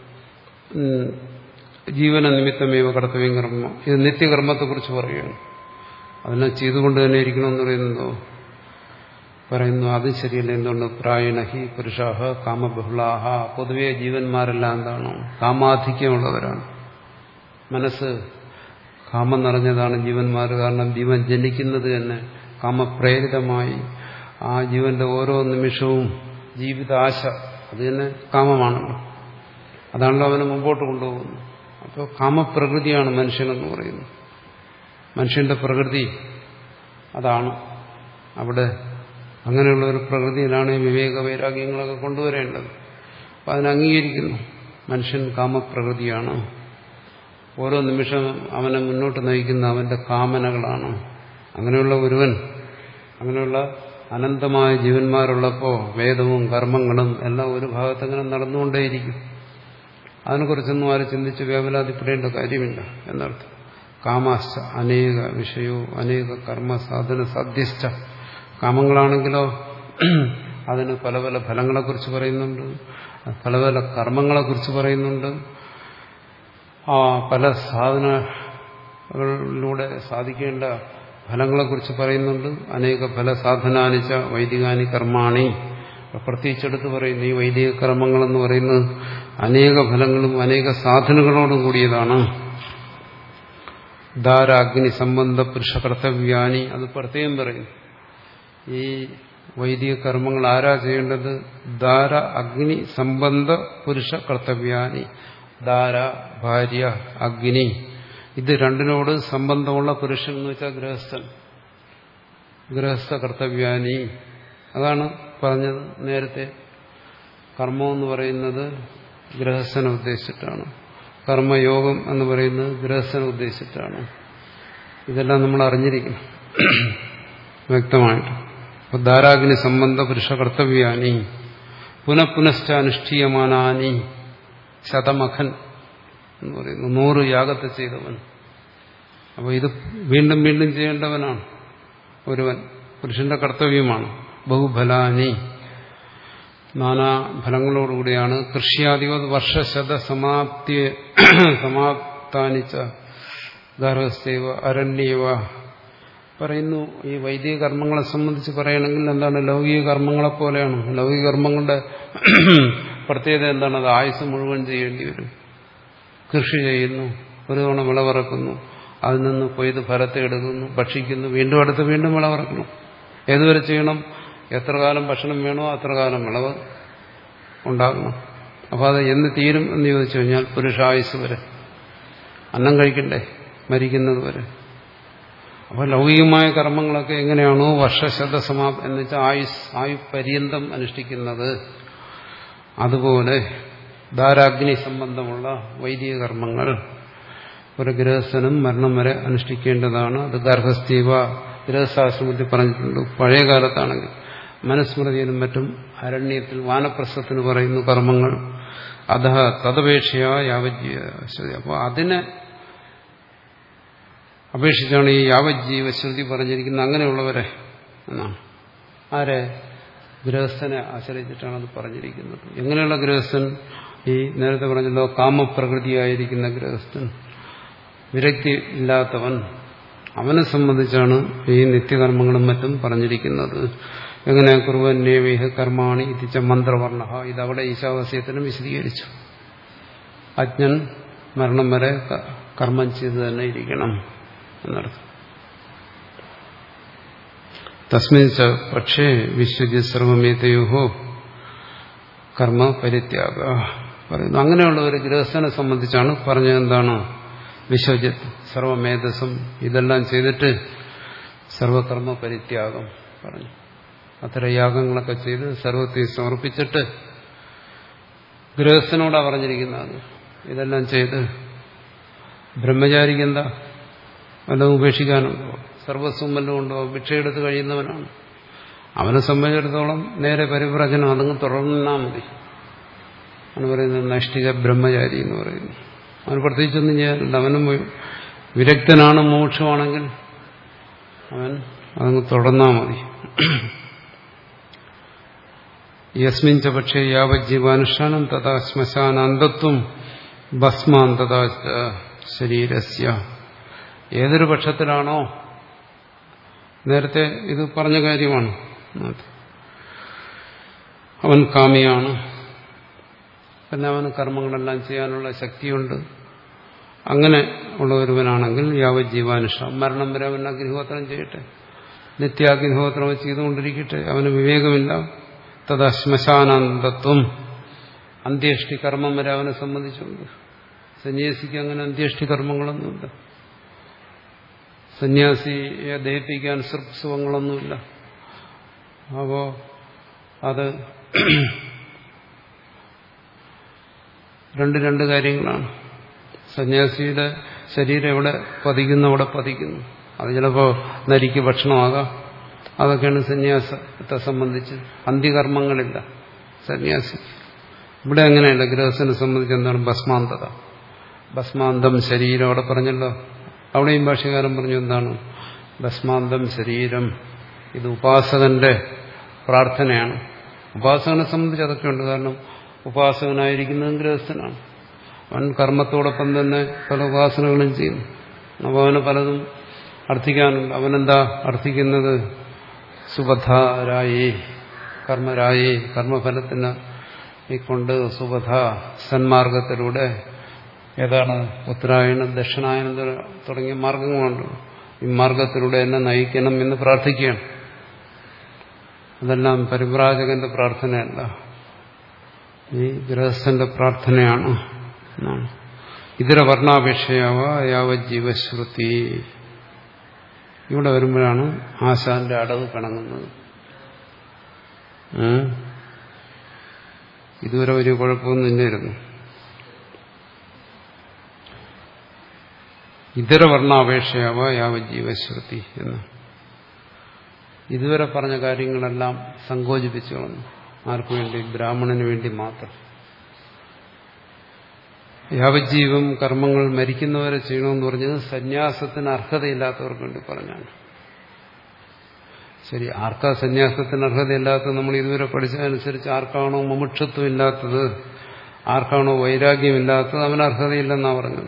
ജീവന നിമിത്തമേവ കർത്തവ്യം കർമ്മ. ഇത് നിത്യകർമ്മത്തെക്കുറിച്ച് പറയുകയാണ്. അതിനെ ചെയ്തുകൊണ്ട് തന്നെ ഇരിക്കണമെന്ന് പറയുന്നതോ പറയുന്നു അത് ശരിയല്ല. എന്തുകൊണ്ട്? പ്രായണഹി പുരുഷാഹ കാമബഹുളാഹ. പൊതുവെ ജീവന്മാരെല്ലാം എന്താണോ കാമാധിക്യമുള്ളവരാണ്. മനസ്സ് കാമം നിറഞ്ഞതാണ് ജീവന്മാർ. കാരണം ജീവൻ ജനിക്കുന്നത് തന്നെ കാമപ്രേരിതമായി. ആ ജീവന്റെ ഓരോ നിമിഷവും ജീവിതാശ അത് തന്നെ കാമമാണല്ലോ. അതാണല്ലോ അവനെ മുമ്പോട്ട് കൊണ്ടുപോകുന്നത്. അപ്പോൾ കാമപ്രകൃതിയാണ് മനുഷ്യനെന്ന് പറയുന്നത്. മനുഷ്യന്റെ പ്രകൃതി അതാണ്. അവിടെ അങ്ങനെയുള്ള ഒരു പ്രകൃതിയിലാണ് വിവേക വൈരാഗ്യങ്ങളൊക്കെ കൊണ്ടുവരേണ്ടത്. അപ്പം അതിനെ അംഗീകരിക്കുന്നു. മനുഷ്യൻ കാമപ്രകൃതിയാണ്. ഓരോ നിമിഷം അവനെ മുന്നോട്ട് നയിക്കുന്ന അവന്റെ കാമനകളാണ്. അങ്ങനെയുള്ള ഒരുവൻ, അങ്ങനെയുള്ള അനന്തമായ ജീവന്മാരുള്ളപ്പോൾ വേദവും കർമ്മങ്ങളും എല്ലാം ഒരു ഭാഗത്തങ്ങനെ നടന്നുകൊണ്ടേയിരിക്കും. അതിനെക്കുറിച്ചൊന്നും ആരും ചിന്തിച്ച് വേവലാതിപ്പെടേണ്ട കാര്യമില്ല എന്നർത്ഥം. കാമാശ്ച അനേക വിഷയവും അനേക കർമ്മ സാധന സാധ്യസ്ഥ. കാമങ്ങളാണെങ്കിലോ അതിന് പല പല ഫലങ്ങളെക്കുറിച്ച് പറയുന്നുണ്ട്, പല പല കർമ്മങ്ങളെക്കുറിച്ച് പറയുന്നുണ്ട്, ആ പല സാധനകളിലൂടെ സാധിക്കേണ്ട ഫലങ്ങളെക്കുറിച്ച് പറയുന്നുണ്ട്. അനേക ഫല സാധനാനിച്ച വൈദികാനി കർമാണി. പ്രത്യേകിച്ചെടുത്ത് പറയുന്നു ഈ വൈദിക കർമ്മങ്ങളെന്ന് പറയുന്നത് അനേക ഫലങ്ങളും അനേക സാധനങ്ങളോടും കൂടിയതാണ്. ധാര അഗ്നി സംബന്ധ പുരുഷ കർത്തവ്യാനി. അത് പ്രത്യേകം പറയും. ഈ വൈദിക കർമ്മങ്ങൾ ആരാ ചെയ്യേണ്ടത്? ധാര അഗ്നി സംബന്ധ പുരുഷ കർത്തവ്യാനി. ധാര ഭാര്യ അഗ്നി, ഇത് രണ്ടിനോട് സംബന്ധമുള്ള പുരുഷൻ എന്ന് വെച്ചാൽ ഗൃഹസ്ഥൻ. ഗൃഹസ്ഥ കർത്തവ്യാനി അതാണ് പറഞ്ഞത് നേരത്തെ. കർമ്മം എന്ന് പറയുന്നത് ഗൃഹസ്ഥനെ ഉദ്ദേശിച്ചിട്ടാണ്, കർമ്മയോഗം എന്ന് പറയുന്നത് ഗൃഹസ്ഥനെ ഉദ്ദേശിച്ചിട്ടാണ്. ഇതെല്ലാം നമ്മൾ അറിഞ്ഞിരിക്കണം വ്യക്തമായിട്ട്. അപ്പോൾ ധാരാഗ്നി സംബന്ധ പുരുഷ കർത്തവ്യാനി പുനഃപുനശ്ചാനുഷ്ഠീയമാനാനി. ശതമഖൻ എന്ന് പറയുന്നു, നൂറ് യാഗത്തെ ചെയ്തവൻ. അപ്പോൾ ഇത് വീണ്ടും വീണ്ടും ചെയ്യേണ്ടവനാണ് ഒരുവൻ. പുരുഷന്റെ കർത്തവ്യമാണ്. ബഹുഫലാനി, നാനാ ഫലങ്ങളോടുകൂടിയാണ്. കൃഷ്യാദിവ വർഷശത സമാപ്തി സമാപ്താനിച്ച ഗർഭസ്ഥൈവ അരണ്യവ പറയുന്നു. ഈ വൈദിക കർമ്മങ്ങളെ സംബന്ധിച്ച് പറയുകയാണെങ്കിൽ എന്താണ്? ലൗകിക കർമ്മങ്ങളെ പോലെയാണ്. ലൗകിക കർമ്മങ്ങളുടെ പ്രത്യേകത എന്താണ്? അത് ആയുസ് മുഴുവൻ ചെയ്യേണ്ടി വരും. കൃഷി ചെയ്യുന്നു, ഒരു തവണ വിളവിറക്കുന്നു, അതിൽ നിന്ന് കൊയ്ത് ഫലത്തെ എടുക്കുന്നു, ഭക്ഷിക്കുന്നു, വീണ്ടും അടുത്ത് വീണ്ടും വിളവിറക്കണം. ഏതുവരെ ചെയ്യണം? എത്ര കാലം ഭക്ഷണം വേണോ അത്ര കാലം വിളവ് ഉണ്ടാകണം. അപ്പോൾ അത് എന്ന് തീരും എന്ന് ചോദിച്ചു കഴിഞ്ഞാൽ പുരുഷായുസ് വരെ. അന്നം കഴിക്കണ്ടേ മരിക്കുന്നത് വരെ. അപ്പോൾ ലൗകികമായ കർമ്മങ്ങളൊക്കെ എങ്ങനെയാണോ വർഷശത സമാപ് എന്ന് വെച്ചാൽ ആയുസ് ആയു പര്യന്തം അനുഷ്ഠിക്കുന്നത്, അതുപോലെ ധാരാഗ്നി സംബന്ധമുള്ള വൈദിക കർമ്മങ്ങൾ ഒരു ഗൃഹസ്ഥനും മരണം വരെ അനുഷ്ഠിക്കേണ്ടതാണ്. അത് ഗർഭസ്ഥീവ ഗൃഹസ്ഥാശ്രമത്തിൽ പറഞ്ഞിട്ടുണ്ട്. പഴയ കാലത്താണെങ്കിൽ മനുസ്മൃതിയിലും മറ്റും അരണ്യത്തിൽ വാനപ്രസ്ഥത്തിന് പറയുന്നു കർമ്മങ്ങൾ. അധ തദപേക്ഷയ യാവജ്ജീവശ്രുതി. അപ്പോൾ അതിനെ അപേക്ഷിച്ചാണ് ഈ യാവജ്ജീവശ്രുതി പറഞ്ഞിരിക്കുന്നത്. അങ്ങനെയുള്ളവരെ എന്നാണ്. ആരെ? ഗൃഹസ്ഥനെ ആശ്രയിച്ചിട്ടാണ് അത് പറഞ്ഞിരിക്കുന്നത്. എങ്ങനെയുള്ള ഗൃഹസ്ഥൻ? ഈ നേരത്തെ പറഞ്ഞല്ലോ കാമപ്രകൃതിയായിരിക്കുന്ന ഗൃഹസ്ഥൻ, വിരക്തി ഇല്ലാത്തവൻ, അവനെ സംബന്ധിച്ചാണ് ഈ നിത്യകർമ്മങ്ങളും മറ്റും പറഞ്ഞിരിക്കുന്നത്. എങ്ങനെ? കുറുവന്യേവേഹ കർമാണി ഇതിച്ച മന്ത്രവർണ്ണ. ഇതവിടെ ഈശാവാസ്യത്തിനും വിശദീകരിച്ചു. അജ്ഞൻ മരണം വരെ കർമ്മം ചെയ്ത് തന്നെ ഇരിക്കണം എന്നർത്ഥം. തസ്മിൻ പക്ഷേ വിശ്വജിത് സർവമേതയോഹോ കർമ്മ പരിത്യാഗ പറയുന്നു. അങ്ങനെയുള്ള ഒരു ഗൃഹസ്ഥനെ സംബന്ധിച്ചാണ് പറഞ്ഞത്. എന്താണ് വിശ്വജിത്ത് സർവമേധസ്സും ഇതെല്ലാം ചെയ്തിട്ട് സർവകർമ്മ പരിത്യാഗം പറഞ്ഞു. അത്തരം യാഗങ്ങളൊക്കെ ചെയ്ത് സർവത്തെ സമർപ്പിച്ചിട്ട് ഗൃഹസ്ഥനോടാ പറഞ്ഞിരിക്കുന്നത്. ഇതെല്ലാം ചെയ്ത് ബ്രഹ്മചാരിക്ക് എന്താ വല്ലതും ഉപേക്ഷിക്കാനുണ്ടോ? സർവസ്വം വല്ലതും ഉണ്ടോ? ഭിക്ഷയെടുത്ത് കഴിയുന്നവനാണ്. അവനെ സംബന്ധിച്ചിടത്തോളം നേരെ പരിവ്രജനം അതങ്ങ് തുടർന്നാൽ മതി. അവന് പറയുന്നത് നൈഷ്ഠിക ബ്രഹ്മചാരി എന്ന് പറയുന്നു. അവന് പ്രത്യേകിച്ചൊന്നും ചെയ്യാനില്ല. അവനും വിരക്തനാണ്, മോക്ഷമാണെങ്കിൽ അവൻ അതങ്ങ് തുടർന്നാൽ മതി. യസ്മിൻ ച പക്ഷേ യാവജ്ജീവാനുഷ്ഠാനം തഥാ ശ്മശാനാന്തത്വം ഭസ്മാൻ തഥാ ശരീരസ്യ. ഏതൊരു പക്ഷത്തിലാണോ, നേരത്തെ ഇത് പറഞ്ഞ കാര്യമാണ്, അവൻ കാമിയാണ്, പിന്നെ അവന് കർമ്മങ്ങളെല്ലാം ചെയ്യാനുള്ള ശക്തിയുണ്ട്, അങ്ങനെ ഉള്ള ഒരുവനാണെങ്കിൽ യാവജ്ജീവാനുഷ്ഠാനം മരണം വരെ അവൻ അഗ്നിഹോത്രം ചെയ്യട്ടെ, നിത്യാഗ്നിഹോത്രം ചെയ്തുകൊണ്ടിരിക്കട്ടെ, അവന് വിവേകമില്ല. തഥാ ശ്മശാനാന്തത്വം അന്ത്യേഷ്ടി കർമ്മം വരെ അവനെ സംബന്ധിച്ചുണ്ട്. സന്യാസിക്ക് അങ്ങനെ അന്ത്യേഷ്ടി കർമ്മങ്ങളൊന്നുമില്ല. സന്യാസിയെ ദഹിപ്പിക്കാൻ സുഖങ്ങളൊന്നുമില്ല. അപ്പോ അത് രണ്ട് രണ്ട് കാര്യങ്ങളാണ്. സന്യാസിയുടെ ശരീരം എവിടെ പതിക്കുന്നു അവിടെ പതിക്കുന്നു. അത് ചിലപ്പോൾ നരിക്ക് ഭക്ഷണമാകാം. അതൊക്കെയാണ് സന്യാസത്തെ സംബന്ധിച്ച്. അന്ത്യകർമ്മങ്ങളില്ല സന്യാസി. ഇവിടെ അങ്ങനെയല്ല. ഗൃഹസ്ഥനെ സംബന്ധിച്ച് എന്താണ് ഭസ്മാന്തത, ഭസ്മാന്തം ശരീരം. അവിടെ പറഞ്ഞല്ലോ, അവിടെയും ഭാഷ്യകാരൻ പറഞ്ഞു എന്താണ് ഭസ്മാന്തം ശരീരം. ഇത് ഉപാസകന്റെ പ്രാർത്ഥനയാണ്. ഉപാസകനെ സംബന്ധിച്ച് അതൊക്കെ ഉണ്ട്. കാരണം ഉപാസകനായിരിക്കുന്നതും ഗൃഹസ്ഥനാണ്. അവൻ കർമ്മത്തോടൊപ്പം തന്നെ പല ഉപാസനകളും ചെയ്യുന്നു. അപ്പോൾ അവന് പലതും അർത്ഥിക്കാനുണ്ട്. അവനെന്താ അർത്ഥിക്കുന്നത്? സുബധാരായി, കർമ്മരായി, കർമ്മഫലത്തിന് ഈ കൊണ്ട് സുബധ സന്മാർഗത്തിലൂടെ, ഏതാണ് ഉത്തരായണം ദക്ഷിണായനം തുടങ്ങിയ മാർഗങ്ങളുണ്ട്, ഈ മാർഗത്തിലൂടെ എന്നെ നയിക്കണം എന്ന് പ്രാർത്ഥിക്കുകയാണ്. അതെല്ലാം പരിവ്രാജകന്റെ പ്രാർത്ഥനയല്ല, ഈ ഗൃഹസ്ഥന്റെ പ്രാർത്ഥനയാണ് എന്നാണ്. ഇതര വർണ്ണാപേക്ഷയാവ യാവജ്ജീവശ്രുതി. ഇവിടെ വരുമ്പോഴാണ് ആശാന്റെ അടവ് പിണങ്ങുന്നത്. ഇതുവരെ ഒരു കുഴപ്പമൊന്നും ഇല്ലായിരുന്നു. ഇതര വർണ്ണാപേക്ഷയാവ യാവജ്ജീവശ്രുതി എന്ന് ഇതുവരെ പറഞ്ഞ കാര്യങ്ങളെല്ലാം സങ്കോചിപ്പിച്ചു കളഞ്ഞു. ആർക്കു വേണ്ടി? ബ്രാഹ്മണന് വേണ്ടി മാത്രം. യാവജ്ജീവം കർമ്മങ്ങൾ മരിക്കുന്നവരെ ചെയ്യണമെന്ന് പറഞ്ഞത് സന്യാസത്തിന് അർഹതയില്ലാത്തവർക്ക് വേണ്ടി പറഞ്ഞാണ്. ശരി, ആർക്കാ സന്യാസത്തിന് അർഹതയില്ലാത്തത്? നമ്മൾ ഇതുവരെ പഠിച്ചതനുസരിച്ച് ആർക്കാണോ മുമുക്ഷത്വം ഇല്ലാത്തത്, ആർക്കാണോ വൈരാഗ്യമില്ലാത്തത്, അവന് അർഹതയില്ലെന്നാണ് പറഞ്ഞത്.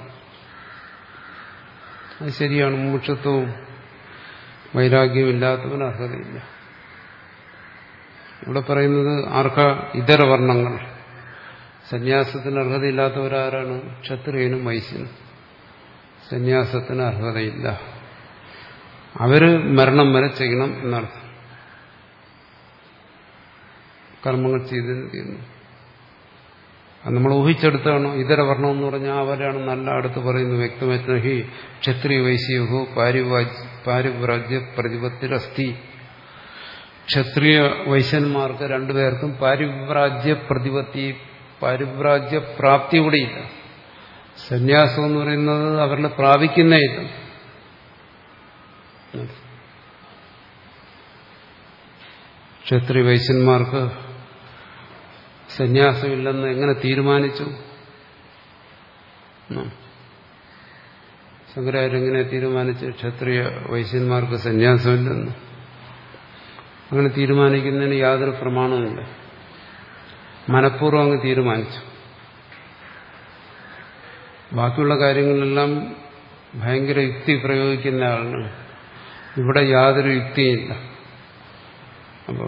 അത് ശരിയാണ്. മുമുക്ഷത്വവും വൈരാഗ്യവും ഇല്ലാത്തവന് അർഹതയില്ല. ഇവിടെ പറയുന്നത് ആർക്കാ? ഇതര വർണ്ണങ്ങൾ. സന്യാസത്തിന് അർഹതയില്ലാത്തവരാരാണ്? ക്ഷത്രിയനും വൈശ്യനും. സന്യാസത്തിന് അർഹതയില്ല. അവര് മരണം വരെ ചെയ്യണം എന്നർത്ഥം. കർമ്മങ്ങൾ ചെയ്തിരുന്നു. അത് നമ്മൾ ഊഹിച്ചെടുത്താണോ? ഇതര വർണ്ണം എന്ന് പറഞ്ഞാൽ അവരാണ് നല്ല അടുത്ത് പറയുന്നു. വ്യക്തമായിട്ട് ഹി ക്ഷത്രിയ വൈശ്യഹോ പാരിവ്രാജ്യ പ്രതിപത്തിരസ്തി. ക്ഷത്രിയ വൈശ്യന്മാർക്ക് രണ്ടുപേർക്കും പാരിവ്രാജ്യ പ്രതിപത്തി, പാരിവ്രാജ്യ പ്രാപ്തി കൂടിയില്ല. സന്യാസം എന്ന് പറയുന്നത് അവരിൽ പ്രാപിക്കുന്നേ ഇല്ല. ക്ഷത്രിയ വൈശ്യന്മാർക്ക് സന്യാസമില്ലെന്ന് എങ്ങനെ തീരുമാനിച്ചു? ശങ്കരാചാര്യർ എങ്ങനെ തീരുമാനിച്ചു ക്ഷത്രിയ വൈശ്യന്മാർക്ക് സന്യാസമില്ലെന്ന്? അങ്ങനെ തീരുമാനിക്കുന്നതിന് യാതൊരു പ്രമാണവുമില്ല. മനഃപൂർവ്വം അങ്ങ് തീരുമാനിച്ചു. ബാക്കിയുള്ള കാര്യങ്ങളെല്ലാം ഭയങ്കര യുക്തി പ്രയോഗിക്കുന്ന ആളാണ്. ഇവിടെ യാതൊരു യുക്തിയില്ല. അപ്പോൾ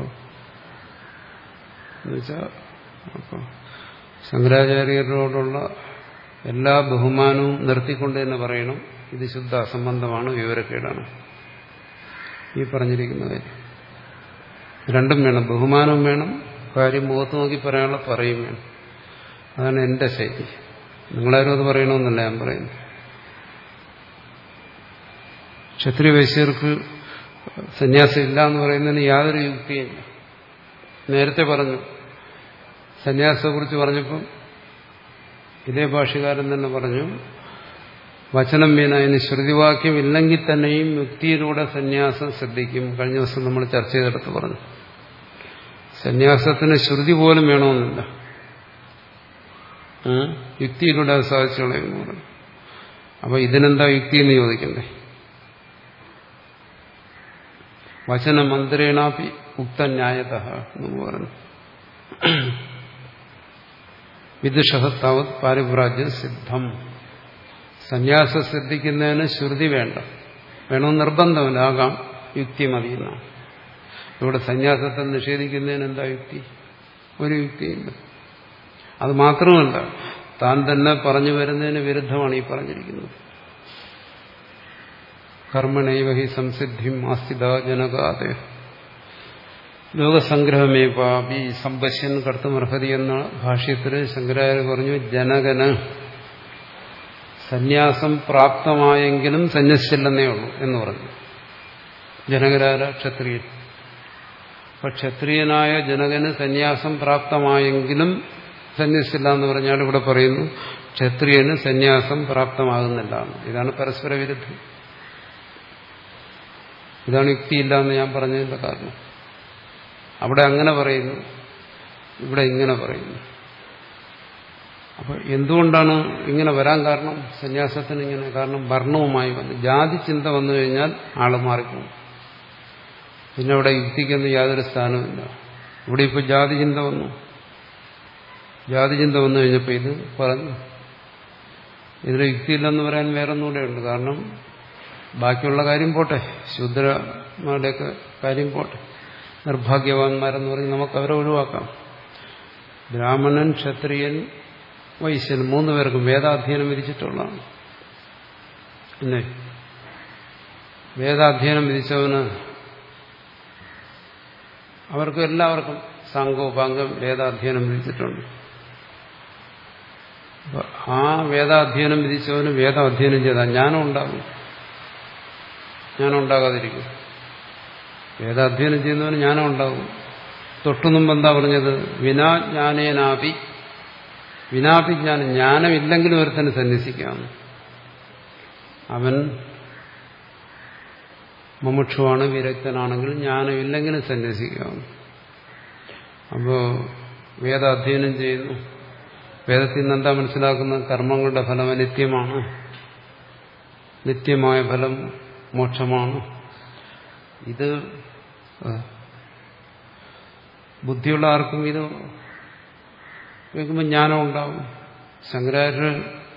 എന്നുവെച്ചാൽ അപ്പോൾ ശങ്കരാചാര്യരോടുള്ള എല്ലാ ബഹുമാനവും നിർത്തിക്കൊണ്ട് തന്നെ പറയണം ഇത് ശുദ്ധ അസംബന്ധമാണ്, വിവരക്കേടാണ് ഈ പറഞ്ഞിരിക്കുന്ന കാര്യം. രണ്ടും വേണം, ബഹുമാനവും വേണം, കാര്യം മുഖത്ത് നോക്കി പറയാനുള്ള പറയും വേണം. അതാണ് എന്റെ ശൈലി. നിങ്ങളാരും അത് പറയണമെന്നല്ല ഞാൻ പറയുന്നു. ക്ഷത്രിയ വൈശ്യർക്ക് സന്യാസം ഇല്ല എന്ന് പറയുന്നതിന് യാതൊരു യുക്തിയില്ല. നേരത്തെ പറഞ്ഞു, സന്യാസത്തെക്കുറിച്ച് പറഞ്ഞപ്പം ഇതേ ഭാഷ്യകാരൻ തന്നെ പറഞ്ഞു, വചനം വീണ അതിന് ശ്രുതിവാക്യം ഇല്ലെങ്കിൽ തന്നെയും യുക്തിയിലൂടെ സന്യാസം ശ്രദ്ധിക്കും. കഴിഞ്ഞ ദിവസം നമ്മൾ ചർച്ച ചെയ്തെടുത്ത് പറഞ്ഞു, സന്യാസത്തിന് ശ്രുതി പോലും വേണമെന്നില്ല, യുക്തിയിലൂടെ അത് സാധിച്ചു കളയുമെന്ന് പറഞ്ഞു. അപ്പൊ ഇതിനെന്താ യുക്തി എന്ന് ചോദിക്കണ്ടേ? വചനമന്ത്രേണാപി ഉക്തന്യായതഃ എന്ന് പറഞ്ഞു. വിദുഷഹത്താവത് പാരിവ്രാജ്യം സിദ്ധം. സന്യാസം സിദ്ധിക്കുന്നതിന് ശ്രുതി വേണ്ട, വേണമെന്ന് നിർബന്ധമില്ല, ആകാം, യുക്തി മതി എന്നാണ്. ഇവിടെ സന്യാസത്തെ നിഷേധിക്കുന്നതിന് എന്താ യുക്തി? ഒരു യുക്തിയില്ല. അത് മാത്രമല്ല, താൻ തന്നെ പറഞ്ഞു വരുന്നതിന് വിരുദ്ധമാണ് ഈ പറഞ്ഞിരിക്കുന്നത്. കർമ്മണൈവ ഹി സംസിദ്ധിം ആസ്തിദ ജനകാദേ ലോകസംഗ്രഹമേ പാപി സമ്പശ്യൻ കർത്തുമർഹതി എന്ന ഭാഷ്യത്തിൽ ശങ്കരാചാര്യ പറഞ്ഞു, ജനകന് സന്യാസം പ്രാപ്തമായെങ്കിലും സന്യസിച്ചില്ലെന്നേ ഉള്ളൂ എന്ന് പറഞ്ഞു. ജനകരാര ക്ഷത്രിയൻ. അപ്പൊ ക്ഷത്രിയനായ ജനകന് സന്യാസം പ്രാപ്തമായെങ്കിലും സന്യസിച്ചില്ല എന്ന് പറഞ്ഞാൽ ഇവിടെ പറയുന്നു ക്ഷത്രിയന് സന്യാസം പ്രാപ്തമാകുന്നില്ല. ഇതാണ് പരസ്പര വിരുദ്ധം. ഇതാണ് യുക്തിയില്ല എന്ന് ഞാൻ പറഞ്ഞതിന്റെ കാരണം. അവിടെ അങ്ങനെ പറയുന്നു, ഇവിടെ ഇങ്ങനെ പറയുന്നു. അപ്പൊ എന്തുകൊണ്ടാണ് ഇങ്ങനെ വരാൻ കാരണം? സന്യാസത്തിന് ഇങ്ങനെ കാരണം വർണ്ണവുമായി വന്നു, ജാതി ചിന്ത വന്നു കഴിഞ്ഞാൽ ആള് മാറിപ്പോകും. പിന്നെ ഇവിടെ യുക്തിക്കൊന്നും യാതൊരു സ്ഥാനമില്ല. ഇവിടെ ഇപ്പൊ ജാതി ചിന്ത വന്നു, ജാതി ചിന്ത വന്നു കഴിഞ്ഞപ്പോൾ ഇത് പറഞ്ഞു. ഇതിൽ യുക്തിയില്ലെന്ന് പറയാൻ വേറൊന്നുകൂടെ ഉണ്ട്. കാരണം ബാക്കിയുള്ള കാര്യം പോട്ടെ, ശൂദ്രന്മാരുടെയൊക്കെ കാര്യം പോട്ടെ, നിർഭാഗ്യവാന്മാരെന്ന് പറഞ്ഞ് നമുക്ക് അവരെ ഒഴിവാക്കാം. ബ്രാഹ്മണൻ, ക്ഷത്രിയൻ, വൈശ്യൻ മൂന്ന് പേർക്കും വേദാധ്യയനം വിധിച്ചിട്ടുള്ളതാണ്. പിന്നെ വേദാധ്യയനം വിധിച്ചവന് അവർക്ക് എല്ലാവർക്കും സാങ്കോപാംഗം വേദാധ്യയനം വിധിച്ചിട്ടുണ്ട്. ആ വേദാധ്യയനം വിധിച്ചവന് വേദാധ്യയനം ചെയ്താൽ ജ്ഞാനം ഉണ്ടാകും, ജ്ഞാനം ഉണ്ടാകാതിരിക്കും. വേദാധ്യയനം ചെയ്യുന്നവന് ജ്ഞാനം ഉണ്ടാകും. തൊട്ടുമുമ്പ് എന്താ പറഞ്ഞത്? വിനാ ജ്ഞാനേനാപി, വിനാപി ജ്ഞാനം, ജ്ഞാനമില്ലെങ്കിലും ഒരുത്തന് സന്യസിക്കാം. അവൻ മുമുക്ഷുവാണ്, വിരക്തനാണെങ്കിൽ ജ്ഞാനമില്ലെങ്കിലും സന്യസിക്കാം. അപ്പോ വേദാധ്യയനം ചെയ്യുന്നു. വേദത്തിൽ നിന്ന് എന്താ മനസ്സിലാക്കുന്നത്? കർമ്മങ്ങളുടെ ഫലം അനിത്യമാണ്, നിത്യമായ ഫലം മോക്ഷമാണ്. ഇത് ബുദ്ധിയുള്ള ആർക്കും ഇത് കേൾക്കുമ്പോൾ ജ്ഞാനം ഉണ്ടാവും. ശങ്കരാചാര്യർ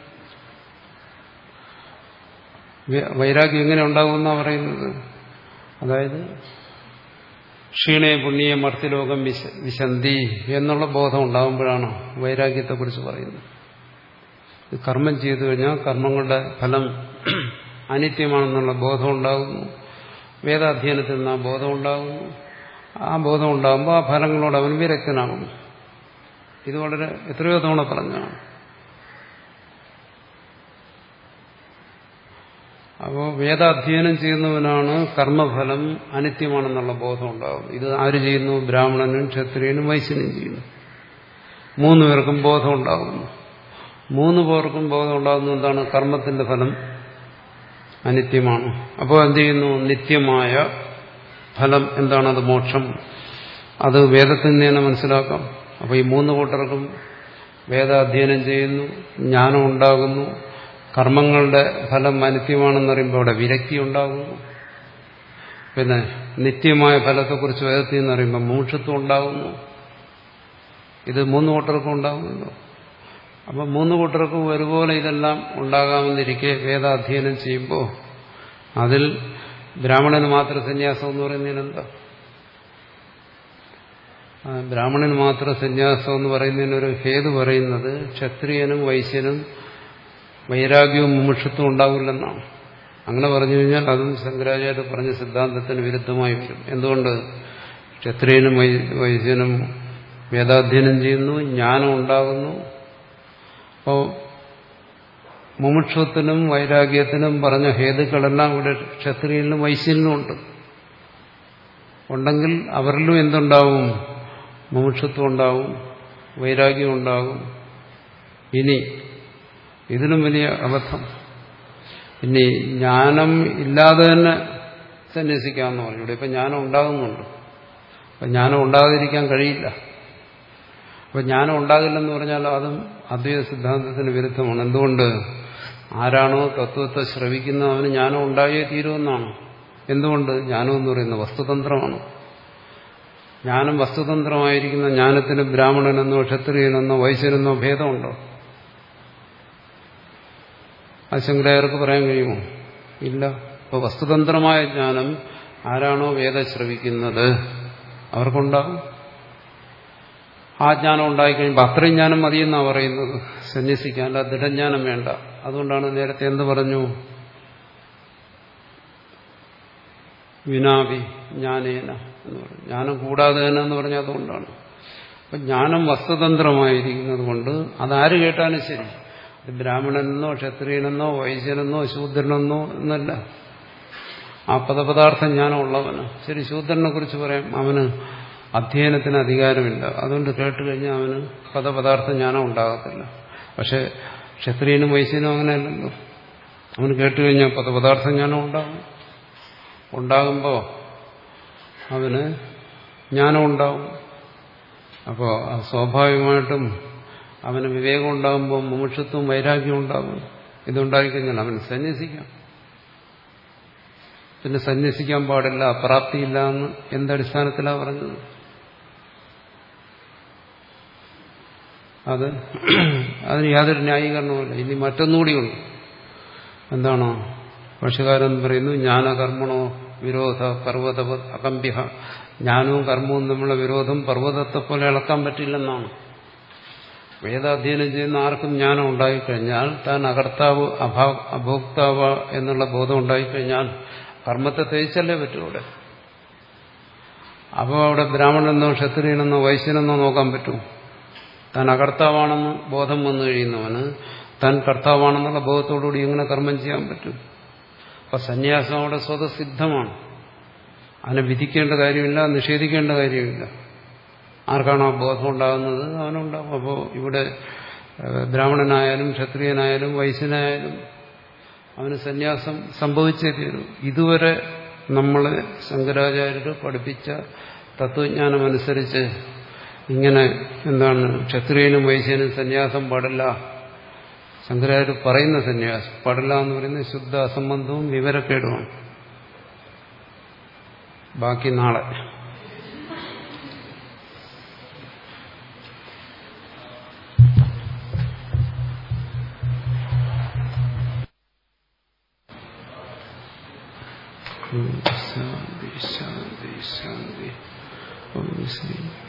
വൈരാഗ്യം എങ്ങനെ ഉണ്ടാകുമെന്നാ പറയുന്നത്? അതായത് ക്ഷീണേ പുണ്യ മർത്യലോകം വിശ വിശന്തി എന്നുള്ള ബോധം ഉണ്ടാകുമ്പോഴാണ് വൈരാഗ്യത്തെക്കുറിച്ച് പറയുന്നത്. ഇത് കർമ്മം ചെയ്തു കഴിഞ്ഞാൽ കർമ്മങ്ങളുടെ ഫലം അനിത്യമാണെന്നുള്ള ബോധം ഉണ്ടാകുന്നു. വേദാധ്യയനത്തിൽ നിന്ന് ആ ബോധം ഉണ്ടാകുന്നു. ആ ബോധം ഉണ്ടാകുമ്പോൾ ആ ഫലങ്ങളോട് അവൻ വിരക്തനാകുന്നു. ഇത് വളരെ എത്രയോ തവണ പറഞ്ഞാണ്. അപ്പോൾ വേദാധ്യയനം ചെയ്യുന്നവനാണ് കർമ്മഫലം അനിത്യമാണെന്നുള്ള ബോധം ഉണ്ടാകുന്നത്. ഇത് ആര് ചെയ്യുന്നു? ബ്രാഹ്മണനും ക്ഷത്രിയനും വൈശ്യനും ചെയ്യുന്നു. മൂന്ന് പേർക്കും ബോധം ഉണ്ടാകുന്നു. മൂന്ന് പേർക്കും ബോധം ഉണ്ടാകുന്നു എന്താണ്? കർമ്മത്തിന്റെ ഫലം അനിത്യമാണ്. അപ്പോൾ എന്ത് ചെയ്യുന്നു? നിത്യമായ ഫലം എന്താണ്? അത് മോക്ഷം. അത് വേദത്തിൽ നിന്ന് തന്നെ മനസ്സിലാക്കാം. അപ്പോൾ ഈ മൂന്ന് കൂട്ടർക്കും വേദാധ്യയനം ചെയ്യുന്നു, ജ്ഞാനം ഉണ്ടാകുന്നു, കർമ്മങ്ങളുടെ ഫലം അനിത്യമാണെന്ന് പറയുമ്പോൾ അവിടെ വിരക്തി ഉണ്ടാകുന്നു. പിന്നെ നിത്യമായ ഫലത്തെക്കുറിച്ച് വേദത്തിൽ നിന്ന് പറയുമ്പോൾ മോക്ഷത്വം ഉണ്ടാകുന്നു. ഇത് മൂന്ന് കൂട്ടർക്കും ഉണ്ടാകുമല്ലോ. അപ്പം മൂന്ന് കൂട്ടർക്കും ഒരുപോലെ ഇതെല്ലാം ഉണ്ടാകാമെന്നിരിക്കെ വേദാധ്യയനം ചെയ്യുമ്പോൾ അതിൽ ബ്രാഹ്മണന് മാത്രം സന്യാസം എന്ന് പറയുന്നതിനെന്താ? ബ്രാഹ്മണന് മാത്രം സന്യാസം എന്ന് പറയുന്നതിനൊരു ഹേതു പറയുന്നത് ക്ഷത്രിയനും വൈശ്യനും വൈരാഗ്യവും മുമുക്ഷത്വം ഉണ്ടാവില്ലെന്നാണ്. അങ്ങനെ പറഞ്ഞു കഴിഞ്ഞാൽ അതും ശങ്കരാചാര്യ പറഞ്ഞ സിദ്ധാന്തത്തിന് വിരുദ്ധമായി വരും. എന്തുകൊണ്ട്? ക്ഷത്രിയനും വൈശ്യനും വേദാധ്യയനം ചെയ്യുന്നു, ജ്ഞാനം ഉണ്ടാകുന്നു. അപ്പോൾ മുമുക്ഷത്വത്തിനും വൈരാഗ്യത്തിനും പറഞ്ഞ ഹേതുക്കളെല്ലാം ഇവിടെ ക്ഷത്രിയനിലും വൈശ്യനിലും ഉണ്ട്. ഉണ്ടെങ്കിൽ അവരിലും എന്തുണ്ടാവും? മുമുക്ഷത്വം ഉണ്ടാവും, വൈരാഗ്യം ഉണ്ടാകും. ഇനി ഇതിലും വലിയ അബദ്ധം, ഇനി ജ്ഞാനം ഇല്ലാതെ തന്നെ സന്യസിക്കാമെന്ന് പറഞ്ഞു. ഇവിടെ ഇപ്പം ജ്ഞാനം ഉണ്ടാകുന്നുണ്ട്. അപ്പം ജ്ഞാനം ഉണ്ടാകാതിരിക്കാൻ കഴിയില്ല. അപ്പം ജ്ഞാനം ഉണ്ടാകില്ലെന്ന് പറഞ്ഞാൽ അതും അദ്വൈത സിദ്ധാന്തത്തിന് വിരുദ്ധമാണ്. എന്തുകൊണ്ട്? ആരാണോ തത്വത്തെ ശ്രവിക്കുന്നത് അവന് ജ്ഞാനം ഉണ്ടായേ തീരുമെന്നാണ്. എന്തുകൊണ്ട്? ജ്ഞാനം എന്ന് പറയുന്നത് വസ്തുതന്ത്രമാണ്. ജ്ഞാനം വസ്തുതന്ത്രമായിരിക്കുന്ന ജ്ഞാനത്തിന് ബ്രാഹ്മണനെന്നോ ക്ഷത്രിയനെന്നോ വൈശ്യനെന്നോ ഭേദമുണ്ടോ? അത് ശങ്കരാചാര്യർക്ക് പറയാൻ കഴിയുമോ? ഇല്ല. അപ്പോൾ വസ്തുതന്ത്രമായ ജ്ഞാനം ആരാണോ വേദം ശ്രവിക്കുന്നത് അവർക്കുണ്ടാകും. ആ ജ്ഞാനം ഉണ്ടായിക്കഴിയുമ്പോൾ അത്രയും ജ്ഞാനം മതിയെന്നാണ് പറയുന്നത്. സന്യസിക്കാൻ അല്ല ദൃഢജ്ഞാനം വേണ്ട. അതുകൊണ്ടാണ് നേരത്തെ എന്ത് പറഞ്ഞു? വിനാവി ജ്ഞാനേന എന്ന് പറഞ്ഞു. ജ്ഞാനം കൂടാതെ തന്നെ എന്ന് പറഞ്ഞാൽ അതുകൊണ്ടാണ്. അപ്പം ജ്ഞാനം വസ്തുതന്ത്രമായിരിക്കുന്നത് കൊണ്ട് അതാര് കേട്ടാലും ശരി, അത് ബ്രാഹ്മണനെന്നോ ക്ഷത്രിയനെന്നോ വൈശ്യനെന്നോ ശൂദ്രനെന്നോ എന്നല്ല, ആ പദപദാർത്ഥ ജ്ഞാനം ഉള്ളവന്. ശരി, ശൂദ്രനെ കുറിച്ച് പറയാം, അവന് അധ്യയനത്തിന് അധികാരമില്ല, അതുകൊണ്ട് കേട്ട് കഴിഞ്ഞാൽ അവന് പദപദാർത്ഥ ജ്ഞാനം ഉണ്ടാകത്തില്ല. പക്ഷെ ക്ഷത്രിയനും വൈശ്യനും അങ്ങനെയല്ലല്ലോ. അവന് കേട്ടുകഴിഞ്ഞാൽ പദപദാർത്ഥ ജ്ഞാനം ഉണ്ടാകും. ഉണ്ടാകുമ്പോൾ അവന് ജ്ഞാനം ഉണ്ടാവും. അപ്പോൾ സ്വാഭാവികമായിട്ടും അവന് വിവേകം ഉണ്ടാകുമ്പോൾ മുമുക്ഷത്വവും വൈരാഗ്യവും ഉണ്ടാകും. ഇതുണ്ടായിക്കഴിഞ്ഞാൽ അവന് സന്യസിക്കാം. പിന്നെ സന്യസിക്കാൻ പാടില്ല, പ്രാപ്തിയില്ല എന്ന് എന്തടിസ്ഥാനത്തിലാണ് പറഞ്ഞത്? അത് അതിന് യാതൊരു ന്യായീകരണവുമില്ല. ഇനി മറ്റൊന്നുകൂടിയുണ്ട്. എന്താണോ ഭാഷ്യകാരൻ പറയുന്നു, ജ്ഞാനകർമ്മണോ വിരോധ പർവ്വത അകമ്പ്യ. ജ്ഞാനവും കർമ്മവും തമ്മിലുള്ള വിരോധം പർവ്വതത്തെ പോലെ ഇളക്കാൻ പറ്റില്ലെന്നാണ്. വേദാധ്യയനം ചെയ്യുന്ന ആർക്കും ജ്ഞാനം ഉണ്ടായിക്കഴിഞ്ഞാൽ, താൻ അകർത്താവ് അഭോക്താവ് എന്നുള്ള ബോധം ഉണ്ടായിക്കഴിഞ്ഞാൽ കർമ്മത്തെ തേച്ചല്ലേ പറ്റൂ അവിടെ. അപ്പോൾ അവിടെ ബ്രാഹ്മണനെന്നോ ക്ഷത്രിയനെന്നോ വൈശ്യനെന്നോ നോക്കാൻ പറ്റൂ? താൻ അകർത്താവാണെന്ന് ബോധം വന്നു കഴിയുന്നവന് താൻ കർത്താവാണെന്നുള്ള ബോധത്തോടുകൂടി എങ്ങനെ കർമ്മം ചെയ്യാൻ പറ്റും? അപ്പൊ സന്യാസം അവിടെ സ്വതസിദ്ധമാണ്. അതിനെ വിധിക്കേണ്ട കാര്യമില്ല, നിഷേധിക്കേണ്ട കാര്യമില്ല. ആർക്കാണോ ബോധം ഉണ്ടാകുന്നത് അവനുണ്ടാകും. അപ്പോൾ ഇവിടെ ബ്രാഹ്മണനായാലും ക്ഷത്രിയനായാലും വൈശ്യനായാലും അവന് സന്യാസം സംഭവിച്ചേ തീരൂ. ഇതുവരെ നമ്മളെ ശങ്കരാചാര്യർ പഠിപ്പിച്ച തത്വജ്ഞാനമനുസരിച്ച് ഇങ്ങനെ എന്താണ് ക്ഷത്രിയനും വൈശ്യനും സന്യാസം പാടില്ല, ശങ്കരാചാര്യർ പറയുന്ന സന്യാസം പാടില്ല എന്ന് പറയുന്നത് ശുദ്ധ അസംബന്ധവും വിവരക്കേടുമാണ്. ബാക്കി നാളെ. ശാന്തി ശാന്തി ശാന്തി. ഓം ശ്രീ